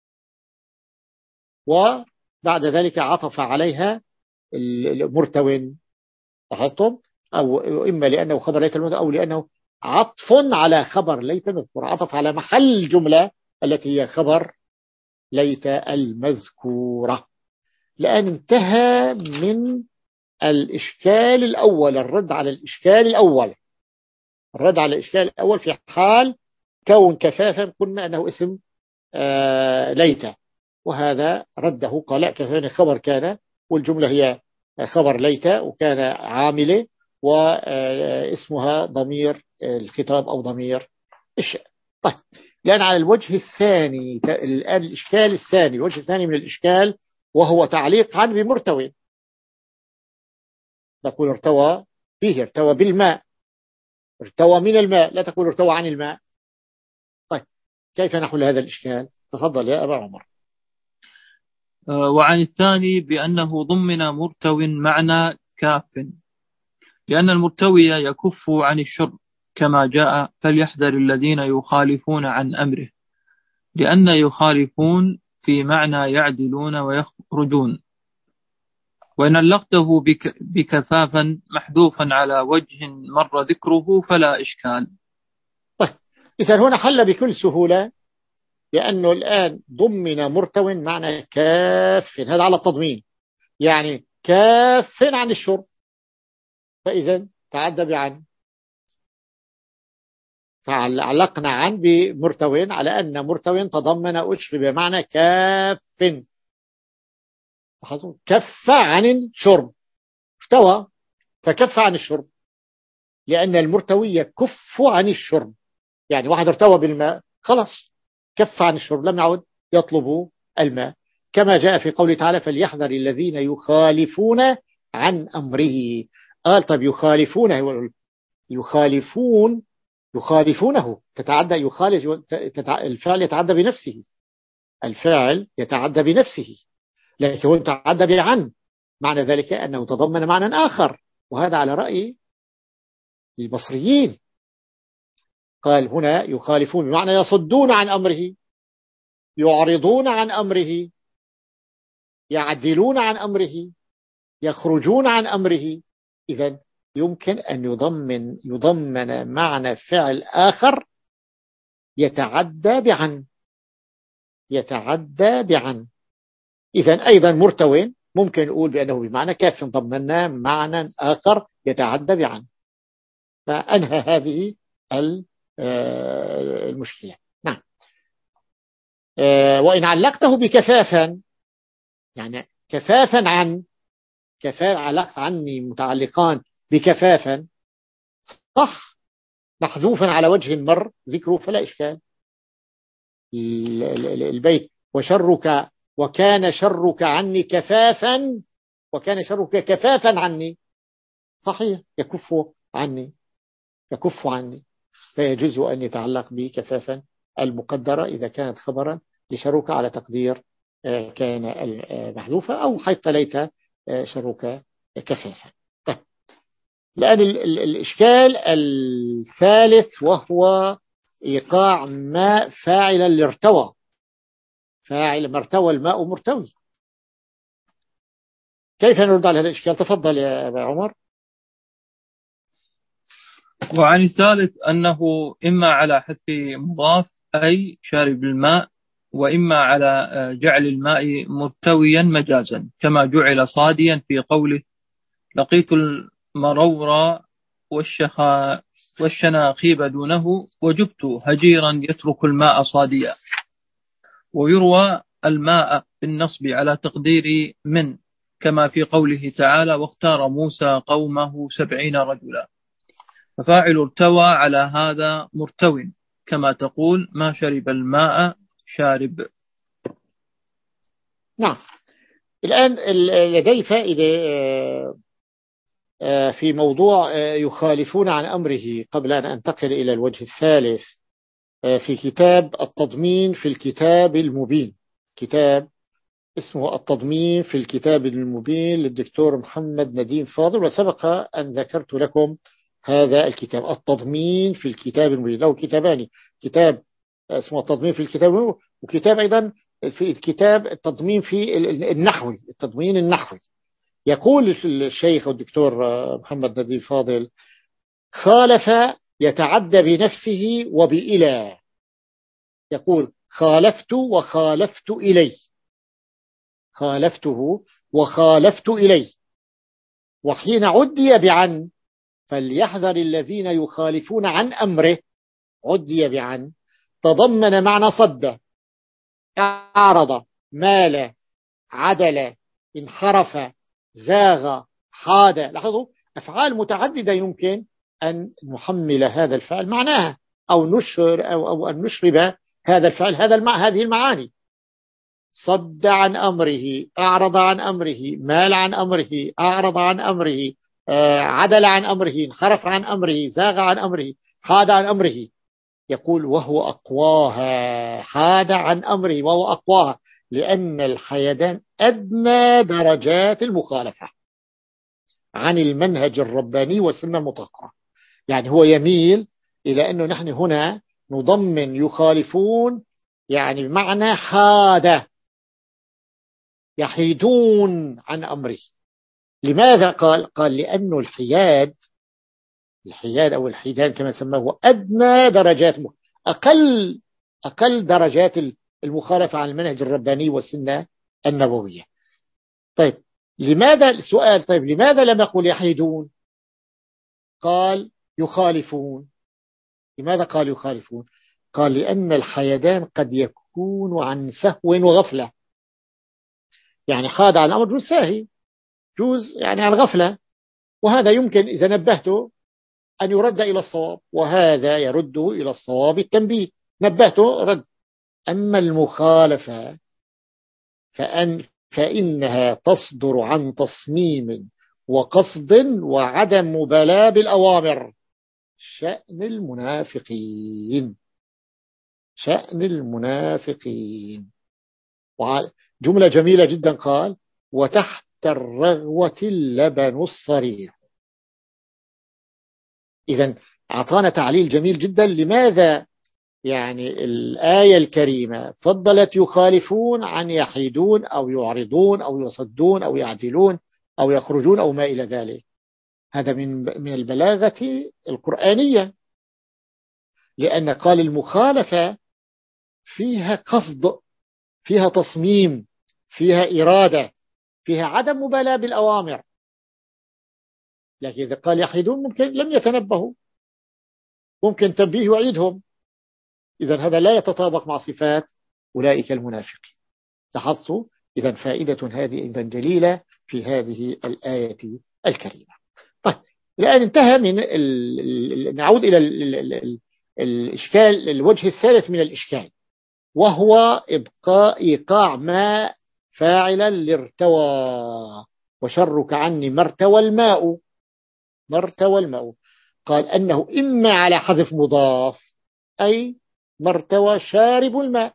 وبعد ذلك عطف عليها المرتوين. لاحظتم؟ أو إما لأنه خبر ليت المذكورة، أو لأنه عطف على خبر ليت المذكورة، عطف على محل الجملة التي هي خبر ليت المذكورة. لأن انتهى من الإشكال الأول، الرد على الإشكال الأول، الرد على الإشكال الأول في حال كون كفافا قلنا أنه اسم آه ليت، وهذا رده قال لا، كفافا خبر كان، والجملة هي خبر ليت وكان عامله، واسمها ضمير الخطاب أو ضمير الشأن. طيب لأن على الوجه الثاني، الآن الإشكال الثاني، الوجه الثاني من الإشكال وهو تعليق عن بمرتوي. نقول ارتوى به، ارتوى بالماء، ارتوى من الماء، لا تقول ارتوى عن الماء. طيب كيف نحل هذا الإشكال؟ تفضل يا أبا عمر. وعن الثاني بأنه ضمن مرتو معنى كاف، لأن المرتوي يكف عن الشرب كما جاء فليحذر الذين يخالفون عن أمره، لأن يخالفون في معنى يعدلون ويخرجون. وإن علقته بك بكفافا محذوفا على وجه مر ذكره فلا إشكال. طيب إذا هنا حل بكل سهولة، لأنه الآن ضمن مرتو معنى كاف، هذا على التضمين، يعني كاف عن الشرب، فإذا تعدى بعن، فعلقنا عن بمرتو على أن مرتو تضمن أشرب بمعنى كاف، كف عن الشرب، ارتوى فكف عن الشرب، لأن المرتوي يكف عن الشرب، يعني واحد ارتوى بالماء خلاص كف عن الشرب، لم يعد يطلب الماء، كما جاء في قوله تعالى فليحذر الذين يخالفون عن أمره. قال طب يخالفون، يخالفون يخالفونه تتعدى، يخالف الفعل يتعدى بنفسه، الفاعل يتعدى بنفسه، لكن هو يتعدى بعن، معنى ذلك أنه تضمن معنى آخر، وهذا على رأي البصريين. قال هنا يخالفون بمعنى يصدون عن أمره، يعرضون عن أمره، يعدلون عن أمره، يخرجون عن أمره. إذن يمكن أن يضمن يضمن معنى فعل آخر يتعدى بعن، يتعدى بعن. إذن أيضا مرتوين ممكن نقول بأنه بمعنى كاف ضمنا معنى آخر يتعدى بعن، فأنهى هذه المشكلة. نعم. وإن علقته بكفافا، يعني كفافا عن، كفاف علقت عني متعلقان بكفافا صح، محذوفا على وجه المر ذكره فلا إشكال. البيت وشرك وكان شرك عني كفافا، وكان شرك كفافا عني، صحيح يكف عني، يكف عني، فيجوز أن يتعلق بكفافا المقدرة إذا كانت خبرا لشرك على تقدير كان محذوفة، أو حتى ليت شرك كفافا. طيب الآن الإشكال الثالث وهو إيقاع ما فاعلا لارتوى. فاعل، مرتوى الماء مرتوي. كيف نرد على هذا الإشكال؟ تفضل يا أبا عمر. وعن الثالث أنه إما على حذف مضاف أي شارب الماء، وإما على جعل الماء مرتويا مجازا كما جعل صاديا في قوله لقيت المرور والشخا والشناخيب دونه وجبت هجيرا يترك الماء صاديا. ويروى الماء بالنصب على تقدير من كما في قوله تعالى واختار موسى قومه سبعين رجلا، ففاعل ارتوى على هذا مرتو كما تقول ما شرب الماء شارب. نعم. الآن لدي فائدة في موضوع يخالفون عن أمره قبل أن أنتقل إلى الوجه الثالث. في كتاب التضمين في الكتاب المبين، كتاب اسمه التضمين في الكتاب المبين للدكتور محمد نديم فاضل، وسبق أن ذكرت لكم هذا الكتاب التضمين في الكتاب المبين. له كتابان، كتاب اسمه التضمين في الكتاب المبين، وكتاب أيضا في الكتاب التضمين في النحوي، التضمين النحوي. يقول الشيخ الدكتور محمد نديم فاضل خالف يتعدى بنفسه وبإلى، يقول خالفت وخالفت إلي، خالفته وخالفت إلي. وحين عدي بعن فليحذر الذين يخالفون عن أمره، عدي بعن تضمن معنى صد، أعرض، مال، عدل، انحرف، زاغ، حاد. لاحظوا أفعال متعددة يمكن أن نحمل هذا الفعل معناها، أو نشر أو, أو أن نشرب هذا الفعل هذا المع... هذه المعاني. صد عن أمره، أعرض عن أمره، مال عن أمره، أعرض عن أمره، عدل عن أمره، انحرف عن أمره، زاغ عن أمره، حاد عن أمره. يقول وهو أقواها، حاد عن أمره وهو أقواها، لأن الحيدان أدنى درجات المخالفة عن المنهج الرباني والسنة المطهرة. يعني هو يميل إلى أنه نحن هنا نضمن يخالفون، يعني بمعنى حاد، يحيدون عن أمره. لماذا قال؟ قال لأنه الحياد، الحياد أو الحيدان كما سماه أدنى درجات، أقل أقل درجات المخالفة عن المنهج الرباني والسنة النبوية. طيب لماذا السؤال؟ طيب لماذا لم يقل يحيدون؟ قال يخالفون. لماذا قال يخالفون؟ قال لأن الحيدان قد يكون عن سهو وغفلة، يعني حاد عن أمر جوز ساهي، جوز يعني عن غفلة، وهذا يمكن إذا نبهته أن يرد إلى الصواب، وهذا يرده إلى الصواب التنبيه، نبهته رد. أما المخالفة فأن فإنها تصدر عن تصميم وقصد وعدم مبالاة بالأوامر، شأن المنافقين، شأن المنافقين. جملة جميلة جدا قال وتحت الرغوة اللبن الصريح. إذن أعطانا تعليل جميل جدا لماذا يعني الآية الكريمة فضلت يخالفون عن يحيدون أو يعرضون أو يصدون أو يعدلون أو يخرجون أو ما إلى ذلك. هذا من من البلاغة القرآنية، لأن قال المخالفة فيها قصد، فيها تصميم، فيها إرادة، فيها عدم مبالاة بالأوامر. لكن إذا قال يحيدون ممكن لم يتنبهوا، ممكن تنبيه وعيدهم. إذن هذا لا يتطابق مع صفات أولئك المنافقين. لاحظتوا؟ إذن فائدة هذه إذن جليلة في هذه الآية الكريمة. طيب الآن انتهى من ال... نعود إلى ال... ال... الإشكال، الوجه الثالث من الإشكال، وهو إبقاء إيقاع ما فاعلا لارتوى، وشرك عني مرتوى الماء، مرتوى الماء. قال أنه إما على حذف مضاف أي مرتوى شارب الماء،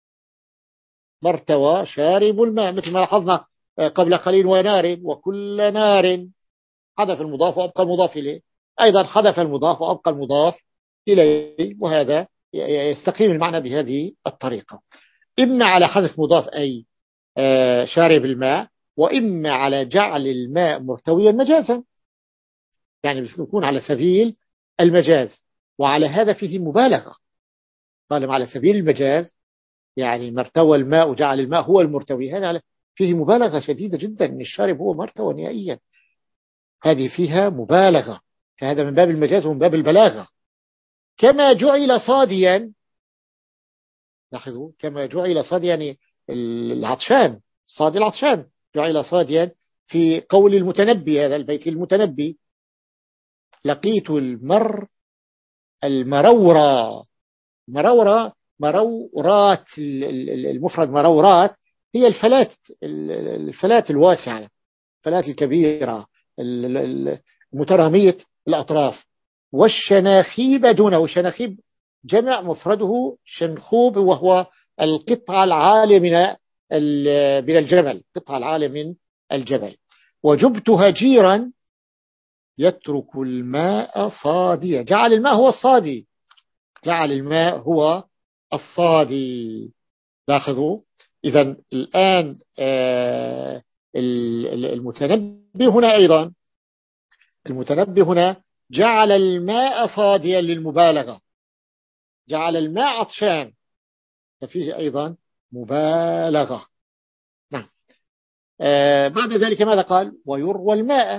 مرتوى شارب الماء، مثل ما لاحظنا قبل قليل ونار، وكل نار حذف المضاف وأبقى المضاف إليه، أيضا حذف المضاف وأبقى المضاف إليه، وهذا يستقيم المعنى بهذه الطريقة. إما على حذف مضاف أي شارب الماء، وإما على جعل الماء مرتويا مجازا، يعني بيكون على سبيل المجاز. وعلى هذا فيه مبالغة، طالما على سبيل المجاز يعني مرتوى الماء وجعل الماء هو المرتوي، هذا فيه مبالغة شديدة جدا، إن الشارب هو مرتوى نهائيا، هذه فيها مبالغة، فهذا من باب المجاز ومن باب البلاغة. كما جعل صاديا، لاحظوا كما جعل صاديا يعني العطشان، صادي العطشان جعل صاديا في قول المتنبي، هذا البيت المتنبي: لقيت المر المرورة. مرورة مرورات، المفرد مرورات هي الفلات، الفلات الواسعة، الفلات الكبيرة مترامية الأطراف. والشناخيب دونه، والشناخيب جمع مفرده شنخوب، وهو القطعة العالية من من الجبل، قطعة العالية من الجبل. وجبت هجيرا يترك الماء صاديا، جعل الماء هو الصادي، جعل الماء هو الصادي. لاحظوا إذن الآن آه المتنبي هنا أيضا، المتنبي هنا جعل الماء صاديا للمبالغة، جعل الماء عطشان، ففيه أيضا مبالغة. نعم. آه بعد ذلك ماذا قال؟ ويروى الماء،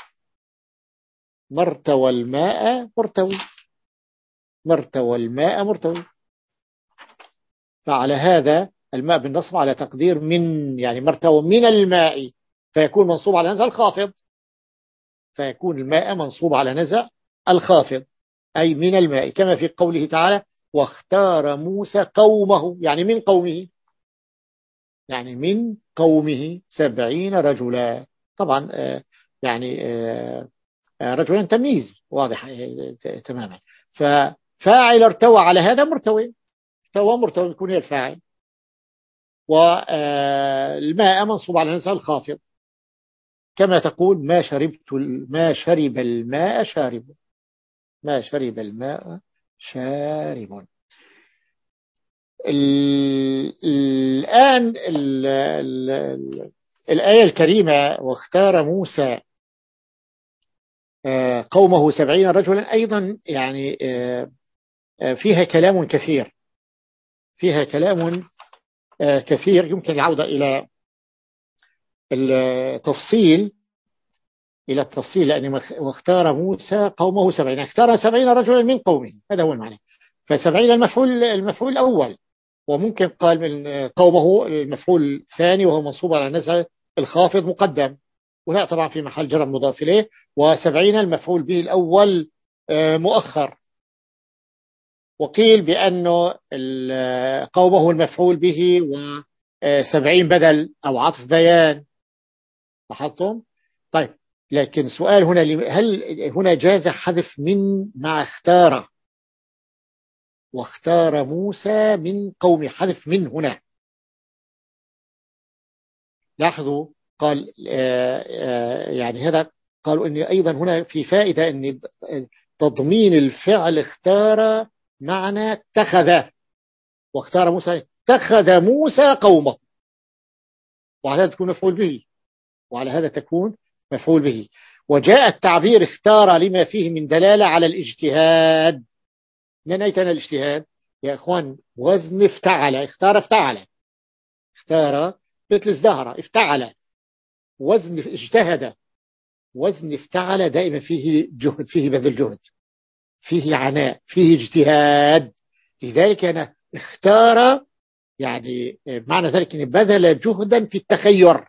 مرتوى الماء مرتوي، مرتوى الماء مرتوي. فعلى هذا الماء بالنصب على تقدير من، يعني مرتوى من الماء، فيكون منصوب على نزع الخافض، فيكون الماء منصوب على نزع الخافض أي من الماء، كما في قوله تعالى: واختار موسى قومه، يعني من قومه، يعني من قومه سبعين رجلا. طبعا آه يعني آه رجلا تمييز واضح آه تماما. ففاعل ارتوى على هذا مرتوي، ارتوى مرتوي يكون هي الفاعل، والماء منصوب على نزع الخافض، كما تقول: ما شربت ما شرب الماء شارب، ما شرب الماء شارب. الآن ال ال ال الآية الكريمة: واختار موسى قومه سبعين رجلا، أيضا يعني فيها كلام كثير، فيها كلام كثير يمكن العودة إلى التفصيل، إلى التفصيل، لأن واختار موسى قومه سبعين، اختار سبعين رجلا من قومه، هذا هو المعنى. فسبعين المفعول المفعول الأول، وممكن قال من قومه المفعول الثاني، وهو منصوب على نزع الخافض مقدم، وهنا طبعا في محل جر مضاف إليه. وسبعين المفعول به الأول مؤخر. وقيل بأنه قومه المفعول به وسبعين بدل أو عطف بيان، لاحظتم؟ طيب، لكن سؤال هنا: هل هنا جاز حذف من مع اختار؟ واختار موسى من قوم، حذف من هنا. لاحظوا قال آآ آآ يعني هذا قالوا ان ايضا هنا في فائدة، ان تضمين الفعل اختار معنى اتخذ، واختار موسى اتخذ موسى قومه، وعلى هذا تكون مفعول به، وعلى هذا تكون مفعول به. وجاء التعبير اختار لما فيه من دلالة على الاجتهاد. من أيتنا الاجتهاد يا أخوان؟ وزن افتعل، اختار افتعل، اختار مثل ازدهر افتعل، وزن اجتهد، وزن افتعل دائما فيه جهد، فيه بذل جهد، فيه عناء، فيه اجتهاد. لذلك أنا اختار، يعني معنى ذلك أن بذل جهدا في التخير،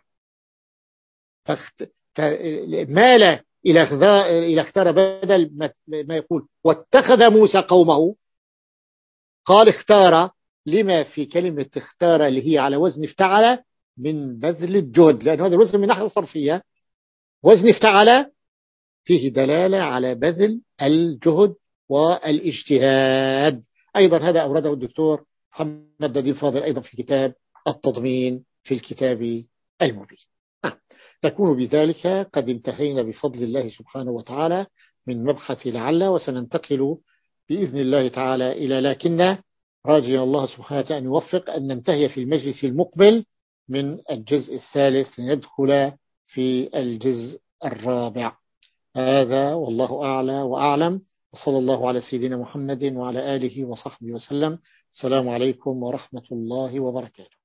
فمال إلى إلى اختار، بدل ما يقول واتخذ موسى قومه، قال اختار لما في كلمة اختار اللي هي على وزن افتعل من بذل الجهد، لأن هذا الوزن من ناحية الصرفية وزن افتعل فيه دلالة على بذل الجهد والاجتهاد. أيضا هذا أورده الدكتور محمد نبيل فاضل أيضا في كتاب التضمين في الكتاب المبين. نكون بذلك قد انتهينا بفضل الله سبحانه وتعالى من مبحث لعل، وسننتقل بإذن الله تعالى إلى لكن راجيا الله سبحانه وتعالى أن يوفق أن ننتهي في المجلس المقبل من الجزء الثالث لندخل في الجزء الرابع. هذا والله أعلى وأعلم، وصلى الله على سيدنا محمد وعلى آله وصحبه وسلم. السلام عليكم ورحمة الله وبركاته.